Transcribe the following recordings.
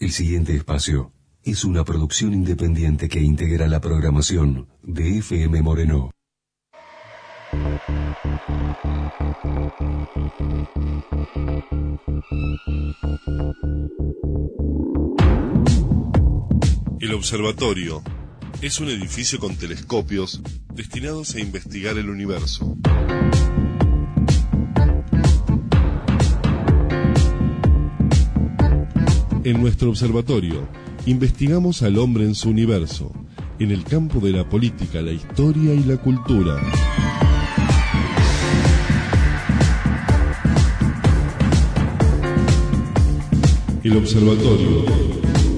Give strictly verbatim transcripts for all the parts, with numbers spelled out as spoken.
El siguiente espacio es una producción independiente que integra la programación de F M Moreno. El observatorio es un edificio con telescopios destinados a investigar el universo. En nuestro observatorio investigamos al hombre en su universo, en el campo de la política, la historia y la cultura. El observatorio.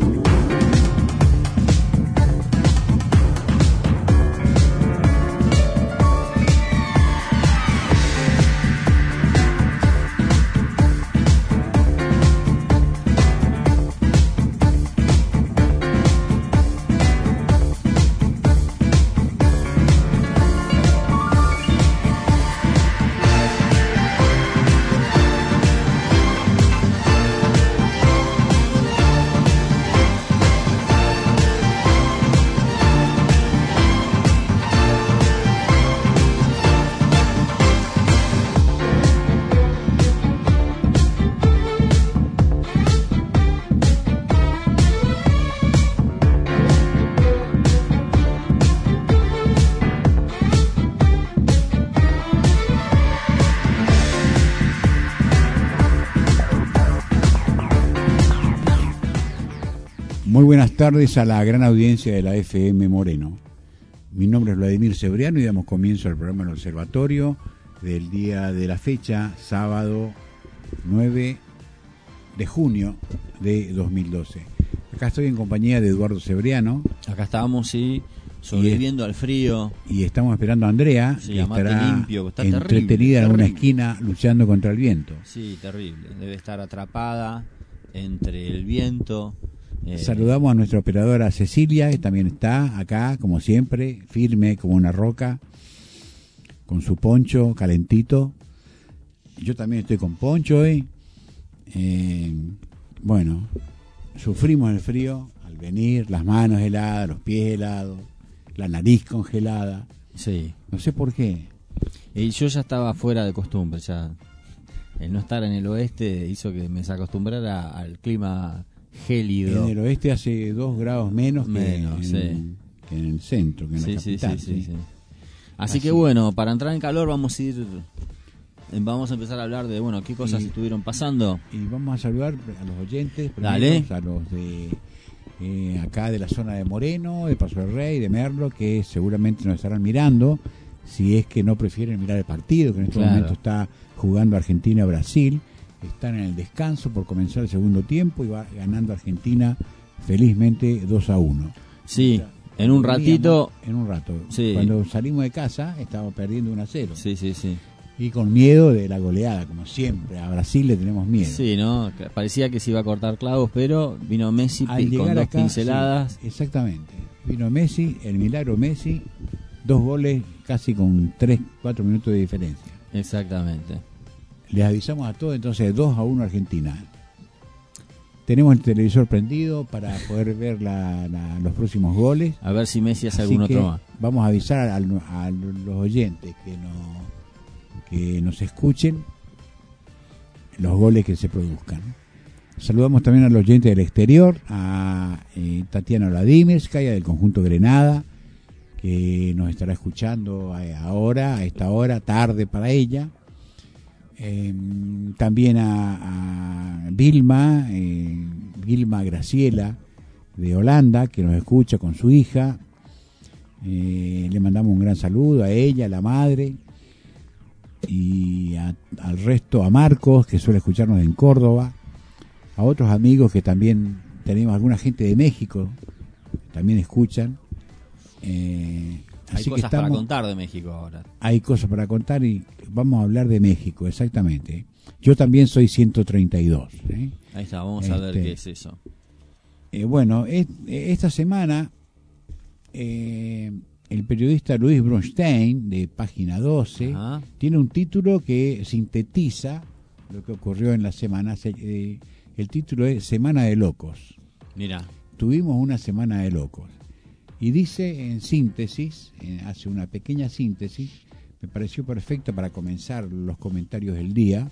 Muy buenas tardes a la gran audiencia de la F M Moreno. Mi nombre es Vladimir Cebriano y damos comienzo al programa El Observatorio del día de la fecha, sábado nueve de junio de dos mil doce. Acá estoy en compañía de Eduardo Cebriano. Acá estamos, sí, sobreviviendo al frío. Y estamos esperando a Andrea, sí, que a estará limpio, que está entretenida terrible, en una terrible. esquina luchando contra el viento. Sí, terrible. Debe estar atrapada entre el viento. Eh, Saludamos a nuestra operadora Cecilia, que también está acá, como siempre, firme como una roca, con su poncho calentito. Yo también estoy con poncho hoy. Eh, bueno, sufrimos el frío al venir, las manos heladas, los pies helados, la nariz congelada. Sí. No sé por qué. Y yo ya estaba fuera de costumbre, ya. El no estar en el oeste hizo que me acostumbrara al clima gélido. En el oeste hace dos grados menos, menos que, sí. en, que en el centro, que en sí, la sí, capital. sí, sí, ¿sí? sí. Así, Así que bueno, para entrar en calor vamos a ir, vamos a empezar a hablar de, bueno, qué cosas y, estuvieron pasando. Y vamos a saludar a los oyentes, Dale. a los de eh, acá de la zona de Moreno, de Paso del Rey, de Merlo, que seguramente nos estarán mirando, si es que no prefieren mirar el partido, que en este Claro. momento está jugando Argentina-Brasil. Están en el descanso por comenzar el segundo tiempo y va ganando Argentina felizmente dos a uno. Sí, en un ratito. En un rato. Sí. Cuando salimos de casa estábamos perdiendo uno a cero. Sí, sí, sí. Y con miedo de la goleada, como siempre. A Brasil le tenemos miedo. Sí, ¿no? Parecía que se iba a cortar clavos, pero vino Messi Al con llegar dos acá, pinceladas. sí, exactamente. Vino Messi, el milagro Messi, dos goles casi con tres, cuatro minutos de diferencia. Exactamente. Les avisamos a todos, entonces dos a uno Argentina. Tenemos el televisor prendido para poder ver la, la, los próximos goles. A ver si Messi hace Así algún que otro más. Vamos a avisar a, a, a los oyentes que, no, que nos escuchen los goles que se produzcan. Saludamos también a los oyentes del exterior, a eh, Tatiana Vladimirskaya del conjunto Grenada, que nos estará escuchando ahora, a esta hora, tarde para ella. Eh, también a, a Vilma, eh, Vilma Graciela de Holanda, que nos escucha con su hija. Eh, le mandamos un gran saludo a ella, a la madre, y a, al resto, a Marcos, que suele escucharnos en Córdoba, a otros amigos que también tenemos, alguna gente de México, también escuchan. Eh, Hay Así cosas que estamos, para contar de México ahora. Hay cosas para contar y vamos a hablar de México, exactamente. Yo también soy ciento treinta y dos. ¿eh? Ahí está, vamos este, a ver qué es eso. Eh, bueno, es, esta semana eh, el periodista Luis Bronstein, de Página doce, Ajá. tiene un título que sintetiza lo que ocurrió en la semana. Eh, el título es Semana de Locos. Mira. Tuvimos una semana de locos. Y dice en síntesis, eh, hace una pequeña síntesis, me pareció perfecta para comenzar los comentarios del día.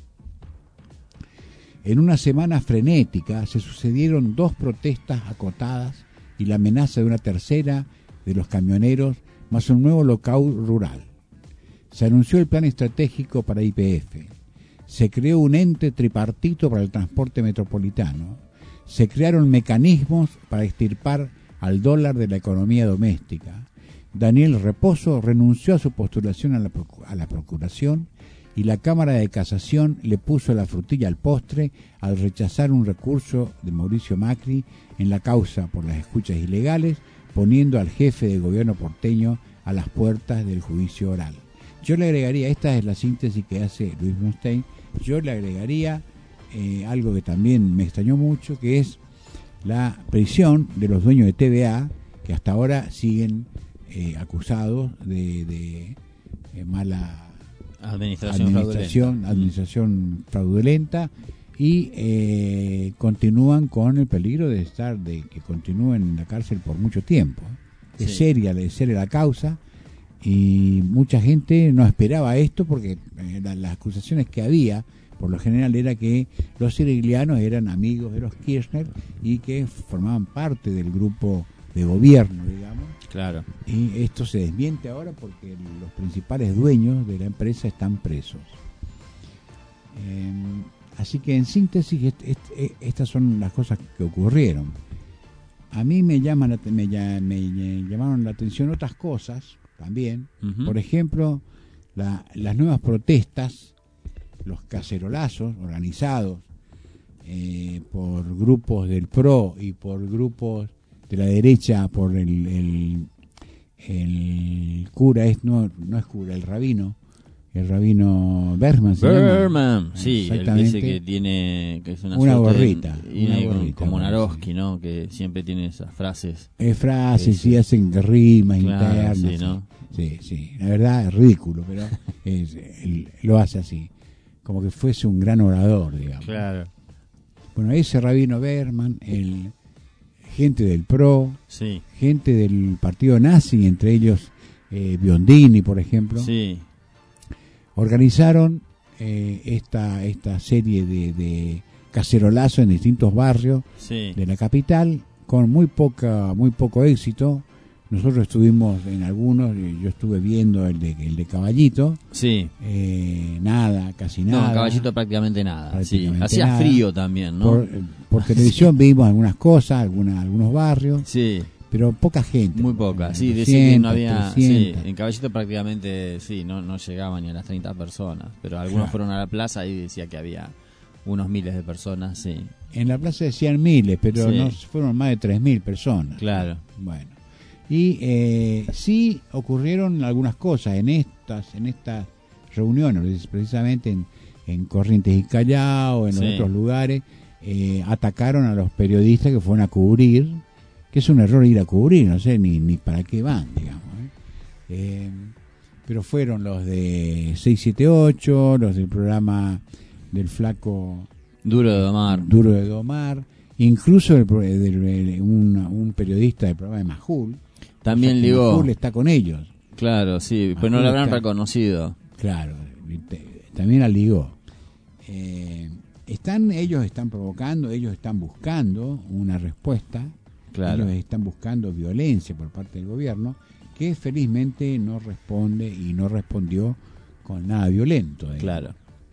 En una semana frenética se sucedieron dos protestas acotadas y la amenaza de una tercera de los camioneros, más un nuevo lockout rural. Se anunció el plan estratégico para Y P F. Se creó un ente tripartito para el transporte metropolitano. Se crearon mecanismos para extirpar al dólar de la economía doméstica. Daniel Reposo renunció a su postulación a la, a la procuración y la Cámara de Casación le puso la frutilla al postre al rechazar un recurso de Mauricio Macri en la causa por las escuchas ilegales, poniendo al jefe de gobierno porteño a las puertas del juicio oral. Yo le agregaría, esta es la síntesis que hace Luis Brunstein, yo le agregaría eh, algo que también me extrañó mucho, que es la prisión de los dueños de T V A, que hasta ahora siguen eh, acusados de, de eh, mala administración, administración fraudulenta, administración fraudulenta y eh, continúan con el peligro de estar, de que continúen en la cárcel por mucho tiempo. Sí. Es seria, es seria la causa y mucha gente no esperaba esto porque eh, la, las acusaciones que había por lo general era que los siriglianos eran amigos de los Kirchner y que formaban parte del grupo de gobierno, digamos. Claro. Y esto se desmiente ahora porque los principales dueños de la empresa están presos. Eh, así que en síntesis est, est, est, estas son las cosas que ocurrieron. A mí me llaman la, me, me llamaron la atención otras cosas también. Uh-huh. Por ejemplo, la, las nuevas protestas, los cacerolazos organizados eh, por grupos del P R O y por grupos de la derecha, por el, el, el cura, es no, no es cura, el rabino, el rabino Berman. Berman, sí, el que dice que tiene, que es una, una gorrita, de, una con, gorrita, como Naroski, ¿no? Que siempre tiene esas frases. Eh, frases, sí, hacen rimas claro, internas. Sí, ¿no? sí, sí, la verdad es ridículo, pero es, él, lo hace así, como que fuese un gran orador, digamos. Claro. Bueno, ese rabino Berman, el gente del P R O, sí. gente del partido nazi, entre ellos eh, Biondini, por ejemplo, sí. organizaron eh, esta esta serie de, de cacerolazos en distintos barrios sí. de la capital con muy poca muy poco éxito. Nosotros estuvimos en algunos, yo estuve viendo el de el de Caballito, sí, eh, nada, casi nada. No, Caballito prácticamente nada. Prácticamente sí. Hacía nada. frío también, ¿no? Por, por televisión vimos algunas cosas, algunas algunos barrios. Sí. Pero poca gente. Muy poca, sí, doscientos, decía que no había, trescientos. sí, en Caballito prácticamente, sí, no no llegaban ni a las treinta personas, pero algunos claro. fueron a la plaza y decía que había unos miles de personas, sí. En la plaza decían miles, pero sí. no fueron más de tres mil personas. Claro. Bueno. Y eh, sí ocurrieron algunas cosas en estas en estas reuniones, precisamente en, en Corrientes y Callao, en sí. otros lugares, eh, atacaron a los periodistas que fueron a cubrir, que es un error ir a cubrir, no sé ni, ni para qué van, digamos. ¿eh? Eh, pero fueron los de seiscientos setenta y ocho, los del programa del flaco Duro de Domar, Duro de Domar, incluso el, el, el, un, un periodista del programa de Majul. También ligó. Majul está con ellos. Claro, sí, pero no lo habrán está, reconocido. Claro, también la ligó. Eh, están, ellos están provocando, ellos están buscando una respuesta. Claro. Ellos están buscando violencia por parte del gobierno, que felizmente no responde y no respondió con nada violento. Digamos. Claro.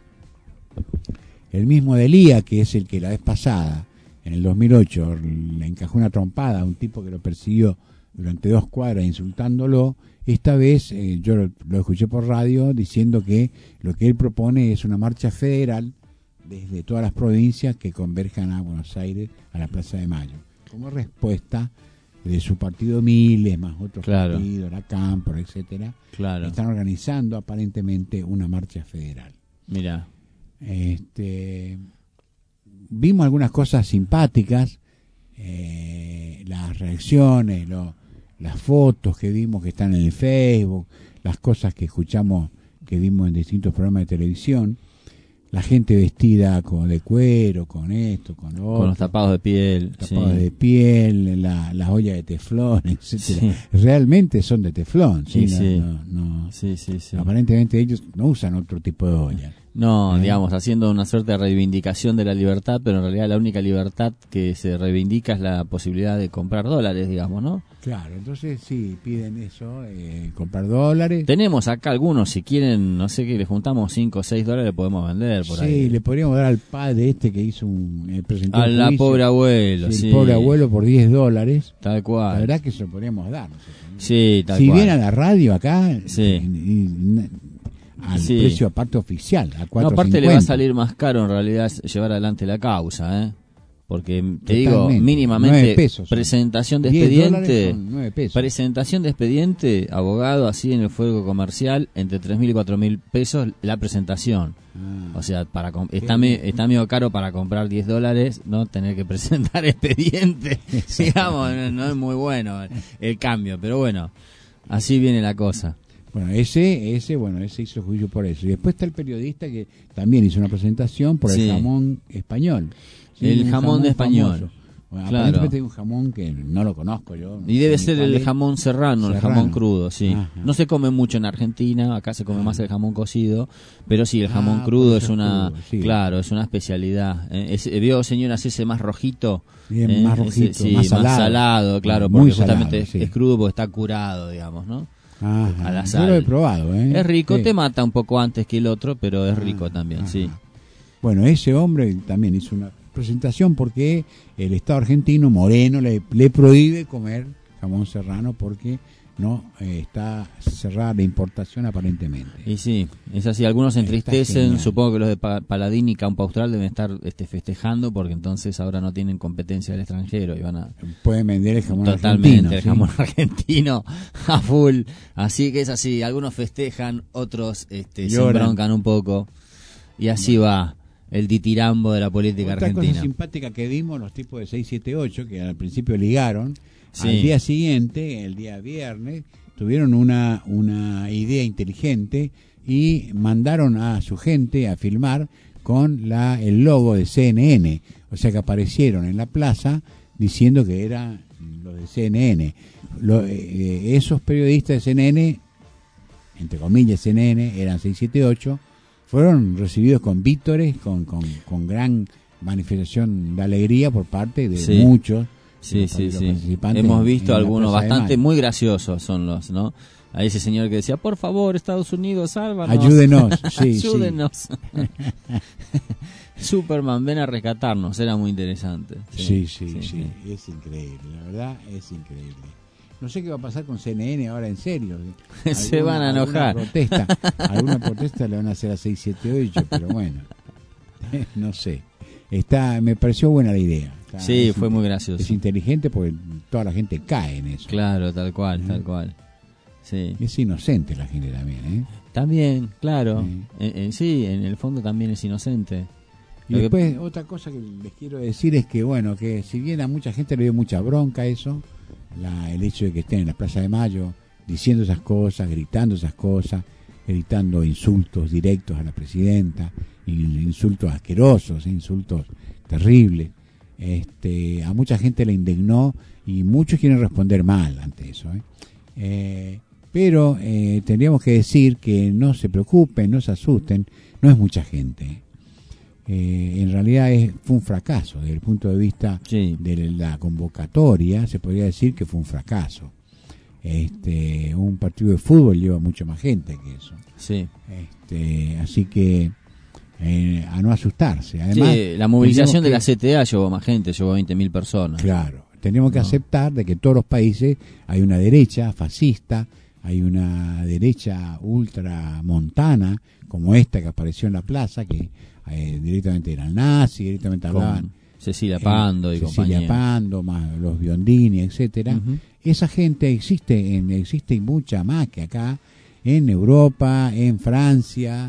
El mismo Delía, que es el que la vez pasada, en el dos mil ocho, le encajó una trompada a un tipo que lo persiguió durante dos cuadras insultándolo, esta vez eh, yo lo, lo escuché por radio diciendo que lo que él propone es una marcha federal desde todas las provincias que converjan a Buenos Aires, a la Plaza de Mayo, como respuesta de su partido Miles, más otros claro. partidos, la Cámpora, etcétera. Claro. Están organizando aparentemente una marcha federal. Mira. Este, vimos algunas cosas simpáticas, eh, las reacciones, lo, las fotos que vimos que están en el Facebook, las cosas que escuchamos, que vimos en distintos programas de televisión. la gente vestida con de cuero, con esto, con lo otro, con los tapados de piel, tapados sí. de piel, la, las ollas de teflón, etcétera. Sí. Realmente son de teflón, ¿sí? Sí, No, sí. no, no- Sí, sí, sí. Aparentemente ellos no usan otro tipo de ollas. No, ¿Eh? digamos, haciendo una suerte de reivindicación de la libertad, pero en realidad la única libertad que se reivindica es la posibilidad de comprar dólares, digamos, ¿no? Claro, entonces sí, piden eso, eh, comprar dólares. Tenemos acá algunos, si quieren, no sé qué, le juntamos cinco o seis dólares, podemos vender por Sí, ahí. le podríamos dar al padre este que hizo un... Eh, presentó A un la juicio. pobre abuelo, Sí, sí. el pobre abuelo por diez dólares. Tal La cual. verdad que se lo podríamos dar. No sé, ¿no? Sí, tal si cual. viene a la radio acá, Sí. y- y- y- al Sí. precio aparte oficial, a No, cuatro aparte le va a cincuenta. salir más caro en realidad llevar adelante la causa, ¿eh? Porque te digo, Totalmente. mínimamente Nueve pesos son. presentación de diez expediente, dólares son nueve pesos. presentación de expediente, abogado así en el fuego comercial, entre tres mil y cuatro mil pesos la presentación. Ah. O sea, para com- Qué está, me- bien. está medio caro para comprar diez dólares, no tener que presentar expediente, digamos, no, no es muy bueno el cambio, pero bueno, así viene la cosa. Bueno, ese, ese, bueno, ese hizo juicio por eso. Y después está el periodista que también hizo una presentación por Sí. el jamón español. Sí, El un jamón de español. famoso. Bueno, Claro. aparentemente hay un jamón que no lo conozco yo. no Y debe sé ser ni cuál el es. jamón serrano, el Serrano. jamón crudo, sí. Ajá. No se come mucho en Argentina, acá se come Ah. más el jamón cocido, pero sí, el Ah, jamón por crudo eso es es una, crudo, sí. claro, es una especialidad. Eh, ese- vio, señoras, ese más rojito. Bien, eh, más ese- rojito, sí, más salado. claro, Muy porque justamente salado, sí. es, es crudo porque está curado, digamos, ¿no? Ajá. a la Yo sal. lo he probado, ¿eh? Es rico, Sí. te mata un poco antes que el otro, pero es rico Ah, también, ajá. sí. Bueno, ese hombre también hizo una presentación porque el Estado argentino, Moreno, le, le prohíbe comer jamón serrano porque no eh, está cerrada la importación aparentemente. Y sí, es así. Algunos se Está entristecen. genial. Supongo que los de Pa- Paladín y Campo Austral deben estar este, festejando porque entonces ahora no tienen competencia del extranjero y van a. Pueden vender el jamón Totalmente, argentino. el ¿sí? jamón argentino a full. Así que es así. Algunos festejan, otros este, se Lloran. embroncan un poco. Y así va el ditirambo de la política Otra cosa argentina. simpática que vimos, los tipos de seis siete ocho, que al principio ligaron, Sí. al día siguiente, el día viernes, tuvieron una, una idea inteligente y mandaron a su gente a filmar con la el logo de C N N. O sea que aparecieron en la plaza diciendo que era los de C N N. Lo- eh, esos periodistas de C N N, entre comillas C N N, eran seis siete ocho, fueron recibidos con vítores, con, con, con gran manifestación de alegría por parte de Sí. muchos. Sí, los sí, los sí. participantes Hemos en- visto en la algunos Plaza de bastante Mayo. muy graciosos son los, ¿no? A ese señor que decía, por favor, Estados Unidos, sálvanos. Ayúdenos, sí, sí. Ayúdenos. Superman, ven a rescatarnos. Era muy interesante. Sí, sí, sí, es increíble, la verdad es increíble. No sé qué va a pasar con C N N ahora en serio. Se van a enojar. Alguna protesta, alguna protesta le van a hacer a seis siete ocho, pero bueno, no sé. Está, me pareció buena la idea. Está- Sí, es fue in- muy gracioso. Es inteligente porque toda la gente cae en eso. Claro, tal cual, Mm. tal cual. Sí. Es inocente la gente también, ¿eh? También, claro. Sí. En- en- sí, en el fondo también es inocente. Y Lo que- después otra cosa que les quiero decir es que, bueno, que si bien a mucha gente le dio mucha bronca eso, la, el hecho de que estén en la Plaza de Mayo diciendo esas cosas, gritando esas cosas, gritando insultos directos a la presidenta, in- insultos asquerosos, insultos terribles, este, a mucha gente le indignó y muchos quieren responder mal ante eso, ¿eh? Eh, pero eh, tendríamos que decir que no se preocupen, no se asusten, no es mucha gente, ¿eh? Eh, en realidad es, fue un fracaso desde el punto de vista Sí. de la convocatoria. Se podría decir que fue un fracaso. Este, un partido de fútbol lleva mucho más gente que eso. Sí. Este, así que eh, a no asustarse. Además, Sí, la movilización de la tendríamos C T A llevó más gente, llevó veinte mil personas. que- Claro, tenemos que No. aceptar de que en todos los países hay una derecha fascista, hay una derecha ultramontana, como esta que apareció en la plaza, que eh, directamente eran nazis, directamente hablaban Con Cecilia eh, Pando y Cecilia compañía. Pando, más los Biondini, etcétera. Ujú. Esa gente existe, en, existe mucha más que acá, en Europa, en Francia,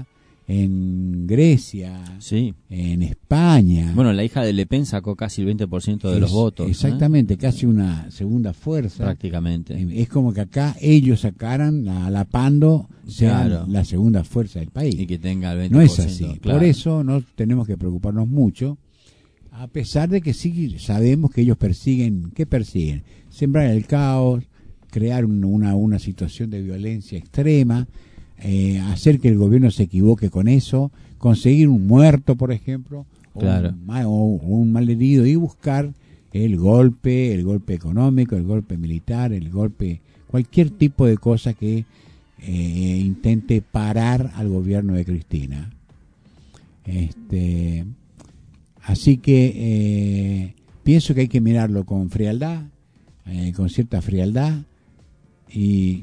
en Grecia, Sí. en España. Bueno, la hija de Le Pen sacó casi el veinte por ciento de los Es- votos. ¿eh? Exactamente, casi una segunda fuerza. Prácticamente. Eh, Es como que acá ellos sacaran a la Pando, sea Claro. la segunda fuerza del país. Y que tenga el veinte No por es ciento. así. Claro. Por eso no tenemos que preocuparnos mucho, a pesar de que sí sabemos que ellos persiguen, ¿qué persiguen? Sembrar el caos, crear un- una, una situación de violencia extrema, eh, hacer que el gobierno se equivoque con eso, conseguir un muerto, por ejemplo, o, Claro. un, ma- o- o un malherido, y buscar el golpe, el golpe económico, el golpe militar, el golpe, cualquier tipo de cosa que eh, intente parar al gobierno de Cristina. Este, así que eh, pienso que hay que mirarlo con frialdad, eh, con cierta frialdad, y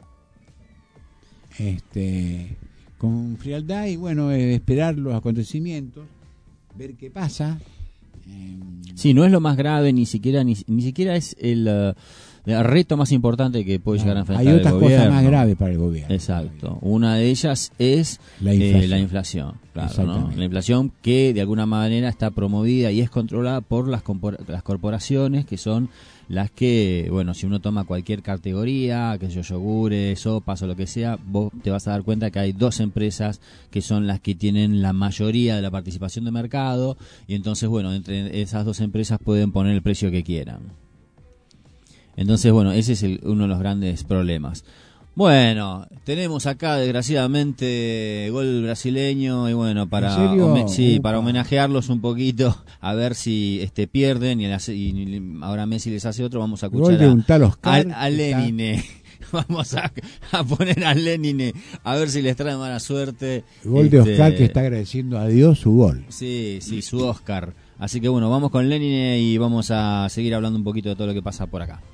este con frialdad y bueno, eh, esperar los acontecimientos, ver qué pasa. eh, Sí, no es lo más grave, ni siquiera ni, ni siquiera es el, eh, el reto más importante que puede llegar a enfrentar hay otras el gobierno. cosas más graves para el gobierno. Exacto. Una de ellas es La eh, inflación. la inflación. Claro, ¿no? Exactamente. La inflación que de alguna manera está promovida y es controlada por las, compor- las corporaciones, que son las que, bueno, si uno toma cualquier categoría, que yo yogures, sopas o lo que sea, vos te vas a dar cuenta que hay dos empresas que son las que tienen la mayoría de la participación de mercado, y entonces, bueno, entre esas dos empresas pueden poner el precio que quieran. Entonces, bueno, ese es el- uno de los grandes problemas. Bueno, tenemos acá desgraciadamente gol brasileño y bueno, para ¿En serio? home- sí, Upa. para homenajearlos un poquito, a ver si este pierden y, hace- y ahora Messi les hace otro, vamos a escuchar Gol de a, un tal Oscar, al- que a está- Lenine. Vamos a, a poner a Lenine a ver si les trae mala suerte. Gol de Este, Oscar, que está agradeciendo a Dios su gol. Sí, sí, su Oscar. Así que bueno, vamos con Lenine y vamos a seguir hablando un poquito de todo lo que pasa por acá.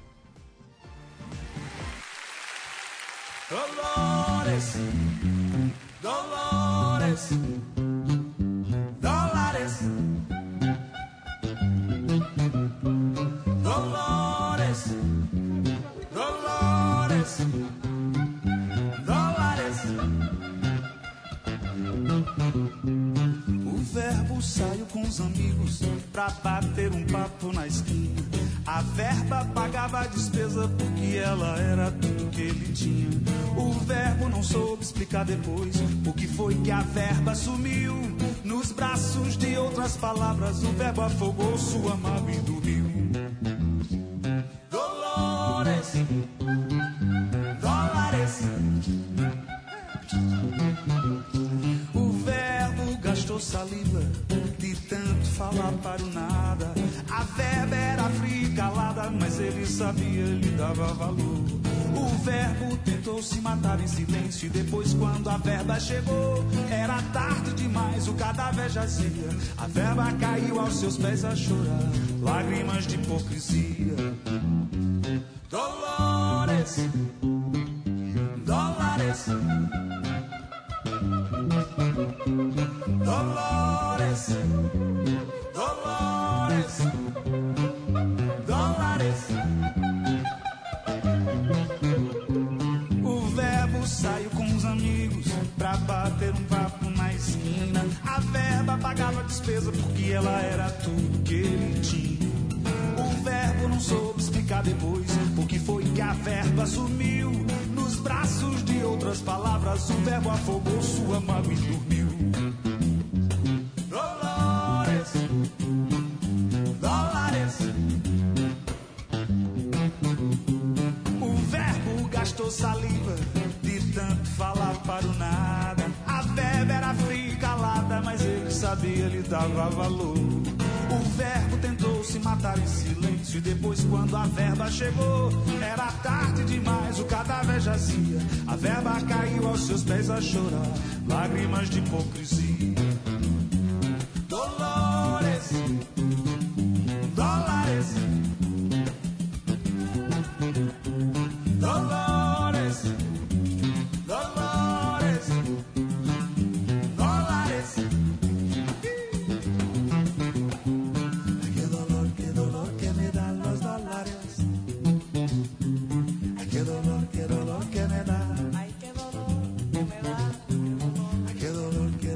Dolores, Dolores, Dólares, Dolores, Dolores, Dólares. O verbo saiu com os amigos pra bater um papo na esquina. A verba pagava a despesa porque ela era tudo que ele tinha. O verbo não soube explicar depois o que foi que a verba sumiu. Nos braços de outras palavras, o verbo afogou sua mágoa e dormiu. Dolores, dólares. O verbo gastou saliva de tanto falar para o nada. A verba era fria e calada, mas ele sabia, lhe dava valor. O verbo tentou se matar em silêncio e depois quando a verba chegou, era tarde demais, o cadáver jazia. A verba caiu aos seus pés a chorar, lágrimas de hipocrisia. Dolores, dólares, Dolores, Dolores, dólares. O verbo saiu com os amigos pra bater um papo na esquina. A verba pagava a despesa porque ela era tudo que ele tinha. O verbo não soube explicar depois o que foi que a verba sumiu. Nos braços de outras palavras, o verbo afogou sua mágoa e dormiu. Dolores, dólares. O verbo gastou saliva de tanto falar para o nada. A verba era fria e calada, mas ele sabia, lhe dava valor. O verbo tentou se matar em silêncio e depois quando a verba chegou, era tarde demais, o cadáver jazia. A verba caiu aos seus pés a chorar, lágrimas de hipocrisia. Dolores, dólares, Dolores, Dolores, dólares. Qué dolor, qué dolor que me dan los dólares. Ay, qué dolor, qué dolor que me da. Ay, qué dolor que me da. Ay, qué dolor, qué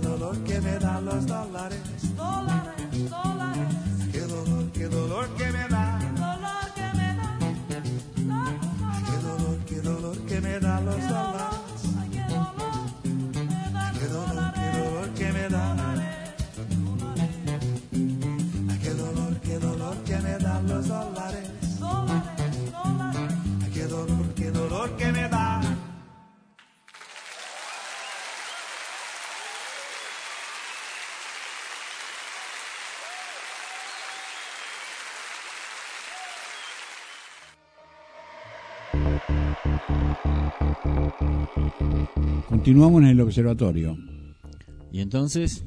dólares, dólares, dólares. Qué dolor, qué dolor que me da. Continuamos en el observatorio. Y entonces,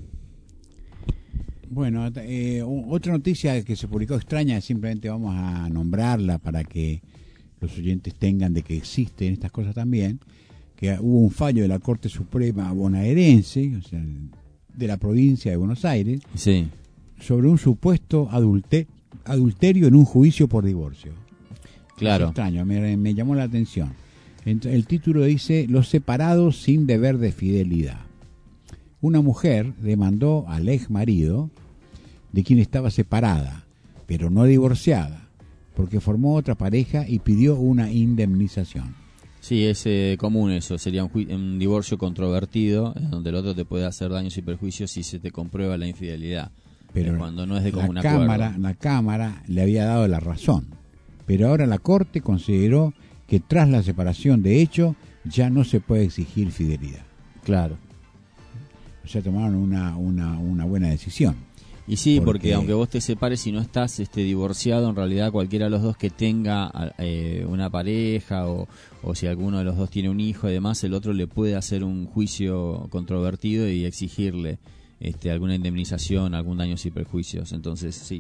bueno, eh, otra noticia que se publicó extraña, simplemente vamos a nombrarla para que los oyentes tengan de que existen estas cosas también, que hubo un fallo de la Corte Suprema bonaerense, o sea, de la provincia de Buenos Aires, sí, sobre un supuesto adulte, adulterio en un juicio por divorcio. claro. Es extraño, me, me llamó la atención. El título dice: Los separados sin deber de fidelidad. Una mujer demandó al ex marido, de quien estaba separada, pero no divorciada, porque formó otra pareja y pidió una indemnización. Sí, es eh, común eso, sería un, ju- un divorcio controvertido, en donde el otro te puede hacer daños y perjuicios si se te comprueba la infidelidad, Pero eh, cuando no es de la común cámara, acuerdo. la Cámara le había dado la razón, pero ahora la Corte consideró que tras la separación de hecho ya no se puede exigir fidelidad. Claro. O sea, tomaron una, una, una buena decisión. Y sí, porque, Porque- aunque vos te separes y no estás este, divorciado, en realidad cualquiera de los dos que tenga eh, una pareja o, o si alguno de los dos tiene un hijo y demás, el otro le puede hacer un juicio controvertido y exigirle este, alguna indemnización, algún daños y perjuicios. Entonces, sí.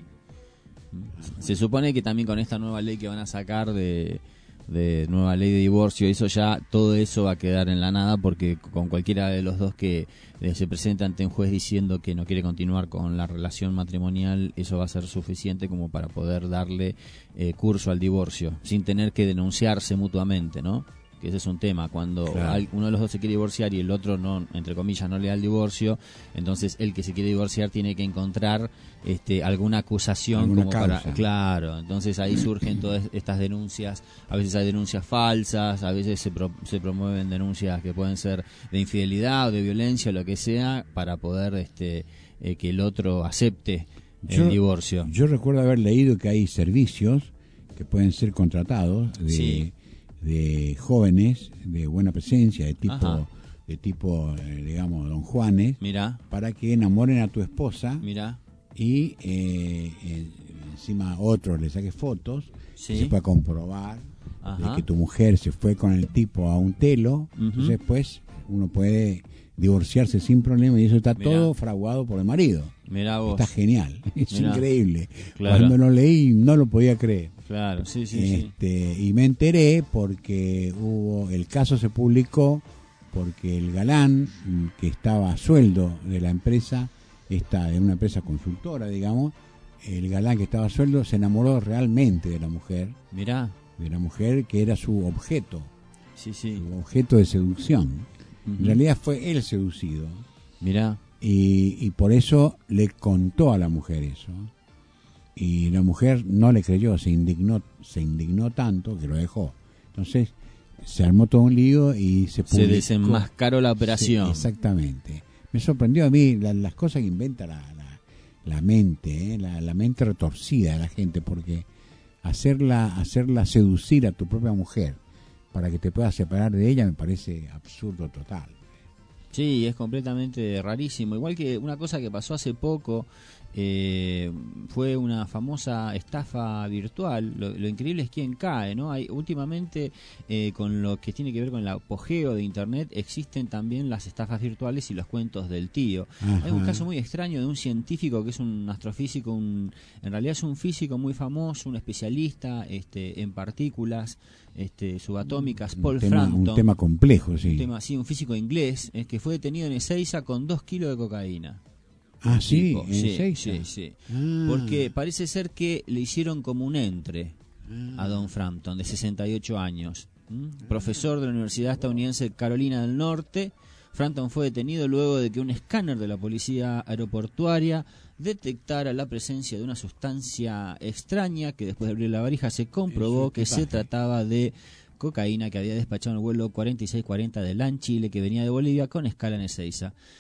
Se supone que también con esta nueva ley que van a sacar de, de nueva ley de divorcio, eso ya, todo eso va a quedar en la nada, porque con cualquiera de los dos que eh, se presenta ante un juez diciendo que no quiere continuar con la relación matrimonial, eso va a ser suficiente como para poder darle eh, curso al divorcio, sin tener que denunciarse mutuamente, ¿no? Que ese es un tema, cuando Claro. hay- uno de los dos se quiere divorciar y el otro no, entre comillas, no le da el divorcio, entonces el que se quiere divorciar tiene que encontrar este, alguna acusación Alguna como para, causa. claro, entonces ahí surgen todas estas denuncias, a veces hay denuncias falsas, a veces se, pro- se promueven denuncias que pueden ser de infidelidad o de violencia, lo que sea, para poder este, eh, que el otro acepte el Yo- divorcio. Yo recuerdo haber leído que hay servicios que pueden ser contratados de, Sí. de jóvenes de buena presencia, de tipo, Ajá. de tipo eh, digamos, don Juanes, Mira, para que enamoren a tu esposa mira, y eh, eh, encima otro le saque fotos, Sí. y se pueda comprobar Ajá. de que tu mujer se fue con el tipo a un telo, Ujú. entonces pues uno puede divorciarse sin problema y eso está Mirá. todo fraguado por el marido. mira vos. Está genial, es Mirá. increíble. Claro. Cuando lo leí no lo podía creer. Claro, sí, sí, sí. este, Y me enteré porque hubo, el caso se publicó porque el galán mm, que estaba a sueldo de la empresa, esta, de una empresa consultora, digamos, el galán que estaba a sueldo se enamoró realmente de la mujer, Mirá, de la mujer que era su objeto, sí, sí. su objeto de seducción. Ujú. En realidad fue él seducido. Mirá, Y, y por eso le contó a la mujer eso. Y la mujer no le creyó, se indignó, se indignó tanto que lo dejó. Entonces se armó todo un lío y se publicó. se desenmascaró la operación. Sí, exactamente. Me sorprendió a mí la- las cosas que inventa la, la, la mente, ¿eh? la, la mente retorcida de la gente, porque hacerla, hacerla seducir a tu propia mujer para que te puedas separar de ella me parece absurdo total. Sí, es completamente rarísimo. Igual que una cosa que pasó hace poco, eh, fue una famosa estafa virtual. Lo, lo increíble es quién cae, ¿no? Hay últimamente, eh, con lo que tiene que ver con el apogeo de Internet, existen también las estafas virtuales y los cuentos del tío. Ajá. Hay un caso muy extraño de un científico que es un astrofísico, un, en realidad es un físico muy famoso, un especialista este, en partículas este, subatómicas, Paul un, tema, Frampton. un tema complejo, sí. Un tema, sí, un físico inglés eh, que fue detenido en Ezeiza con dos kilos de cocaína. Ah, sí, Tipo, en sí, Ezeiza. sí, sí. Ah. Porque parece ser que le hicieron como un entre a Don Frampton, de sesenta y ocho años. ¿Mm? Profesor de la Universidad Estadounidense Carolina del Norte, Frampton fue detenido luego de que un escáner de la policía aeroportuaria detectara la presencia de una sustancia extraña que después de abrir la varija se comprobó Eso, que ¿qué se pasa? trataba trataba de cocaína que había despachado en el vuelo cuarenta y seis cuarenta de LAN Chile, que venía de Bolivia con escala en Ezeiza.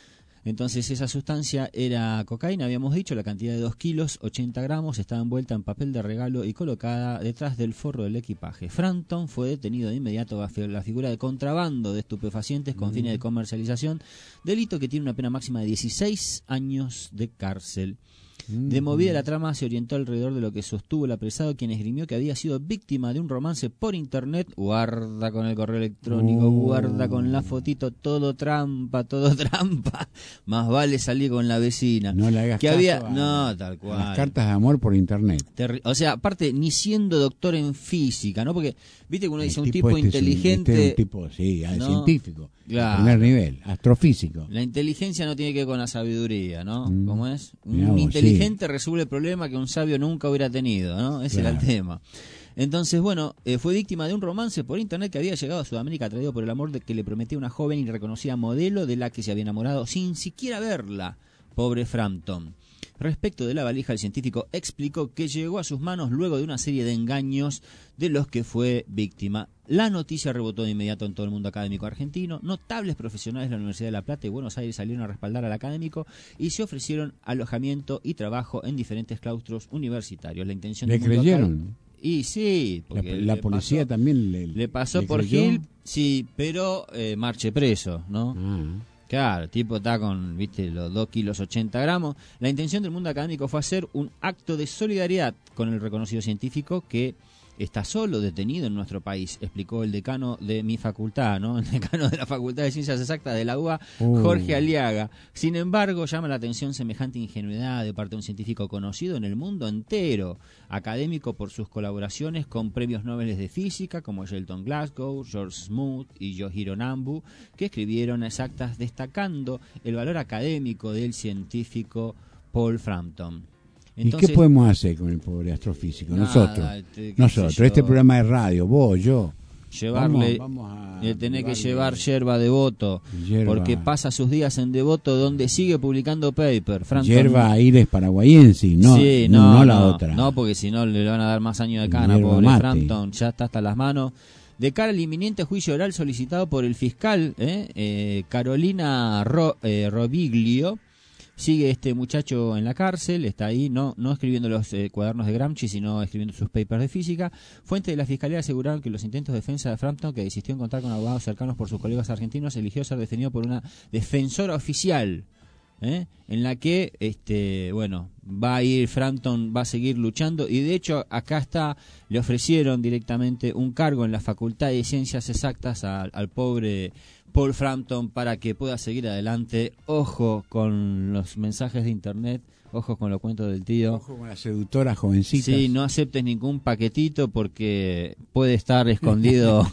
Entonces esa sustancia era cocaína, habíamos dicho, la cantidad de dos kilos, ochenta gramos, estaba envuelta en papel de regalo y colocada detrás del forro del equipaje. Frampton fue detenido de inmediato bajo la figura de contrabando de estupefacientes con mm. fines de comercialización, delito que tiene una pena máxima de dieciséis años de cárcel. De movida la trama se orientó alrededor de lo que sostuvo el apresado, quien esgrimió que había sido víctima de un romance por internet. Guarda con el correo electrónico, uh. guarda con la fotito, todo trampa, todo trampa. Más vale salir con la vecina. No le hagas que caso había, a, no, tal cual. Las cartas de amor por internet. Terri- o sea, aparte, ni siendo doctor en física, ¿no? Porque, viste que uno dice el un tipo, tipo este inteligente. Es un, este es un tipo, sí, ¿no? científico. Claro. De primer nivel, astrofísico. La inteligencia no tiene que ver con la sabiduría, ¿no? Mm. ¿Cómo es? Mirá Un vos, inteligente sí. resuelve el problema que un sabio nunca hubiera tenido, ¿no? Ese claro. era el tema. Entonces, bueno, eh, fue víctima de un romance por internet que había llegado a Sudamérica atraído por el amor de que le prometía una joven y reconocida modelo de la que se había enamorado sin siquiera verla. Pobre Frampton. Respecto de la valija, el científico explicó que llegó a sus manos luego de una serie de engaños de los que fue víctima. La noticia rebotó de inmediato en todo el mundo académico argentino. Notables profesionales de la Universidad de La Plata y Buenos Aires salieron a respaldar al académico y se ofrecieron alojamiento y trabajo en diferentes claustros universitarios. La intención ¿Le del mundo creyeron? acad- Y sí, porque la, la policía pasó, también le, le pasó le por creyó. Gil, sí, pero eh, marche preso, ¿no? Ah. Claro, el tipo está con, viste, los dos kilos ochenta gramos. La intención del mundo académico fue hacer un acto de solidaridad con el reconocido científico que está solo detenido en nuestro país, explicó el decano de mi facultad, ¿no? El decano de la Facultad de Ciencias Exactas de la U B A, uh. Jorge Aliaga. Sin embargo, llama la atención semejante ingenuidad de parte de un científico conocido en el mundo entero, académico por sus colaboraciones con premios Nobel de Física como Shelton Glasgow, George Smoot y Yoshiro Nambu, que escribieron exactas destacando el valor académico del científico Paul Frampton. Entonces, ¿y qué podemos hacer con el pobre astrofísico? Nada, nosotros, te, nosotros, este programa de radio, vos, yo. Llevarle, vamos, vamos le tenés que llevar yerba Devoto, yerba. Porque pasa sus días en Devoto, donde sigue publicando paper. Frampton, yerba Aires paraguayense, no, sí, no, no, no no la otra. No, porque si no le van a dar más años de cana, yerba pobre mate. Frampton, ya está hasta las manos. De cara al inminente juicio oral solicitado por el fiscal eh, eh, Carolina Ro, eh, Robiglio, sigue este muchacho en la cárcel, está ahí, no no escribiendo los eh, cuadernos de Gramsci, sino escribiendo sus papers de física. Fuentes de la Fiscalía aseguraron que los intentos de defensa de Frampton, que desistió en contar con abogados cercanos por sus colegas argentinos, eligió ser defendido por una defensora oficial, ¿eh? en la que, este bueno, va a ir Frampton, va a seguir luchando, y de hecho acá está, le ofrecieron directamente un cargo en la Facultad de Ciencias Exactas al, al pobre Paul Frampton para que pueda seguir adelante. Ojo con los mensajes de internet, ojo con los cuentos del tío. Ojo con las seductoras jovencitas. Sí, no aceptes ningún paquetito porque puede estar escondido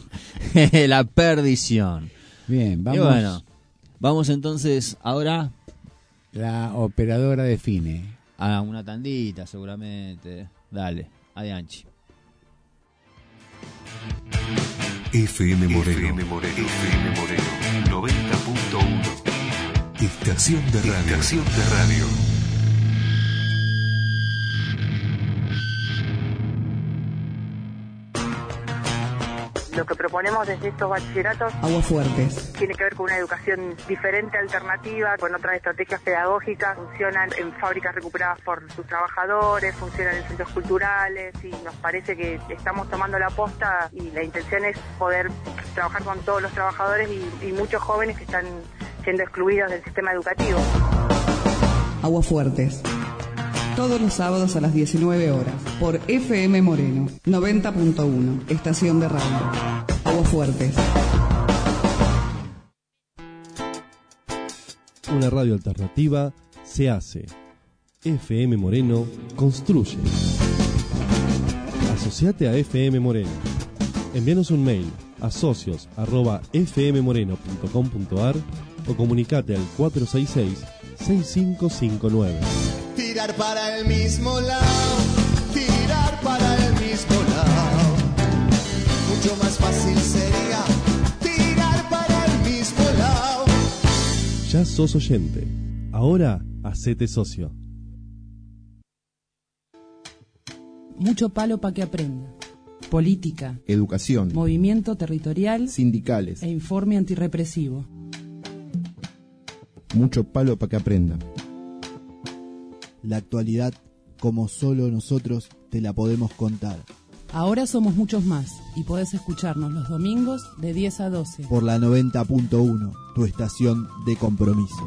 la perdición. Bien, vamos. Y bueno, vamos entonces ahora. La operadora define. A una tandita seguramente. Dale, adianchi. F M Moreno. F M Moreno. F M Moreno. noventa punto uno. Estación de radio. Estación de radio. Lo que proponemos desde estos bachilleratos Aguafuertes tiene que ver con una educación diferente, alternativa, con otras estrategias pedagógicas. Funcionan en fábricas recuperadas por sus trabajadores, funcionan en centros culturales, y nos parece que estamos tomando la posta, y la intención es poder trabajar con todos los trabajadores y, y muchos jóvenes que están siendo excluidos del sistema educativo. Aguafuertes, todos los sábados a las diecinueve horas, por F M Moreno, noventa punto uno, estación de radio. Aguafuertes. Una radio alternativa se hace. F M Moreno construye. Asociate a F M Moreno. Envíanos un mail a socios arroba f m moreno punto com punto a r o comunicate al cuatro seis seis, seis cinco cinco nueve. Tirar para el mismo lado, tirar para el mismo lado. Mucho más fácil sería tirar para el mismo lado. Ya sos oyente, ahora hacete socio. Mucho palo para que aprenda. Política, educación, movimiento territorial, sindicales e informe antirrepresivo. mucho palo para que aprenda. La actualidad, como solo nosotros te la podemos contar. Ahora somos muchos más y podés escucharnos los domingos de diez a doce. Por la noventa punto uno, tu estación de compromiso.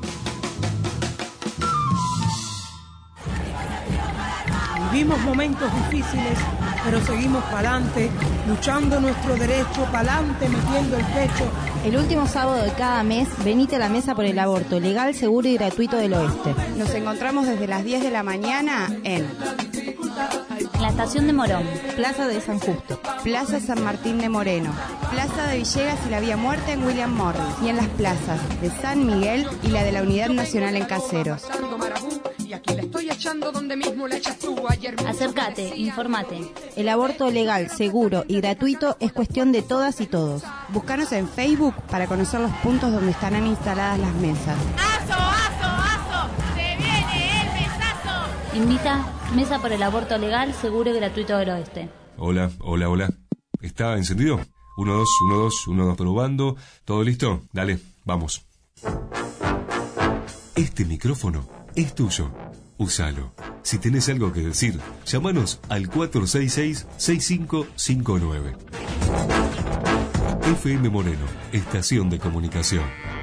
Vivimos momentos difíciles, pero seguimos pa'lante, luchando nuestro derecho, pa'lante, metiendo el pecho. El último sábado de cada mes, venite a la Mesa por el Aborto, legal, seguro y gratuito del Oeste. Nos encontramos desde las diez de la mañana en la Estación de Morón, Plaza de San Justo, Plaza San Martín de Moreno, Plaza de Villegas y la Vía Muerta en William Morris, y en las plazas de San Miguel y la de la Unidad Nacional en Caseros. Acércate, informate. El aborto legal, seguro y gratuito es cuestión de todas y todos. Búscanos en Facebook para conocer los puntos donde estarán instaladas las mesas. ¡Aso, aso, aso! ¡Se viene el mesazo! Invita Mesa por el Aborto legal, seguro y gratuito del Oeste. Hola, hola, hola. ¿Está encendido? Uno, dos, uno, dos, uno, dos, probando. ¿Todo listo? Dale, vamos. Este micrófono es tuyo. Úsalo. Si tenés algo que decir, llámanos al cuatro seis seis, seis cinco cinco nueve. F M Moreno, estación de comunicación.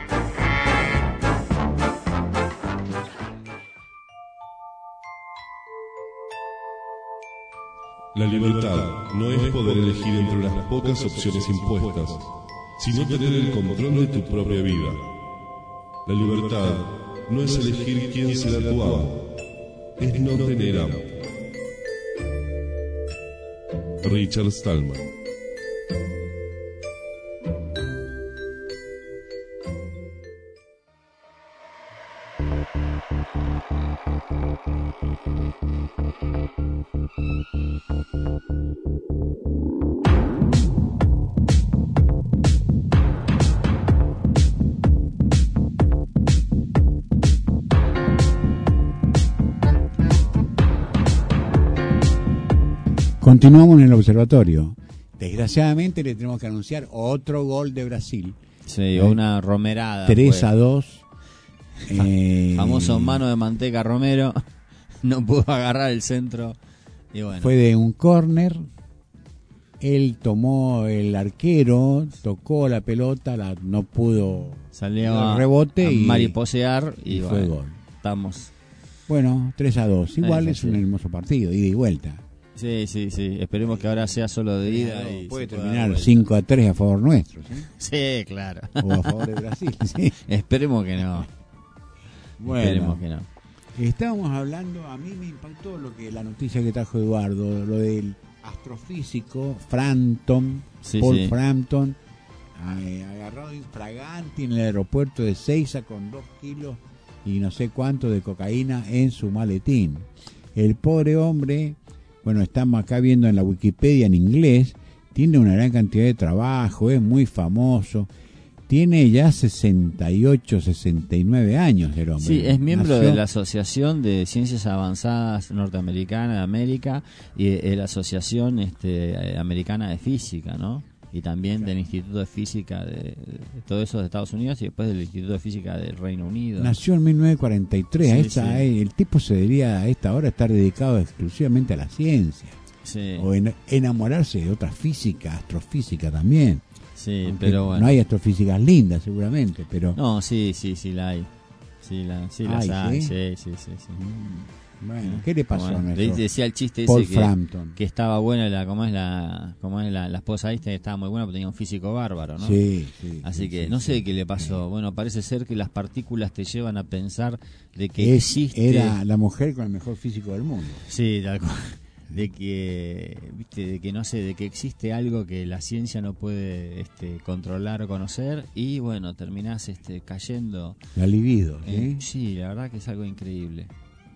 La libertad no es poder elegir entre las pocas opciones impuestas, sino tener el control de tu propia vida. La libertad no es elegir quién será tu amo, es no tener amo. Richard Stallman. Continuamos en el observatorio. Desgraciadamente le tenemos que anunciar otro gol de Brasil. Sí, ¿eh? Una romerada. tres a dos. Eh, famoso mano de manteca Romero. No pudo agarrar el centro. Y bueno. Fue de un córner. Él tomó el arquero, tocó la pelota, la, no pudo. Salió el rebote a, a y mariposear y, y bueno, fue gol. Estamos. Bueno, tres a dos. Igual es, es un hermoso partido, ida y vuelta. Sí, sí, sí. Esperemos que ahora sea solo de ida. Claro, y puede terminar cinco a tres a favor nuestro. ¿Sí? Sí, claro. O a favor de Brasil. ¿Sí? Esperemos que no. Bueno, Esperemos que no. Estábamos hablando, a mí me impactó lo que la noticia que trajo Eduardo, lo del astrofísico Frampton, sí, Paul sí. Frampton, eh, agarrado infraganti en el aeropuerto de Seiza con dos kilos y no sé cuánto de cocaína en su maletín. El pobre hombre, bueno, estamos acá viendo en la Wikipedia en inglés, tiene una gran cantidad de trabajo, es muy famoso. Tiene ya sesenta y ocho, sesenta y nueve años el hombre. Sí, es miembro Nació... de la Asociación de Ciencias Avanzadas Norteamericana de América y de la Asociación este, Americana de Física, ¿no? Y también claro. del Instituto de Física de, de todo eso de Estados Unidos y después del Instituto de Física del Reino Unido. Nació en mil novecientos cuarenta y tres. Sí, a esta, sí. El tipo se debería a esta hora estar dedicado exclusivamente a la ciencia. Sí. O en, enamorarse de otra física, astrofísica también. Sí, aunque pero bueno. No hay astrofísicas lindas seguramente, pero... No, sí, sí, sí la hay. Sí, la, sí las hay, ¿sí? sí, sí, sí. sí. Mm, bueno, ¿qué le pasó bueno, a nuestro decía el chiste Paul ese que, Frampton? que estaba buena la, ¿cómo es la, cómo es la, la esposa esta? Estaba muy buena porque tenía un físico bárbaro, ¿no? Sí, sí. Así sí, que sí, no sí. sé qué le pasó. Bueno, parece ser que las partículas te llevan a pensar de que Es, existe... Era la mujer con el mejor físico del mundo. Sí, tal cual. De que, viste, de que no sé, de que existe algo que la ciencia no puede este, controlar o conocer y bueno, terminás este, cayendo. La libido, en, ¿sí? sí, la verdad que es algo increíble.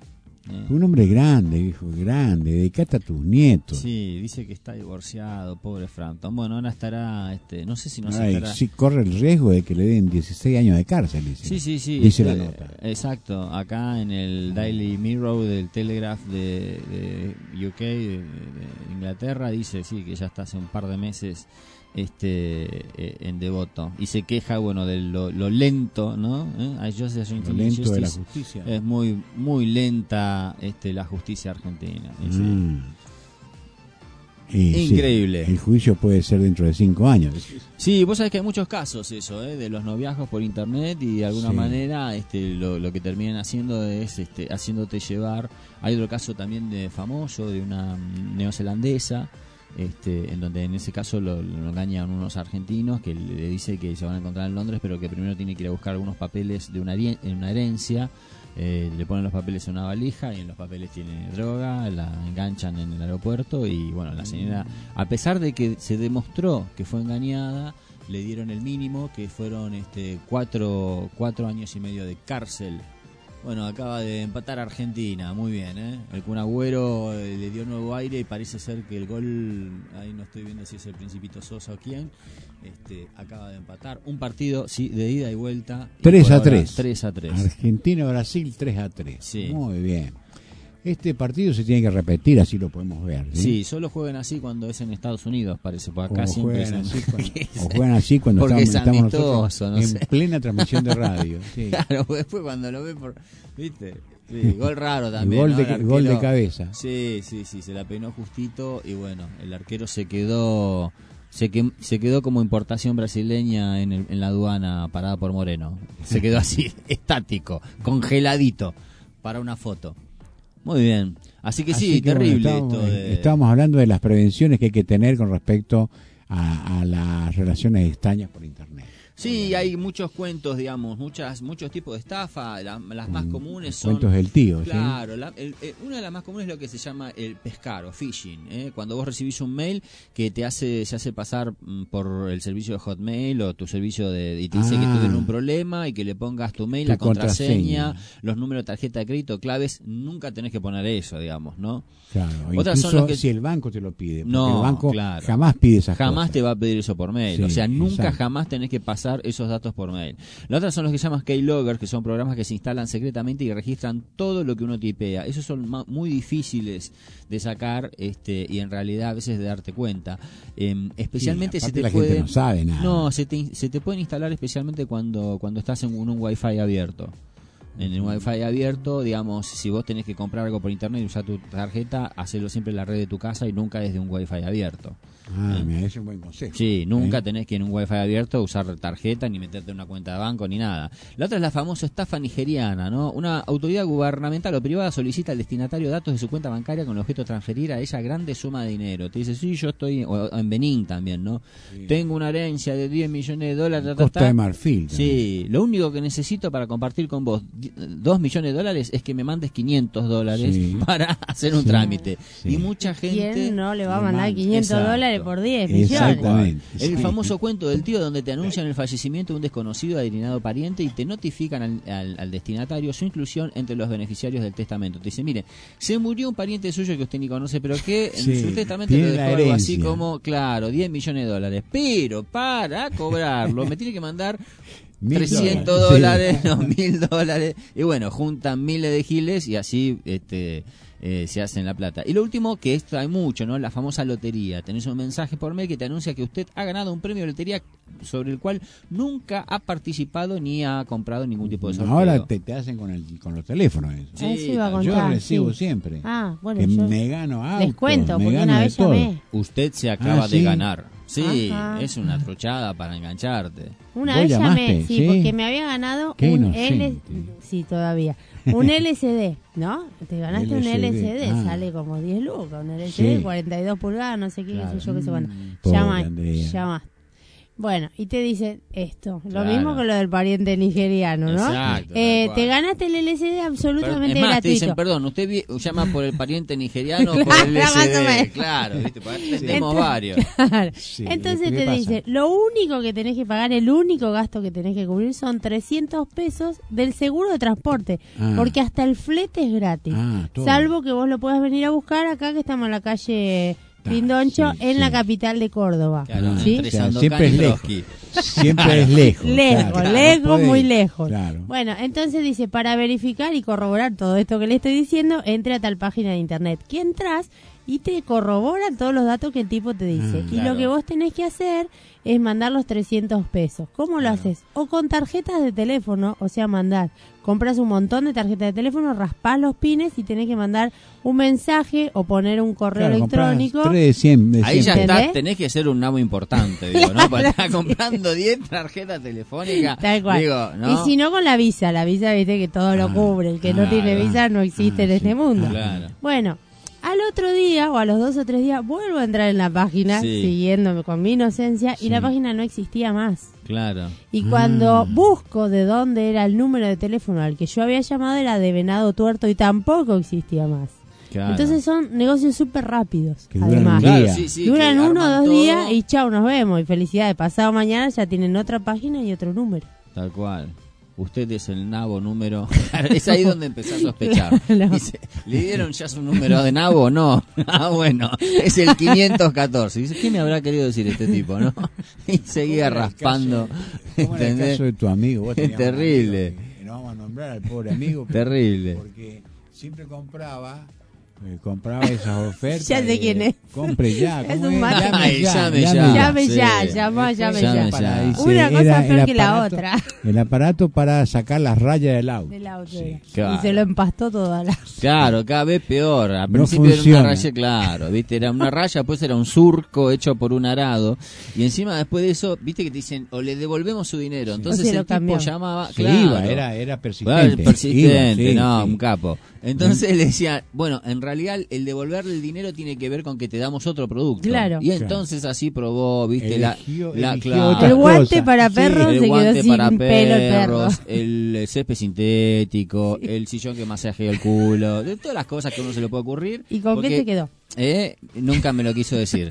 ¿eh? Un hombre grande, viejo, grande, dedicate a tus nietos. Sí, dice que está divorciado, pobre Frampton. Bueno, ahora estará, este, no sé si no se Ay, estará... sí, corre el riesgo de que le den dieciséis años de cárcel, dice. Sí, sí, sí. Dice este, la nota. Exacto, acá en el Daily Mirror del Telegraph de, de U K, de, de Inglaterra, dice sí que ya está hace un par de meses este eh, en devoto y se queja, bueno, de lo, lo lento, ¿no? ¿Eh? I just, lo lento de la justicia. Es muy muy lenta este la justicia argentina. Dice. Mm. Y, Increíble. Sí, el juicio puede ser dentro de cinco años. Sí, vos sabés que hay muchos casos eso, ¿eh? De los noviazgos por internet y de alguna sí. manera este, lo, lo que terminan haciendo es este, haciéndote llevar. Hay otro caso también de famoso, de una neozelandesa, este, en donde en ese caso lo, lo engañan unos argentinos que le dice que se van a encontrar en Londres, pero que primero tiene que ir a buscar algunos papeles de una, una herencia. Eh, le ponen los papeles en una valija y en los papeles tiene droga, la enganchan en el aeropuerto y bueno, la señora, a pesar de que se demostró que fue engañada, le dieron el mínimo, que fueron este cuatro, cuatro años y medio de cárcel. Bueno, acaba de empatar Argentina, muy bien, ¿eh? El Kun Agüero eh, le dio nuevo aire y parece ser que el gol, ahí no estoy viendo si es el Principito Sosa o quién, este, acaba de empatar. Un partido, sí, de ida y vuelta. tres a tres. tres a tres. Argentina-Brasil tres a tres. Sí. Muy bien. Este partido se tiene que repetir, así lo podemos ver. Sí, sí solo juegan así cuando es en Estados Unidos, parece, por acá o siempre juegan es así cuando, o juegan así cuando porque estamos, es estamos nosotros no en sé. plena transmisión de radio. Sí. Claro, después cuando lo ven por... ¿Viste? Sí, gol raro también. Gol, ¿no? de, arquero, gol de cabeza. Sí, sí, sí, se la peinó justito y bueno, el arquero se quedó... Se, que, se quedó como importación brasileña en, el, en la aduana parada por Moreno. Se quedó así, estático, congeladito, para una foto. Muy bien. Así que Así sí, que, terrible bueno, estábamos, esto. De... estábamos hablando de las prevenciones que hay que tener con respecto a, a las relaciones extrañas por internet. Sí, hay muchos cuentos, digamos, muchas muchos tipos de estafa. La, las más comunes son... Cuentos del tío, Claro, ¿sí? la, el, el, una de las más comunes es lo que se llama el pescar o phishing. ¿eh? Cuando vos recibís un mail que te hace se hace pasar mm, por el servicio de Hotmail o tu servicio de... Y te dice Ah. que tú tienes un problema y que le pongas tu mail, Tu la contraseña, contraseña. los números de tarjeta de crédito, claves. Nunca tenés que poner eso, digamos, ¿no? Claro, Otras incluso son los que... si el banco te lo pide. Porque No, el banco claro. jamás pide esas Jamás cosas. te va a pedir eso por mail. Sí, o sea, nunca exacto. jamás tenés que pasar esos datos por mail. La otra son los que llaman keylogger, que son programas que se instalan secretamente y registran todo lo que uno tipea. Esos son ma- muy difíciles de sacar este y en realidad a veces de darte cuenta. Eh, especialmente Sí, se aparte te la gente pueden... no sabe nada. No, se te, se te pueden instalar especialmente cuando, cuando estás en un, un Wi-Fi abierto. En el Wi-Fi abierto, digamos, si vos tenés que comprar algo por internet y usar tu tarjeta, hacelo siempre en la red de tu casa y nunca desde un Wi-Fi abierto. Ah, ¿Eh? mira, ese es un buen consejo. Sí, nunca ¿Eh? tenés que en un Wi-Fi abierto usar tarjeta ni meterte en una cuenta de banco ni nada. La otra es la famosa estafa nigeriana, ¿no? Una autoridad gubernamental o privada solicita al destinatario datos de su cuenta bancaria con el objeto de transferir a ella grande suma de dinero. Te dice, sí, yo estoy, o en Benín también, ¿no? Sí. Tengo una herencia de diez millones de dólares. Ta, ta, Costa ta. de Marfil. Sí, lo único que necesito para compartir con vos dos millones de dólares es que me mandes quinientos dólares Sí. para hacer un Sí. trámite. Sí. Y mucha gente... ¿Quién no le va a le mandar manda. quinientos Exacto. dólares por diez millones? Exactamente. El Sí. famoso cuento del tío donde te anuncian el fallecimiento de un desconocido adinerado pariente y te notifican al, al- al destinatario su inclusión entre los beneficiarios del testamento. Te dicen, mire, se murió un pariente suyo que usted ni conoce, pero que en Sí, su testamento tiene le dejó la algo así herencia. como, claro, diez millones de dólares. Pero para cobrarlo me tiene que mandar Mil trescientos dólares. dólares, no, mil dólares. Y bueno, juntan miles de giles y así este eh, se hacen la plata. Y lo último, que esto hay mucho, ¿no? La famosa lotería. Tenés un mensaje por mail que te anuncia que usted ha ganado un premio de lotería sobre el cual nunca ha participado ni ha comprado ningún tipo de sorteo. Ahora te, te hacen con, el, con los teléfonos eso. Sí, Eso iba a Yo contar, recibo sí. siempre. Ah, bueno, que yo me gano autos, les cuento, me porque gano una de vez todo. llamé. Usted se acaba Ah, de ¿sí? ganar. Sí, Ajá. es una truchada para engancharte. Una ¿Vos vez llamé, llamaste? sí, Sí. porque me había ganado Qué un inocente. L, sí, todavía, un L C D, ¿no? Te ganaste un L C D, L C D, ah. sale como diez lucas, un L C D, Sí. cuarenta y dos pulgadas, no sé qué, Claro. qué sé yo, qué sé, bueno, Pobre llama, Andrea. llama. Bueno, y te dicen esto, lo Claro. mismo que lo del pariente nigeriano, ¿no? Exacto, Eh, tal te cual. ganaste el L C D Per- absolutamente es más, gratuito. te dicen, perdón, ¿usted vi- llama por el pariente nigeriano o por Claro, el más o S D? menos. Claro, ¿viste? Porque tenemos Entonces- varios. Claro. Sí, Entonces ¿qué te pasa? dice, lo único que tenés que pagar, el único gasto que tenés que cubrir son trescientos pesos del seguro de transporte, Ah. porque hasta el flete es gratis, Ah, todo. salvo que vos lo puedas venir a buscar acá que estamos en la calle Pindoncho, sí, en sí. la capital de Córdoba. Claro, ¿Sí? entre O sea, Sandokan siempre y es lejos. Trotsky. Siempre es lejos. Lejos, claro. lejos, No podés- muy lejos. Claro. Bueno, entonces dice, para verificar y corroborar todo esto que le estoy diciendo, entre a tal página de internet. Que entras y te corroboran todos los datos que el tipo te dice. Ah, y claro. lo que vos tenés que hacer es mandar los trescientos pesos. ¿Cómo lo haces? O con tarjetas de teléfono, o sea, mandar. Compras un montón de tarjetas de teléfono, raspás los pines y tenés que mandar un mensaje o poner un correo Claro, comprás electrónico. tres de cien, de Ahí cien ya pesos. está, ¿Entendés? tenés que ser un nabo importante, digo, ¿no? Para estar comprando diez tarjetas telefónicas. Tal cual. Digo, ¿no? Y si no, con la visa. La visa, viste que todo lo cubre. El que no claro. tiene visa no existe Ah, en sí. este mundo. Claro. Bueno, al otro día o a los dos o tres días vuelvo a entrar en la página, Sí. siguiéndome con mi inocencia, y Sí. la página no existía más. Claro. Y cuando Mm. busco de dónde era el número de teléfono al que yo había llamado, era de Venado Tuerto y tampoco existía más. Claro. Entonces son negocios súper rápidos, Que duran además. un Claro, día. sí, sí, Duran que uno o arman dos todo. días y chao, nos vemos. Y felicidades, pasado mañana ya tienen otra página y otro número. Tal cual. Usted es el nabo número... Es ahí donde empezó a sospechar. Claro. Dice, ¿le dieron ya su número de nabo? No. Ah, bueno, es el quinientos catorce. Dice, ¿qué me habrá querido decir este tipo, no? Y seguía ¿Cómo era el raspando. ¿Cómo era el ¿entendés? caso de tu amigo? Vos tenías un Terrible. amigo que- que no vamos a nombrar al pobre amigo. pero- Terrible. Porque siempre compraba, eh, compraba esas ofertas. Ya sé de, quién es. Compre ya. Es ¿cómo un macho. Ay, llame ya. Llame sí. ya, llama, llame Llame ya. ya. Dice, Una cosa era peor el que la aparato- otra. El aparato para sacar las rayas del auto. Del auto. Sí. Claro. Y se lo empastó toda la... Claro, cada vez peor. Al No principio era funciona. una raya, claro, viste, era una raya, después era un surco hecho por un arado. Y encima después de eso, viste que te dicen, o le devolvemos su dinero. Entonces O se el lo tipo cambió. llamaba, Se claro. iba, era, era Bueno, persistente. persistente, Iba, sí, no, sí. un capo. Entonces le decía, bueno, en realidad el devolverle el dinero tiene que ver con que te damos otro producto. Claro. Y entonces así probó, viste, Eligió- la, la eligió claro. otra El guante cosa. para Sí, perros el se guante quedó sin para pelo el perro. perros, el césped sintético, el sillón que masajea el culo, de todas las cosas que a uno se le puede ocurrir. ¿Y con porque, qué te quedó? Eh, nunca me lo quiso decir.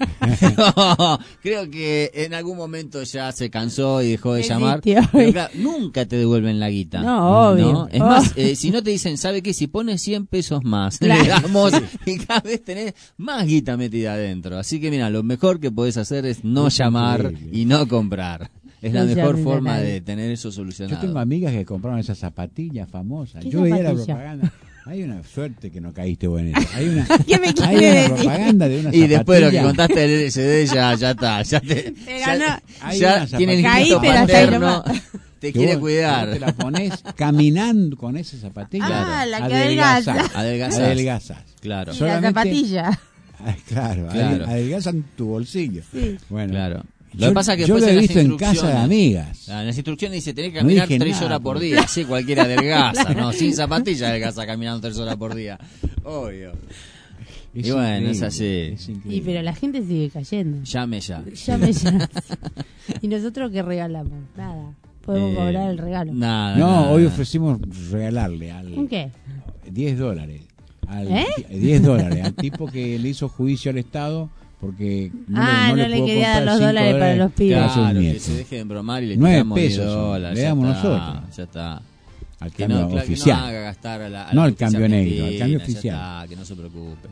Creo que en algún momento ya se cansó y dejó de llamar. Desistió. Pero claro, nunca te devuelven la guita. No, obvio. Es Oh. más, eh, si no te dicen, ¿sabe qué? Si pones cien pesos más, Claro. le damos y cada vez tenés más guita metida adentro. Así que mira, lo mejor que podés hacer es no Es llamar increíble. y no comprar. Es la No mejor llamen a forma nadie. de tener eso Yo solucionado. tengo amigas que compraron esas zapatillas famosas. ¿Qué Yo veía la zapatilla? propaganda. Hay una suerte que no caíste vos en eso. Hay una, ¿Qué me hay quiere una decir? propaganda de una Y después lo que zapatilla. contaste del L S D ya, ya está. Ya, te, Te ya, ganó. Hay ya una tiene el zapatilla instinto Caíste, la paterno. tenés Te que quiere vos- cuidar. vos te la pones caminando con esa zapatilla. Ah, la que adelgazás. adelgaza. Adelgazás. Adelgazás. Claro. Y la Solamente- zapatilla. Ah, claro, Claro. adelgazan tu bolsillo. Sí. Bueno, Claro. Lo Yo, que pasa es que yo después lo he en las visto en casa de instrucciones- amigas. Ah, en las instrucciones dice, tenés que No caminar dije tres nada, horas por porque- día. Sí, cualquiera adelgaza, ¿no? Sin zapatilla adelgaza caminando tres horas por día. Obvio. Es Y bueno, es increíble, así. es increíble. Y pero la gente sigue cayendo. Llame ya. Llame ya. ¿Y nosotros qué regalamos? Nada. Podemos Eh, cobrar el regalo. Nada. No, nada. hoy ofrecimos regalarle al ¿Un qué? diez dólares. Al, ¿Eh? diez dólares al tipo que le hizo juicio al Estado porque no, Ah, le, no le pudo quería dar comprar los cinco dólares para los pibes. a sus Claro, que nietos. se deje de embromar y le Nueve tiramos diez pesos son, dólares. le ya damos está, nosotros. Ya está. Al Que cambio no, claro, oficial. que no haga gastar a la, a No la al justicia cambio negro, al argentina, cambio ya oficial. está, que no se preocupe.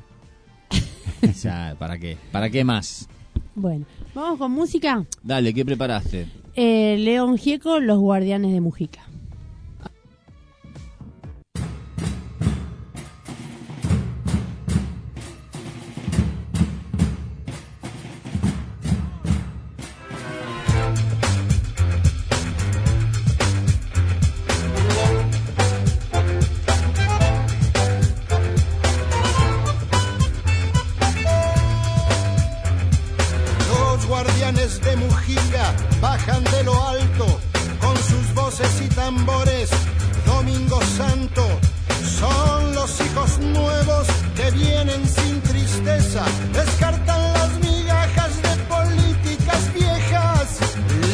Ya, ¿para qué? ¿Para qué más? Bueno, vamos con música. Dale, ¿qué preparaste? Eh, León Gieco, Los Guardianes de Mujica. Los guardianes de Mujica bajan de lo alto con sus voces y tambores. Domingo Santo son los hijos nuevos que vienen sin tristeza, descartan las migajas de políticas viejas.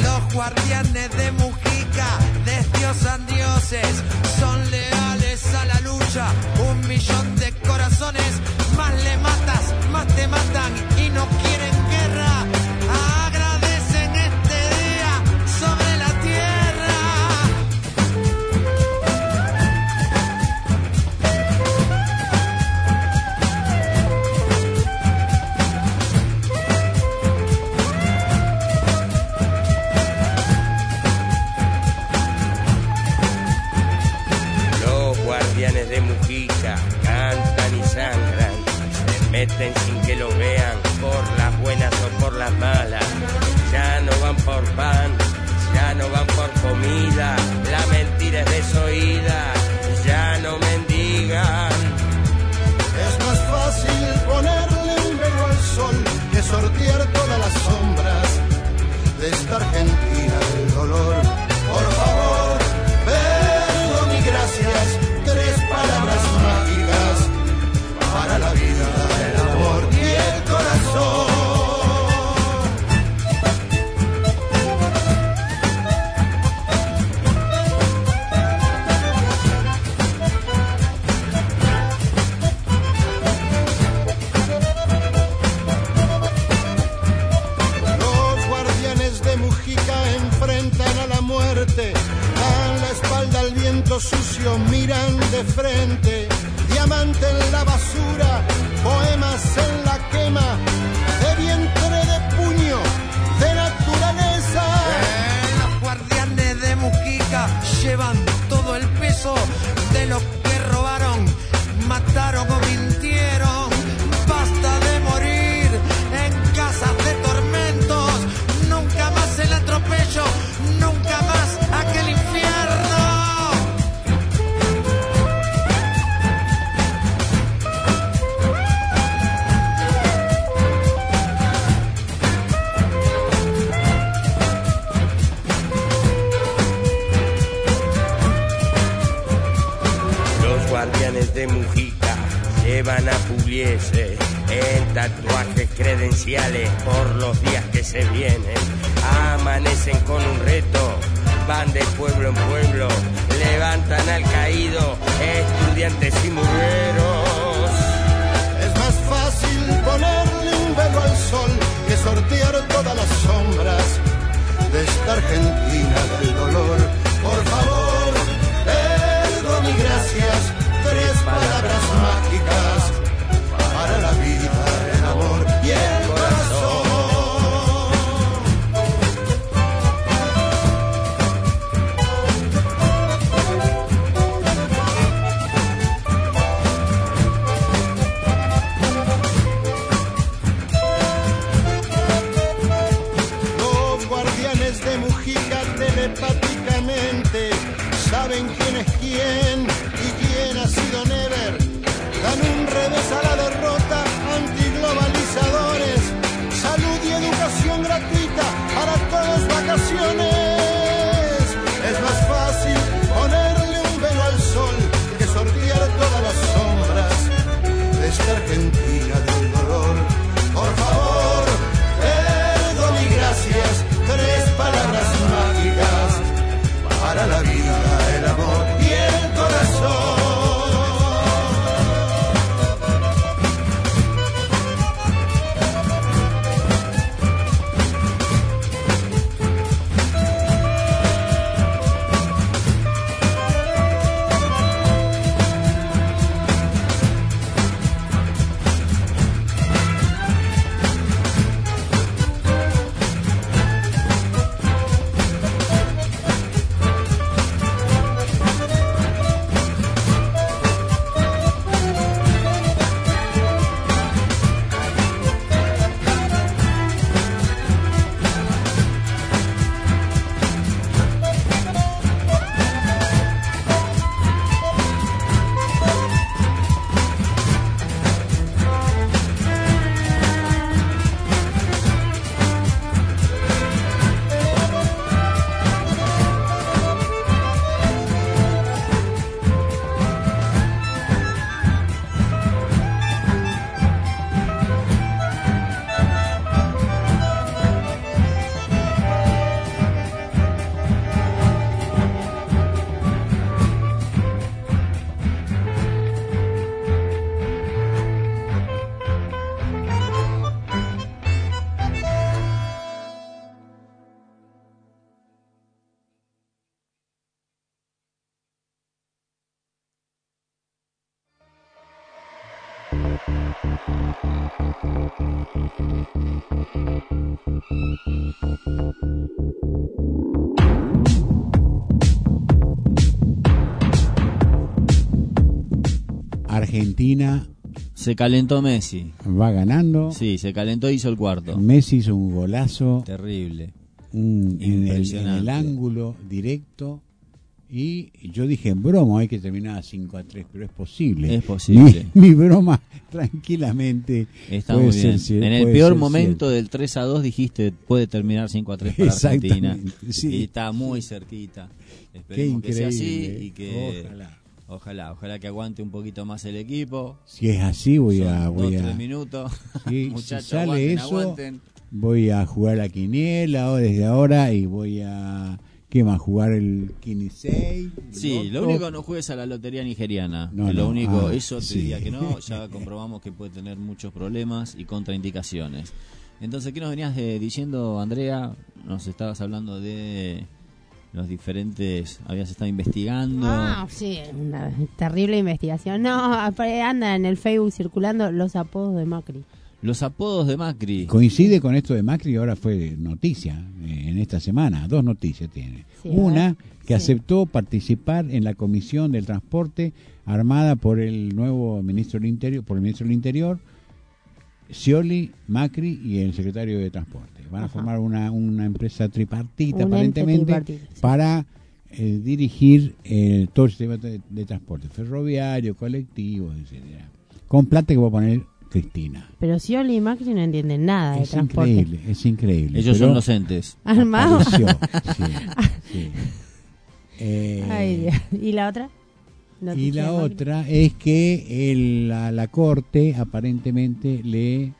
meten sin que lo vean, por las buenas o por las malas. Ya no van por pan, ya no van por comida, la mentira es desoída, ya no mendigan. Es más fácil ponerle un velo al sol que sortear todas las sombras de esta Argentina del dolor. Por favor, perdón y gracias, tres palabras mágicas para la vida, el amor y el corazón. Los guardianes de Mujica enfrentan a la muerte, dan la espalda al viento sucio, miran de frente. Diamante en la basura, poemas en la quema, de vientre de puño, de naturaleza. Eh, los guardianes de Mujica llevan todo el peso de lo que robaron, mataron o mintieron. Basta de morir en casas de tormentos, nunca más el atropello, nunca más aquel infierno. Los guardianes de Mujica llevan a Pugliese en tatuajes credenciales por los días que se vienen. Amanecen con un reto, van de pueblo en pueblo, levantan al caído, estudiantes y mujeros. Es más fácil ponerle un velo al sol que sortear todas las sombras de esta Argentina del dolor. Por favor, perdón y gracias, tres palabras mágicas para la vida, el amor y el corazón. Los guardianes de Mujica telepáticamente saben quién es quién y quién ha sido never. Dan un revés a la derrota, antiglobalizadores. Salud y educación gratuita para todos, vacaciones. Es más fácil ponerle un velo al sol que sortear todas las sombras de esta Argentina del dolor. Por favor, perdón y gracias, tres palabras mágicas para la vida, el amor y el corazón. Argentina Se calentó Messi. Va ganando. Sí, se calentó y hizo el cuarto. Messi hizo un golazo. Terrible. Un, en, el, en el ángulo directo. Y yo dije en broma, hay que terminar cinco a tres, pero es posible. Es posible. Mi, mi broma tranquilamente está puede muy bien. Ser, en el peor momento cierto. Del tres a dos dijiste puede terminar cinco a tres para Argentina. Sí. Y está muy cerquita. Esperemos que sea así y que ojalá. Ojalá, ojalá que aguante un poquito más el equipo. Si es así voy Son a voy dos, a tres minutos. Sí, Muchachos, si sale aguanten, eso, aguanten. Voy a jugar la quiniela o desde ahora y voy a ¿qué más? Jugar el quince. Sí, lo único que no juegues a la lotería nigeriana. No, lo no. único, Ah, eso te sí. diría que no. Ya comprobamos que puede tener muchos problemas y contraindicaciones. Entonces, ¿qué nos venías de, diciendo, Andrea? Nos estabas hablando de los diferentes, habías estado investigando. Ah, sí, una terrible investigación. No, anda en el Facebook circulando los apodos de Macri. Los apodos de Macri. Coincide con esto de Macri, ahora fue noticia eh, en esta semana, dos noticias tiene. Sí, Una, que sí. aceptó participar en la Comisión del Transporte armada por el nuevo ministro del Interior, por el ministro del Interior, Scioli, Macri y el secretario de Transporte. Van a Ajá. formar una, una empresa tripartita, Un ente aparentemente, tripartito, sí. para eh, dirigir eh, todo el sistema de, de transporte ferroviario, colectivos, etcétera, con plata que va a poner Cristina. Pero Scioli y Macri no entienden nada de Es transporte. increíble, es increíble. Ellos pero son docentes. ¿Armados? apareció, sí, sí. Eh, Ay, Dios. ¿Y la otra? y Noticia la de Macri. otra es que el, la, la corte aparentemente le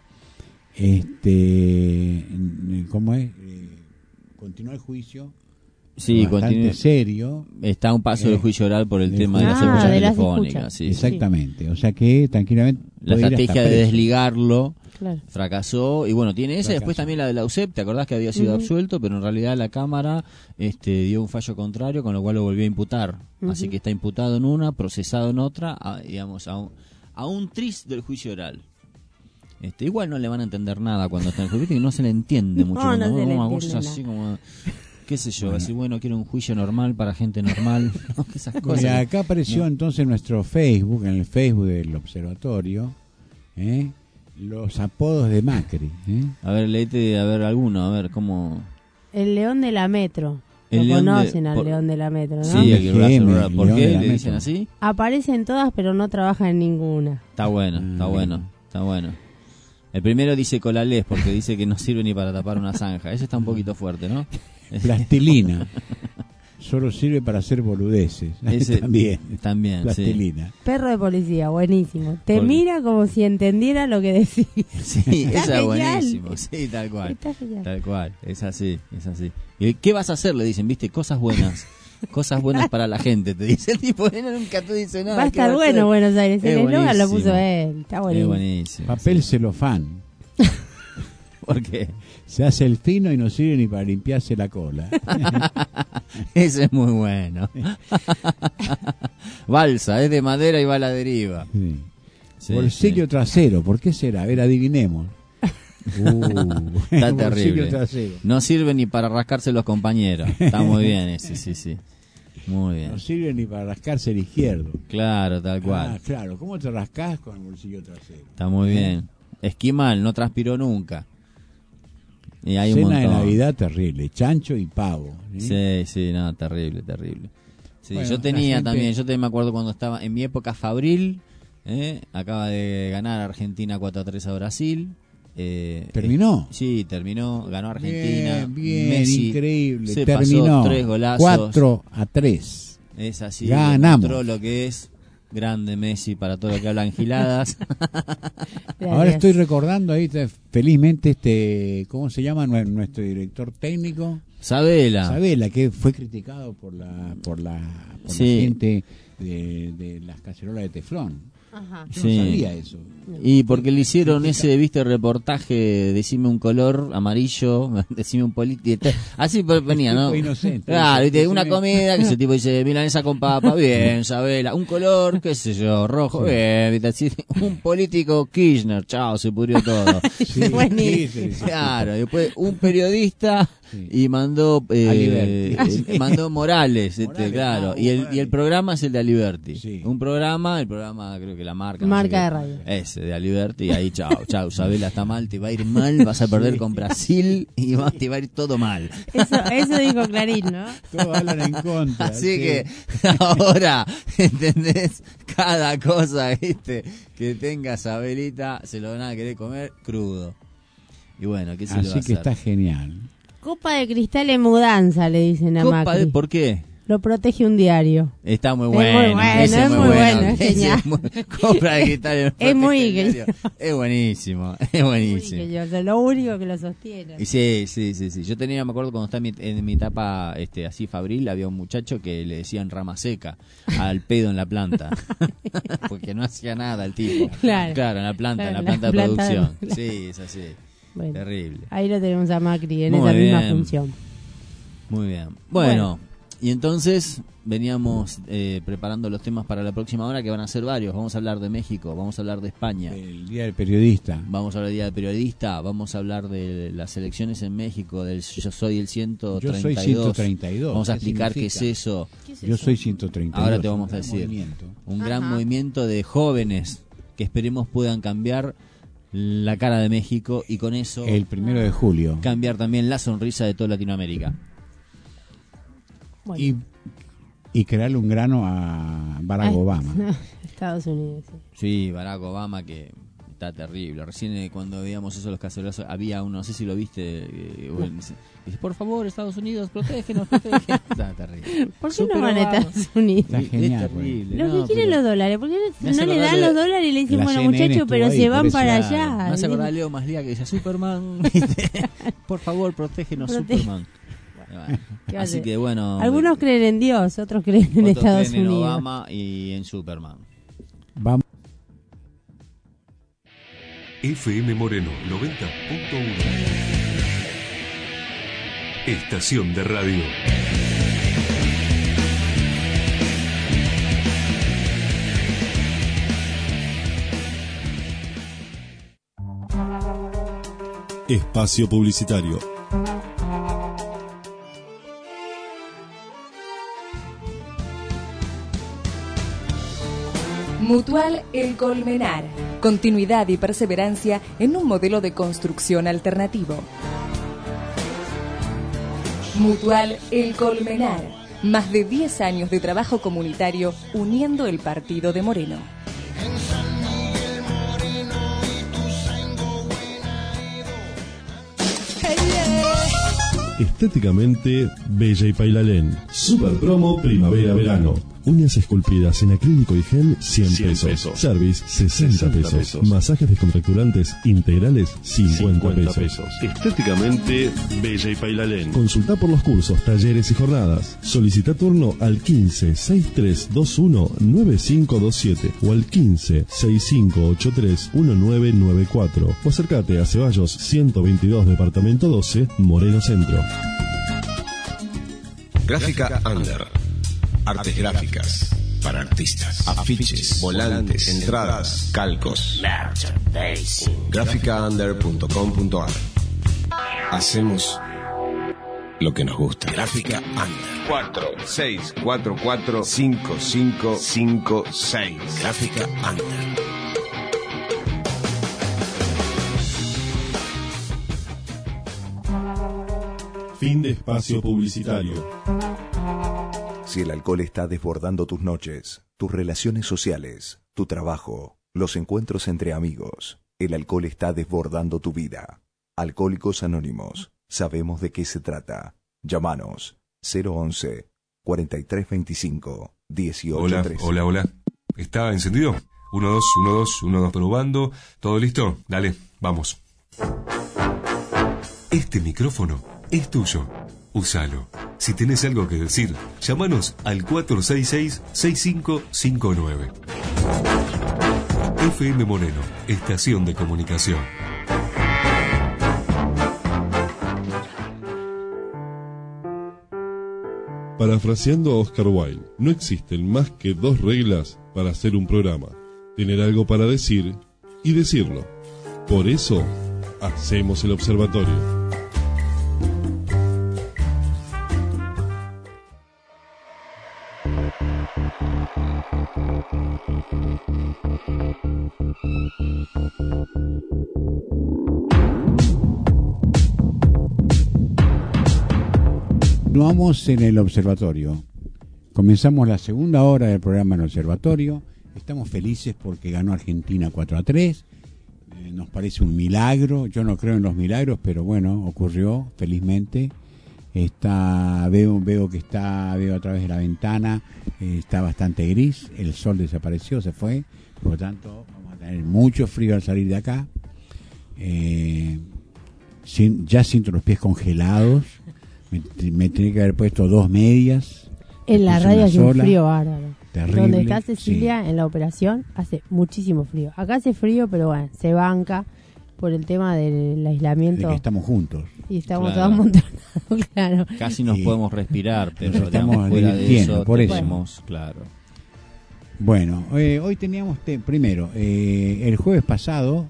este ¿cómo es? Eh, continúa el juicio. Sí, bastante continúa. serio. Está a un paso Eh, del juicio oral por el de tema de las Ah, escuchas de las telefónicas. escuchas. Sí. Exactamente, o sea que tranquilamente La puede ir hasta estrategia de preso. desligarlo Claro. fracasó y bueno, tiene esa y Fracasó. después también la de la U C E P. ¿Te acordás que había sido Ujú. absuelto? Pero en realidad la Cámara este, dio un fallo contrario, con lo cual lo volvió a imputar. Ujú. Así que está imputado en una, procesado en otra, a, digamos, a un, a un tris del juicio oral. Este, igual no le van a entender nada cuando está en el juicio, que no se le entiende mucho. No, cuando no se le una entiende cosa así como, qué sé yo, Bueno. así bueno, quiero un juicio normal para gente normal. ¿no? Esas Bueno, cosas. y acá apareció No. entonces nuestro Facebook, en el Facebook del Observatorio, ¿eh? Los apodos de Macri. ¿eh? A ver, léete, a ver alguno, a ver cómo... El león de la metro. El Lo león de- conocen al por- león de la metro, ¿no? Sí, el que M G M, brazo, ¿por León qué de la le dicen Metro. así? Aparecen todas, pero no trabajan en ninguna. Está bueno, está Ah, bueno, bien. está bueno. El primero dice colalés porque dice que no sirve ni para tapar una zanja. Ese está un poquito fuerte, ¿no? Plastilina. Solo sirve para hacer boludeces. Ese- también. también, sí. Plastilina. Perro de policía, buenísimo. Te Porque- mira como si entendiera lo que decís. Sí, Está esa es genial. buenísimo. Sí, tal cual. Está genial. Tal cual, es así, es así. ¿Y qué vas a hacer? Le dicen, viste, cosas buenas. Cosas buenas para la gente, te dice el tipo. Él nunca te dice nada. Va a ¿qué estar a bueno hacer? Buenos Aires. Es El eslogan lo puso buenísimo. él. Está Es buenísimo. buenísimo. Papel sí. celofán. ¿Por qué? Se hace el fino y no sirve ni para limpiarse la cola. Ese es muy bueno. Balsa, es de madera y va a la deriva. Sí. Sí, Bolsillo sí. trasero, ¿por qué será? A ver, adivinemos. Uh, Está bolsillo terrible. trasero. No sirve ni para rascarse los compañeros. Está muy bien ese, sí, sí. Muy bien. No sirve ni para rascarse el izquierdo. Claro, tal cual. Ah, claro. ¿Cómo te rascás con el bolsillo trasero? Está muy bien. Esquimal, no transpiró nunca. Y hay un Cena de montón. Navidad terrible, chancho y pavo. ¿sí? Sí, sí, no, terrible, terrible. Sí, Bueno, yo la tenía gente- también, yo también me acuerdo cuando estaba en mi época fabril, ¿eh? Acaba de ganar Argentina cuatro a tres a Brasil. Eh, ¿Terminó? eh, sí, terminó, ganó Argentina. Bien, bien, Messi increíble. se Terminó pasó tres golazos. cuatro a tres. Es así, Ganamos. demostró lo que es grande Messi para todo lo que hablan giladas. Ahora estoy recordando ahí te- felizmente este, ¿cómo se llama nue- nuestro director técnico? Sabela. Sabela, que fue criticado por la por la, por Sí. la gente de, de las cacerolas de teflón. Ajá. Yo Sí. no sabía eso. Y porque le hicieron ese, viste, reportaje, decime un color amarillo, decime un político, así venía, ¿no? Tipo inocente. Claro, viste, una Decime- comida que ese tipo dice, milanesa con papa, bien, Sabela, un color, qué sé yo, rojo, bien, viste, así, un político Kirchner, chao, se pudrió todo. Sí, Buenísimo. sí, sí, sí. Claro, después un periodista, Sí. Y mandó eh, Aliberti. eh, mandó Morales, este, Morales, claro. no, y el Morales. y el programa es el de Aliberti. Sí. Un programa, el programa creo que la marca. Marca no sé de qué, radio. Ese de Aliberti. Y ahí, chao, chao, Sabela está mal, te va a ir mal, vas a perder Sí. con Brasil y va, te va a ir todo mal. Eso, eso dijo Clarín, ¿no? Todos hablan en contra. Así sí. que ahora, ¿entendés? Cada cosa, ¿viste? Que tenga Sabelita, se lo van a querer comer crudo. Y bueno, ¿qué se le va a Así que hacer? está genial. Copa de cristal en mudanza, le dicen a Copa Macri. de- ¿Por qué? Lo protege un diario. Está muy Es bueno. muy bueno, ese es muy bueno, es Ese genial. muy- Compra de cristal en Es muy diario. genial. Es buenísimo, es buenísimo. Que yo, soy lo único que lo sostiene. Y sí, sí, sí, sí. Yo tenía, me acuerdo cuando estaba en mi, en mi etapa este, así fabril, había un muchacho que le decían rama seca al pedo en la planta. Porque no hacía nada el tipo. Claro. en la planta, Claro, en la planta la de planta de- producción. Sí, es así. Bueno, Terrible. ahí lo tenemos a Macri en Muy esa misma bien. función. Muy bien. Bueno, Bueno. y entonces veníamos eh, preparando los temas para la próxima hora, que van a ser varios. Vamos a hablar de México, vamos a hablar de España. El Día del Periodista. Vamos a hablar del Día del Periodista, vamos a hablar de las elecciones en México, del Yo Soy el ciento treinta y dos. Yo soy ciento treinta y dos. Vamos a ¿Qué explicar qué es significa? eso. ¿Qué es Yo eso? soy ciento treinta y dos. Ahora te vamos a un gran decir. movimiento. Un gran Ajá. movimiento de jóvenes que esperemos puedan cambiar la cara de México y con eso El primero de julio. cambiar también la sonrisa de toda Latinoamérica. Bueno. Y, y crearle un grano a Barack Ay, Obama. Estados Unidos. sí. Sí, Barack Obama, que está terrible. Recién eh, cuando veíamos eso, los cacerolazos, había uno, no sé si lo viste, eh, bueno, dice, dice, por favor, Estados Unidos, protégenos, protégenos. Está terrible. ¿Por qué Super no van a Obama. Estados Unidos? Está genial, Es terrible. Los no, que quieren pero- los dólares, ¿por qué Me no, hace no le acordar dan de- los dólares y le dicen, La bueno C N N muchachos, pero estuvo ahí, se por van eso para era- allá? Me hace acordar a Leo Maslía que dice, Superman, ¿viste? Por favor, protégenos, Protege- Superman. Bueno, ¿Qué va a así hacer? que bueno, Algunos creen en Dios, otros creen en otros Estados creen en Unidos. Obama y en Superman. Vamos. F M Moreno noventa punto uno. Estación de radio. Espacio publicitario. Mutual El Colmenar. Continuidad y perseverancia en un modelo de construcción alternativo. Mutual El Colmenar. Más de diez años de trabajo comunitario uniendo el partido de Moreno. Estéticamente bella y pailalén. Super promo primavera-verano. Uñas esculpidas en acrílico y gel cien pesos. Service sesenta pesos. Masajes descontracturantes integrales cincuenta pesos. Estéticamente bella y pailalén. Consulta por los cursos, talleres y jornadas. Solicita turno al quince sesenta y tres veintiuno noventa y cinco veintisiete o al quince sesenta y cinco ochenta y tres diecinueve noventa y cuatro o acércate a Ceballos ciento veintidós departamento doce, Moreno Centro. Gráfica Under. Artes gráficas para artistas. Afiches, volantes, entradas, calcos. gráfica under punto com punto ar. Hacemos lo que nos gusta. Gráfica Under. cuatro seis cuatro cuatro cinco cinco cinco seis. Gráfica Under. Fin de espacio publicitario. Si el alcohol está desbordando tus noches, tus relaciones sociales, tu trabajo, los encuentros entre amigos, el alcohol está desbordando tu vida. Alcohólicos Anónimos, sabemos de qué se trata. Llámanos cero once, cuarenta y tres veinticinco, dieciocho Hola, trece. hola, hola. ¿Está encendido? uno, dos, uno, dos, uno, dos, probando. ¿Todo listo? Dale, vamos. Este micrófono es tuyo. Úsalo. Si tenés algo que decir, llámanos al cuatro seis seis, seis cinco cinco nueve. F M Moreno, estación de comunicación. Parafraseando a Oscar Wilde, no existen más que dos reglas para hacer un programa: tener algo para decir y decirlo. Por eso, hacemos el observatorio. Continuamos en el observatorio. Comenzamos la segunda hora del programa en el observatorio. Estamos felices porque ganó Argentina cuatro a tres. Eh, nos parece un milagro. Yo no creo en los milagros, pero bueno, ocurrió felizmente. Está, veo, veo que está, veo a través de la ventana, eh, está bastante gris. El sol desapareció, se fue. Por lo tanto, vamos a tener mucho frío al salir de acá. Eh, sin, ya siento los pies congelados. Me, me tenía que haber puesto dos medias. En la radio hace un frío bárbaro. Terrible. Donde está Cecilia, sí. En la operación, hace muchísimo frío. Acá hace frío, pero bueno, se banca por el tema del aislamiento. De que estamos juntos. Y estamos Claro. todos montonados, claro. Casi nos Sí. podemos respirar, pero Nos estamos digamos, fuera de divirtiendo, eso, por eso. tenemos, claro. Bueno, eh, hoy teníamos, te, primero, eh, el jueves pasado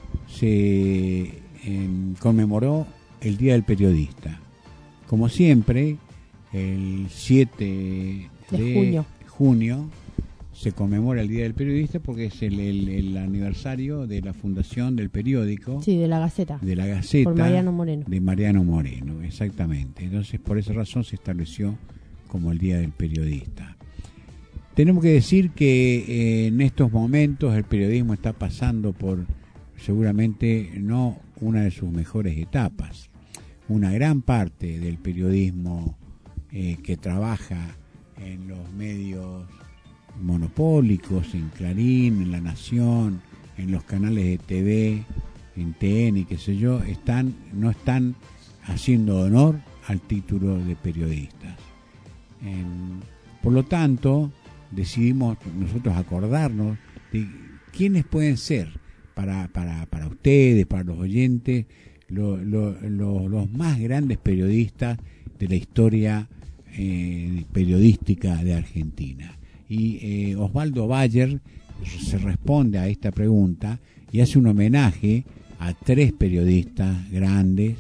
se eh, conmemoró el Día del Periodista. Como siempre, el siete De de junio. junio se conmemora el Día del Periodista porque es el, el, el aniversario de la fundación del periódico. Sí, de la Gaceta. De la Gaceta. Por Mariano Moreno. De Mariano Moreno, exactamente. Entonces, por esa razón se estableció como el Día del Periodista. Tenemos que decir que eh, en estos momentos el periodismo está pasando por seguramente no una de sus mejores etapas. Una gran parte del periodismo eh, que trabaja en los medios monopólicos, en Clarín, en La Nación, en los canales de T V, en T N y qué sé yo, están, no están haciendo honor al título de periodistas. En, por lo tanto, decidimos nosotros acordarnos de quiénes pueden ser para, para, para ustedes, para los oyentes, lo, lo, lo, los más grandes periodistas de la historia eh, periodística de Argentina. Y eh, Osvaldo Bayer se responde a esta pregunta y hace un homenaje a tres periodistas grandes,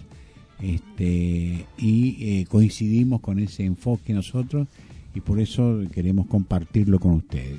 este, y eh, coincidimos con ese enfoque nosotros y por eso queremos compartirlo con ustedes.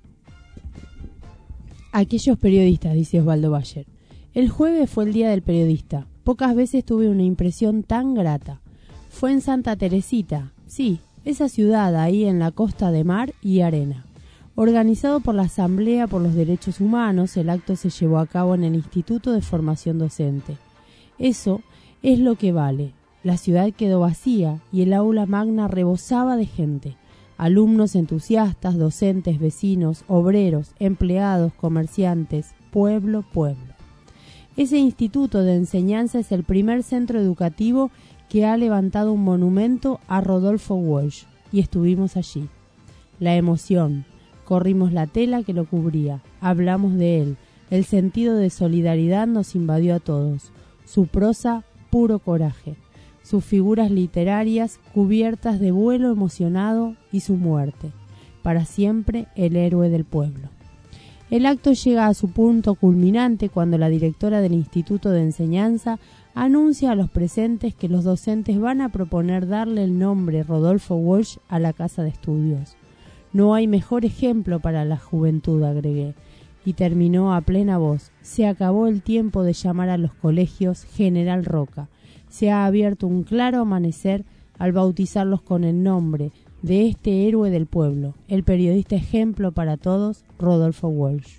Aquellos periodistas, dice Osvaldo Bayer. El jueves fue el Día del Periodista. Pocas veces tuve una impresión tan grata. Fue en Santa Teresita, sí, esa ciudad ahí en la costa de mar y arena. Organizado por la Asamblea por los Derechos Humanos, el acto se llevó a cabo en el Instituto de Formación Docente. Eso es lo que vale. La ciudad quedó vacía y el aula magna rebosaba de gente. Alumnos entusiastas, docentes, vecinos, obreros, empleados, comerciantes, pueblo, pueblo. Ese instituto de enseñanza es el primer centro educativo que ha levantado un monumento a Rodolfo Walsh, y estuvimos allí. La emoción, corrimos la tela que lo cubría, hablamos de él, el sentido de solidaridad nos invadió a todos, su prosa, puro coraje, sus figuras literarias cubiertas de vuelo emocionado y su muerte, para siempre el héroe del pueblo. El acto llega a su punto culminante cuando la directora del Instituto de Enseñanza anuncia a los presentes que los docentes van a proponer darle el nombre Rodolfo Walsh a la casa de estudios. No hay mejor ejemplo para la juventud, agregué, y terminó a plena voz. Se acabó el tiempo de llamar a los colegios General Roca. Se ha abierto un claro amanecer al bautizarlos con el nombre de este héroe del pueblo, el periodista ejemplo para todos, Rodolfo Walsh.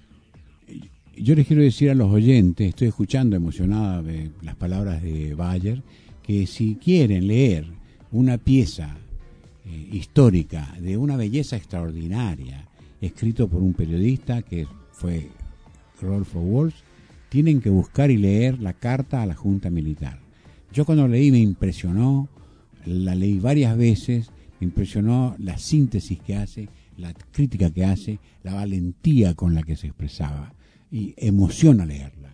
Yo les quiero decir a los oyentes, estoy escuchando emocionada de las palabras de Bayer, que si quieren leer una pieza eh, histórica de una belleza extraordinaria, escrito por un periodista que fue Rodolfo Walsh, tienen que buscar y leer la carta a la Junta Militar. Yo cuando leí me impresionó, la leí varias veces, me impresionó la síntesis que hace, la crítica que hace, la valentía con la que se expresaba. Y emociona leerla.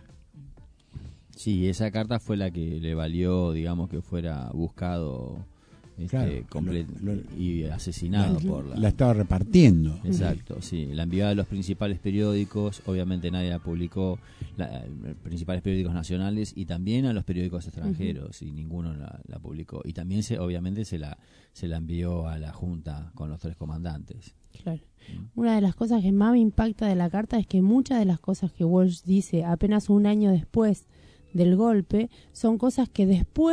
Sí, esa carta fue la que le valió, digamos, que fuera buscado este, Claro, comple- lo- lo- y asesinado la, por la... la estaba repartiendo. Exacto, sí. La enviaba a los principales periódicos, obviamente nadie la publicó, la, los principales periódicos nacionales y también a los periódicos extranjeros, uh-huh. y ninguno la, la publicó. Y también, se, obviamente, se la, se la envió a la Junta con los tres comandantes. Claro. Una de las cosas que más me impacta de la carta es que muchas de las cosas que Walsh dice apenas un año después del golpe son cosas que después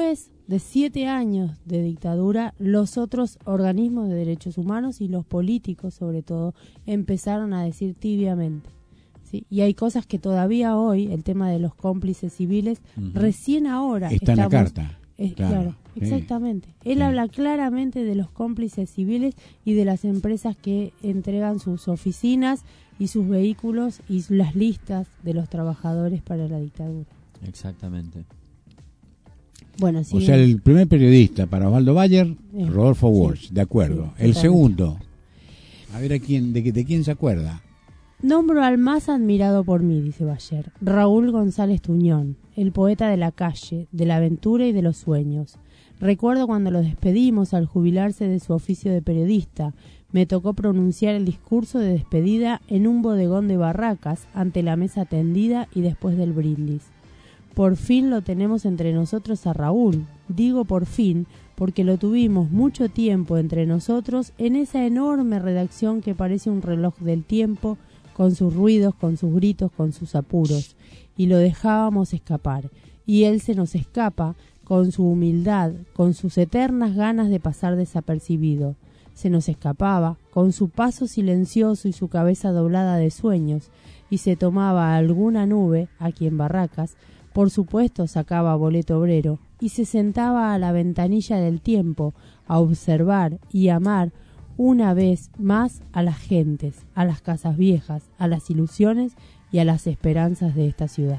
de siete años de dictadura, los otros organismos de derechos humanos y los políticos, sobre todo, empezaron a decir tibiamente. ¿Sí? Y hay cosas que todavía hoy, el tema de los cómplices civiles, uh-huh. recién ahora está estamos, en la carta. Es, claro, claro sí. exactamente. Él sí. habla claramente de los cómplices civiles y de las empresas que entregan sus oficinas y sus vehículos y las listas de los trabajadores para la dictadura. Exactamente. Bueno, sí, o sea, el primer periodista para Osvaldo Bayer, eh, Rodolfo Walsh, sí, de acuerdo. Sí, el segundo, a ver a quién, de, de quién se acuerda. Nombro al más admirado por mí, dice Bayer, Raúl González Tuñón, el poeta de la calle, de la aventura y de los sueños. Recuerdo cuando lo despedimos al jubilarse de su oficio de periodista. Me tocó pronunciar el discurso de despedida en un bodegón de Barracas, ante la mesa tendida y después del brindis. Por fin lo tenemos entre nosotros a Raúl. Digo por fin porque lo tuvimos mucho tiempo entre nosotros en esa enorme redacción que parece un reloj del tiempo, con sus ruidos, con sus gritos, con sus apuros. Y lo dejábamos escapar. Y él se nos escapa con su humildad, con sus eternas ganas de pasar desapercibido. Se nos escapaba con su paso silencioso y su cabeza doblada de sueños, y se tomaba alguna nube, aquí en Barracas, por supuesto sacaba boleto obrero, y se sentaba a la ventanilla del tiempo a observar y amar una vez más a las gentes, a las casas viejas, a las ilusiones y a las esperanzas de esta ciudad.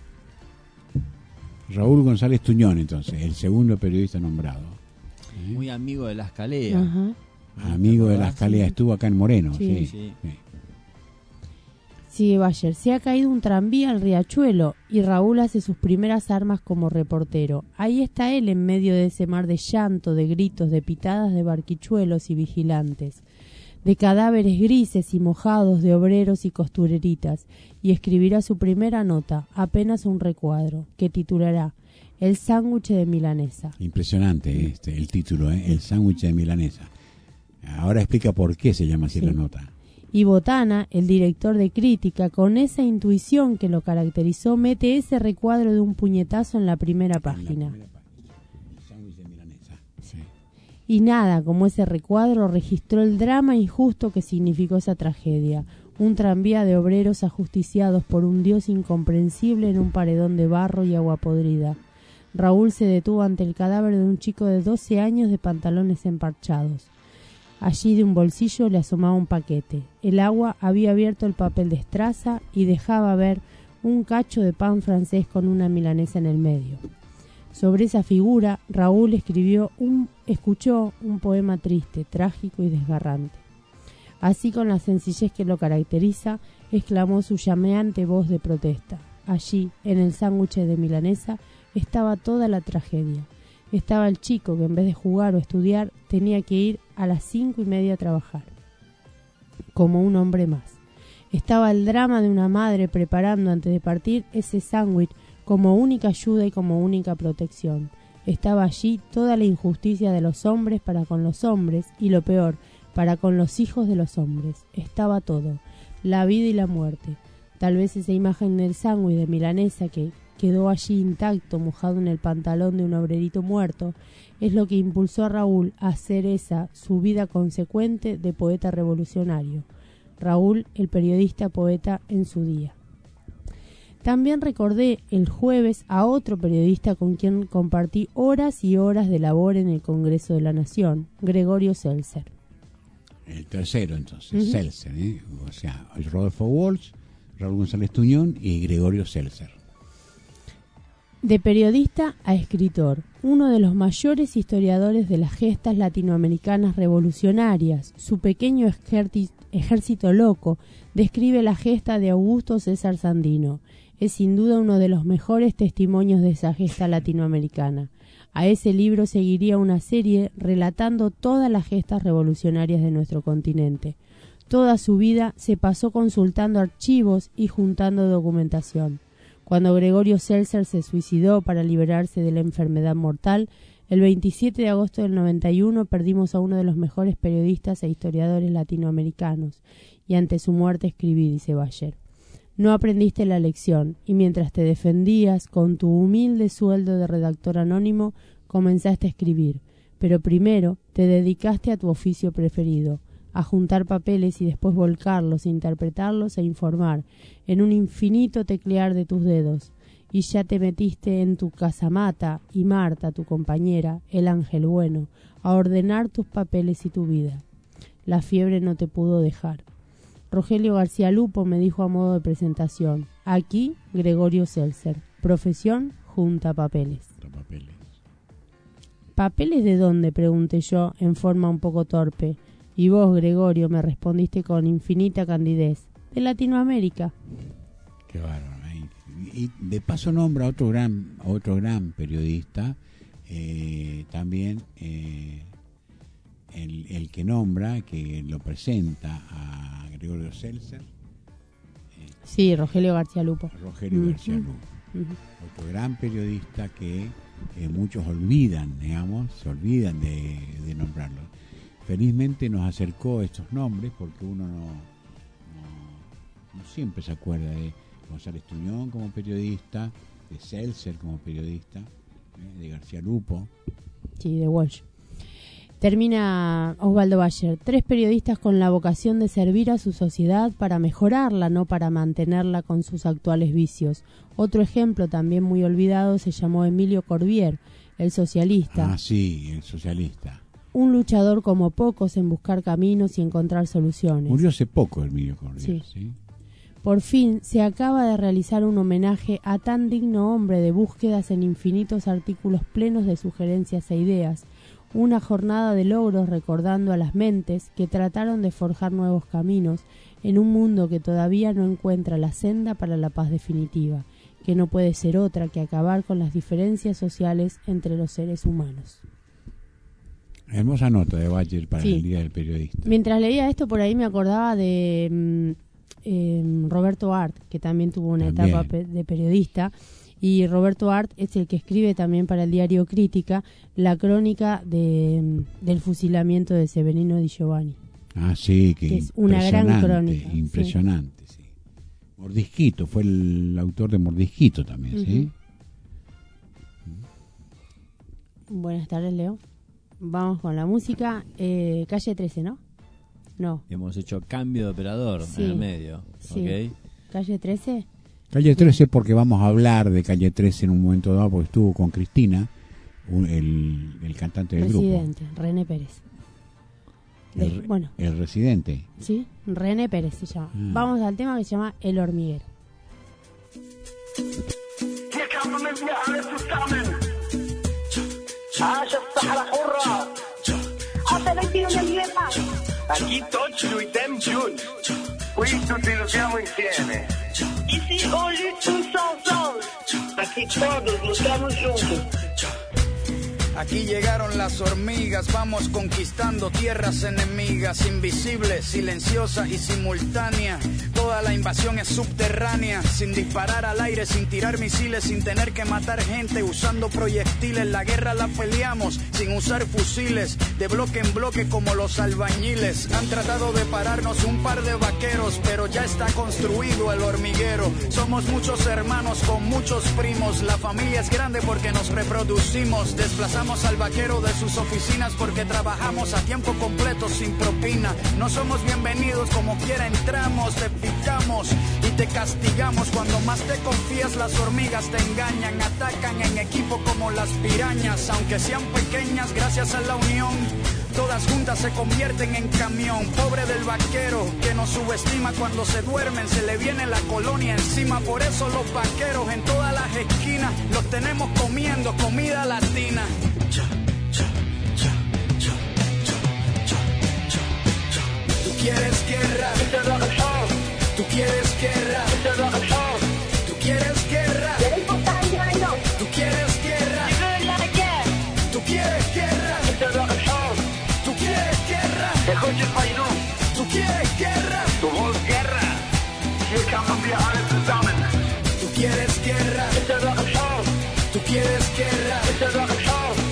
Raúl González Tuñón, entonces, el segundo periodista nombrado. ¿Eh? Muy amigo de Las Caleas. Ajá. Amigo de Las Caleas, estuvo acá en Moreno. Sí, sí. sí. sí. Sigue Bayer, se ha caído un tranvía al riachuelo y Raúl hace sus primeras armas como reportero. Ahí está él en medio de ese mar de llanto, de gritos, de pitadas de barquichuelos y vigilantes, de cadáveres grises y mojados de obreros y costureritas, y escribirá su primera nota, apenas un recuadro, que titulará El sándwich de milanesa. Impresionante este el título, ¿eh? El sándwich de milanesa. Ahora explica por qué se llama así sí. la nota. Y Botana, el director de crítica, con esa intuición que lo caracterizó, mete ese recuadro de un puñetazo en la primera página. En la primera página. El sándwich de milanesa. Sí. Y nada, como ese recuadro registró el drama injusto que significó esa tragedia. Un tranvía de obreros ajusticiados por un dios incomprensible en un paredón de barro y agua podrida. Raúl se detuvo ante el cadáver de un chico de doce años de pantalones emparchados. Allí de un bolsillo le asomaba un paquete. El agua había abierto el papel de estraza y dejaba ver un cacho de pan francés con una milanesa en el medio. Sobre esa figura, Raúl escribió un, escuchó un poema triste, trágico y desgarrante. Así, con la sencillez que lo caracteriza, exclamó su llameante voz de protesta. Allí, en el sándwich de milanesa, estaba toda la tragedia. Estaba el chico que en vez de jugar o estudiar tenía que ir a las cinco y media a trabajar, como un hombre más. Estaba el drama de una madre preparando antes de partir ese sándwich como única ayuda y como única protección. Estaba allí toda la injusticia de los hombres para con los hombres y lo peor, para con los hijos de los hombres. Estaba todo, la vida y la muerte. Tal vez esa imagen del sándwich de milanesa que quedó allí intacto, mojado en el pantalón de un obrerito muerto, es lo que impulsó a Raúl a hacer esa su vida consecuente de poeta revolucionario. Raúl, el periodista poeta en su día. También recordé el jueves a otro periodista con quien compartí horas y horas de labor en el Congreso de la Nación, Gregorio Seltzer. El tercero, entonces, uh-huh. Seltzer, ¿eh? O sea, Rodolfo Walsh, Raúl González Tuñón y Gregorio Seltzer. De periodista a escritor, uno de los mayores historiadores de las gestas latinoamericanas revolucionarias, su pequeño ejército, ejército loco, describe la gesta de Augusto César Sandino. Es sin duda uno de los mejores testimonios de esa gesta latinoamericana. A ese libro seguiría una serie relatando todas las gestas revolucionarias de nuestro continente. Toda su vida se pasó consultando archivos y juntando documentación. Cuando Gregorio Seltzer se suicidó para liberarse de la enfermedad mortal, el veintisiete de agosto del noventa y uno perdimos a uno de los mejores periodistas e historiadores latinoamericanos, y ante su muerte escribí, dice Bayer, no aprendiste la lección, y mientras te defendías con tu humilde sueldo de redactor anónimo, comenzaste a escribir, pero primero te dedicaste a tu oficio preferido, a juntar papeles y después volcarlos, interpretarlos e informar, en un infinito teclear de tus dedos, y ya te metiste en tu casamata y Marta, tu compañera, el ángel bueno, a ordenar tus papeles y tu vida. La fiebre no te pudo dejar. Rogelio García Lupo me dijo a modo de presentación, aquí Gregorio Seltzer, profesión junta papeles. Papeles. ¿Papeles de dónde?, pregunté yo en forma un poco torpe. Y vos, Gregorio, me respondiste con infinita candidez. De Latinoamérica. Qué bárbaro. Y, y de paso nombra a otro gran, a otro gran periodista, eh, también eh, el, el que nombra, que lo presenta a Gregorio Seltzer. Eh, sí, Rogelio García Lupo. Rogelio uh-huh. García Lupo. Uh-huh. Otro gran periodista que eh, muchos olvidan, digamos, se olvidan de, de nombrarlo. Felizmente nos acercó estos nombres porque uno no, no, no siempre se acuerda de González Tuñón como periodista, de Seltzer como periodista, de García Lupo. Sí, de Walsh. Termina Osvaldo Bayer. Tres periodistas con la vocación de servir a su sociedad para mejorarla, no para mantenerla con sus actuales vicios. Otro ejemplo también muy olvidado se llamó Emilio Corbier, el socialista. Ah, sí, el socialista. Un luchador como pocos en buscar caminos y encontrar soluciones. Murió hace poco Emilio Corbier, sí. ¿sí? Por fin se acaba de realizar un homenaje a tan digno hombre de búsquedas en infinitos artículos plenos de sugerencias e ideas. Una jornada de logros recordando a las mentes que trataron de forjar nuevos caminos en un mundo que todavía no encuentra la senda para la paz definitiva, que no puede ser otra que acabar con las diferencias sociales entre los seres humanos. Hermosa nota de Bayer para sí. el Día del Periodista. Mientras leía esto, por ahí me acordaba de eh, Roberto Art, que también tuvo una también. etapa pe- de periodista. Y Roberto Art es el que escribe también para el diario Crítica la crónica de, del fusilamiento de Severino Di Giovanni. Ah, sí, que, que es una gran crónica. Impresionante, sí. sí. Mordisquito, fue el autor de Mordisquito también, uh-huh. ¿sí? Buenas tardes, Leo. Vamos con la música. Eh, calle trece, ¿no? No. Hemos hecho cambio de operador sí. en el medio. Sí. ¿Okay? ¿Calle trece? Calle trece porque vamos a hablar de Calle trece en un momento dado, porque estuvo con Cristina, un, el, el cantante del Residente, grupo. René Pérez. De, el, bueno. El Residente. Sí, René Pérez se llama. Ah. Vamos al tema que se llama El Hormiguero. Aquí tots lluitem junts. Qui tutti lottiamo insieme. Ici on lutte tous ensemble. Aquí todos luchamos juntos. Aquí llegaron las hormigas, vamos conquistando tierras enemigas, invisibles, silenciosa y simultánea. Toda la invasión es subterránea, sin disparar al aire, sin tirar misiles, sin tener que matar gente, usando proyectiles. La guerra la peleamos sin usar fusiles, de bloque en bloque como los albañiles. Han tratado de pararnos un par de vaqueros, pero ya está construido el hormiguero. Somos muchos hermanos con muchos primos, la familia es grande porque nos reproducimos. Desplazamos al vaquero de sus oficinas porque trabajamos a tiempo completo sin propina. No somos bienvenidos, como quiera entramos, te picamos y te castigamos. Cuando más te confías las hormigas te engañan, atacan en equipo como las pirañas. Aunque sean pequeñas, gracias a la unión, todas juntas se convierten en camión. Pobre del vaquero que nos subestima, cuando se duermen se le viene la colonia encima. Por eso los vaqueros en todas las esquinas los tenemos comiendo comida latina. Tú quieres guerra, tú quieres guerra, tú quieres guerra, tú quieres guerra, tú quieres guerra, tú quieres guerra, tú quieres guerra, Du willst Guerra. Hier kämpfen wir alle zusammen. Tú quieres guerra, tú quieres guerra,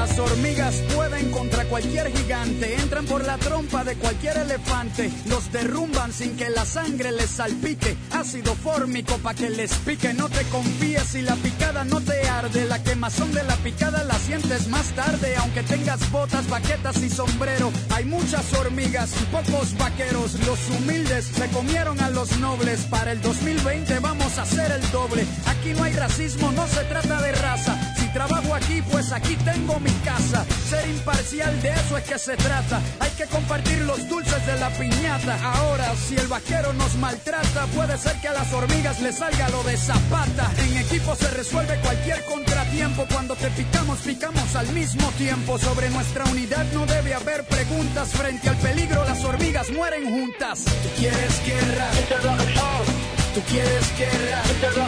Las hormigas pueden contra cualquier gigante, entran por la trompa de cualquier elefante, los derrumban sin que la sangre les salpique, ácido fórmico pa' que les pique. No te confíes si la picada no te arde, la quemazón de la picada la sientes más tarde, aunque tengas botas, baquetas y sombrero. Hay muchas hormigas y pocos vaqueros, los humildes se comieron a los nobles. Para el dos mil veinte vamos a hacer el doble. Aquí no hay racismo, no se trata de raza. Si trabajo aquí, pues aquí tengo mi casa. Ser imparcial, de eso es que se trata. Hay que compartir los dulces de la piñata. Ahora, si el vaquero nos maltrata, puede ser que a las hormigas les salga lo de Zapata. En equipo se resuelve cualquier contratiempo. Cuando te picamos, picamos al mismo tiempo. Sobre nuestra unidad no debe haber preguntas. Frente al peligro, las hormigas mueren juntas. Tú quieres guerra, tú quieres guerra,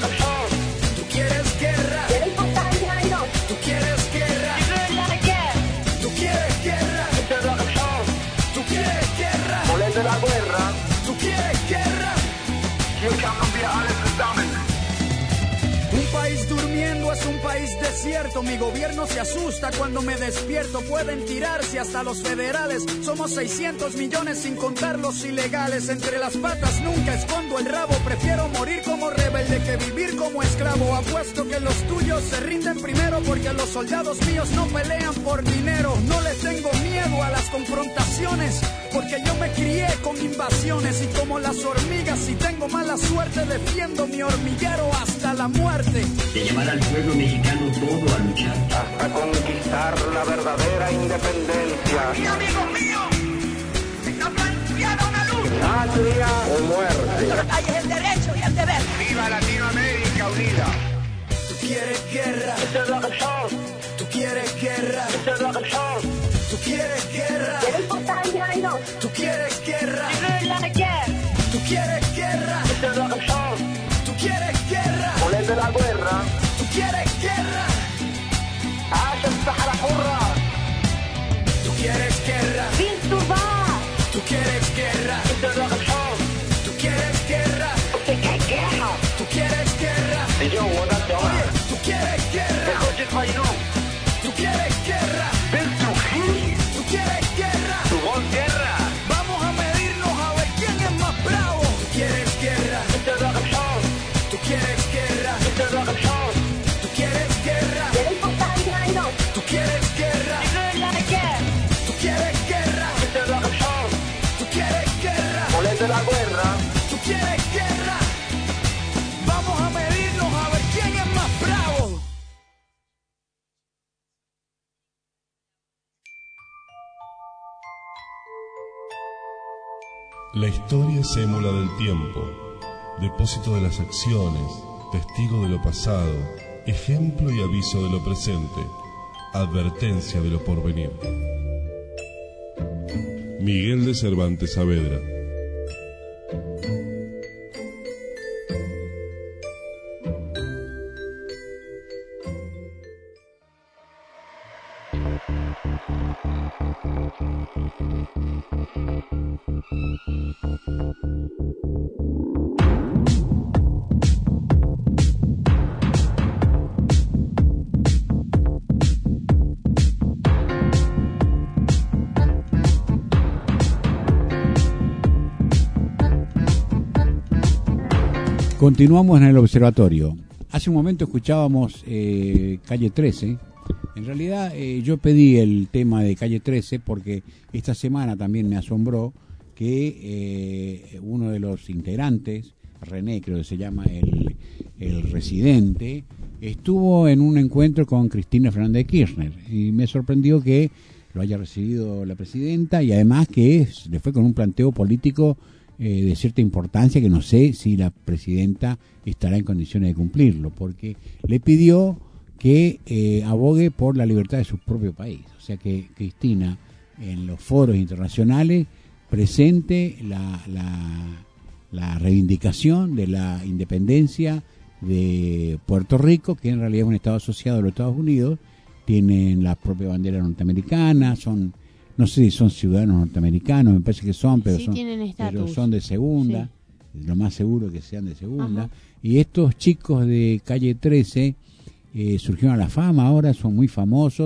tú quieres guerra, tú quieres guerra, tú quieres guerra, tú quieres guerra, Volver la guerra, tú quieres guerra. hier kann wir alles zusammen. Un país durmiendo es un país desierto. Mi gobierno se asusta cuando me despierto. Pueden tirarse hasta los federales. Somos seiscientos millones sin contar los ilegales. Entre las patas nunca escondo el rabo. Prefiero morir como rebelde que vivir como esclavo. Apuesto que los tuyos se rinden primero, porque los soldados míos no pelean por dinero. No les tengo miedo a las confrontaciones, porque yo me crié con invasiones. Y como las hormigas, si tengo mala suerte, defiendo mi hormiguero hasta la muerte. De llamar al pueblo mexicano todo a luchar Hasta conquistar la verdadera independencia. Mi amigo mío, está planteada una lucha. Patria o muerte. La calle es el derecho y el deber. ¡Viva Latinoamérica unida! Tú quieres guerra, Esta es la razón. tú quieres guerra, Esta es la razón. tú quieres guerra, tú quieres guerra, tú quieres guerra, Esta es la razón. tú quieres guerra, Volver la guerra. tú quieres guerra, عاش الصحراء حرة. tú quieres guerra, tú quieres guerra, Esta es la razón. tú quieres guerra, tú quieres guerra, الجو ده الدوام. oye, tú quieres guerra, الخوش الفينوم. tú quieres guerra, بنتو خير. tú quieres guerra. تبغون guerra. Vamos a medirnos a ver quién es más bravo. Tú quieres guerra, Esta es la razón. tú quieres guerra, Esta es la razón. tú quieres guerra, tú quieres guerra, tú quieres guerra, Esta es la razón. tú quieres guerra, Volver la guerra. tú quieres guerra. Vamos a medirnos a ver quién es más bravo. La historia es émula del tiempo, depósito de las acciones, testigo de lo pasado, ejemplo y aviso de lo presente, advertencia de lo porvenir. Miguel de Cervantes Saavedra. Continuamos en el observatorio. Hace un momento escuchábamos eh, Calle trece. En realidad eh, yo pedí el tema de Calle trece porque esta semana también me asombró que eh, uno de los integrantes, René creo que se llama el, el residente, estuvo en un encuentro con Cristina Fernández de Kirchner y me sorprendió que lo haya recibido la presidenta y además que es, le fue con un planteo político Eh, de cierta importancia que no sé si la presidenta estará en condiciones de cumplirlo, porque le pidió que eh, abogue por la libertad de su propio país. O sea que Cristina en los foros internacionales presente la, la, la reivindicación de la independencia de Puerto Rico, que en realidad es un estado asociado a los Estados Unidos, tienen la propia bandera norteamericana, son... No sé si son ciudadanos norteamericanos, me parece que son, pero, sí, son, tienen pero son de segunda, sí. Lo más seguro que sean de segunda. Ajá. Y estos chicos de Calle trece eh, surgieron a la fama, ahora son muy famosos.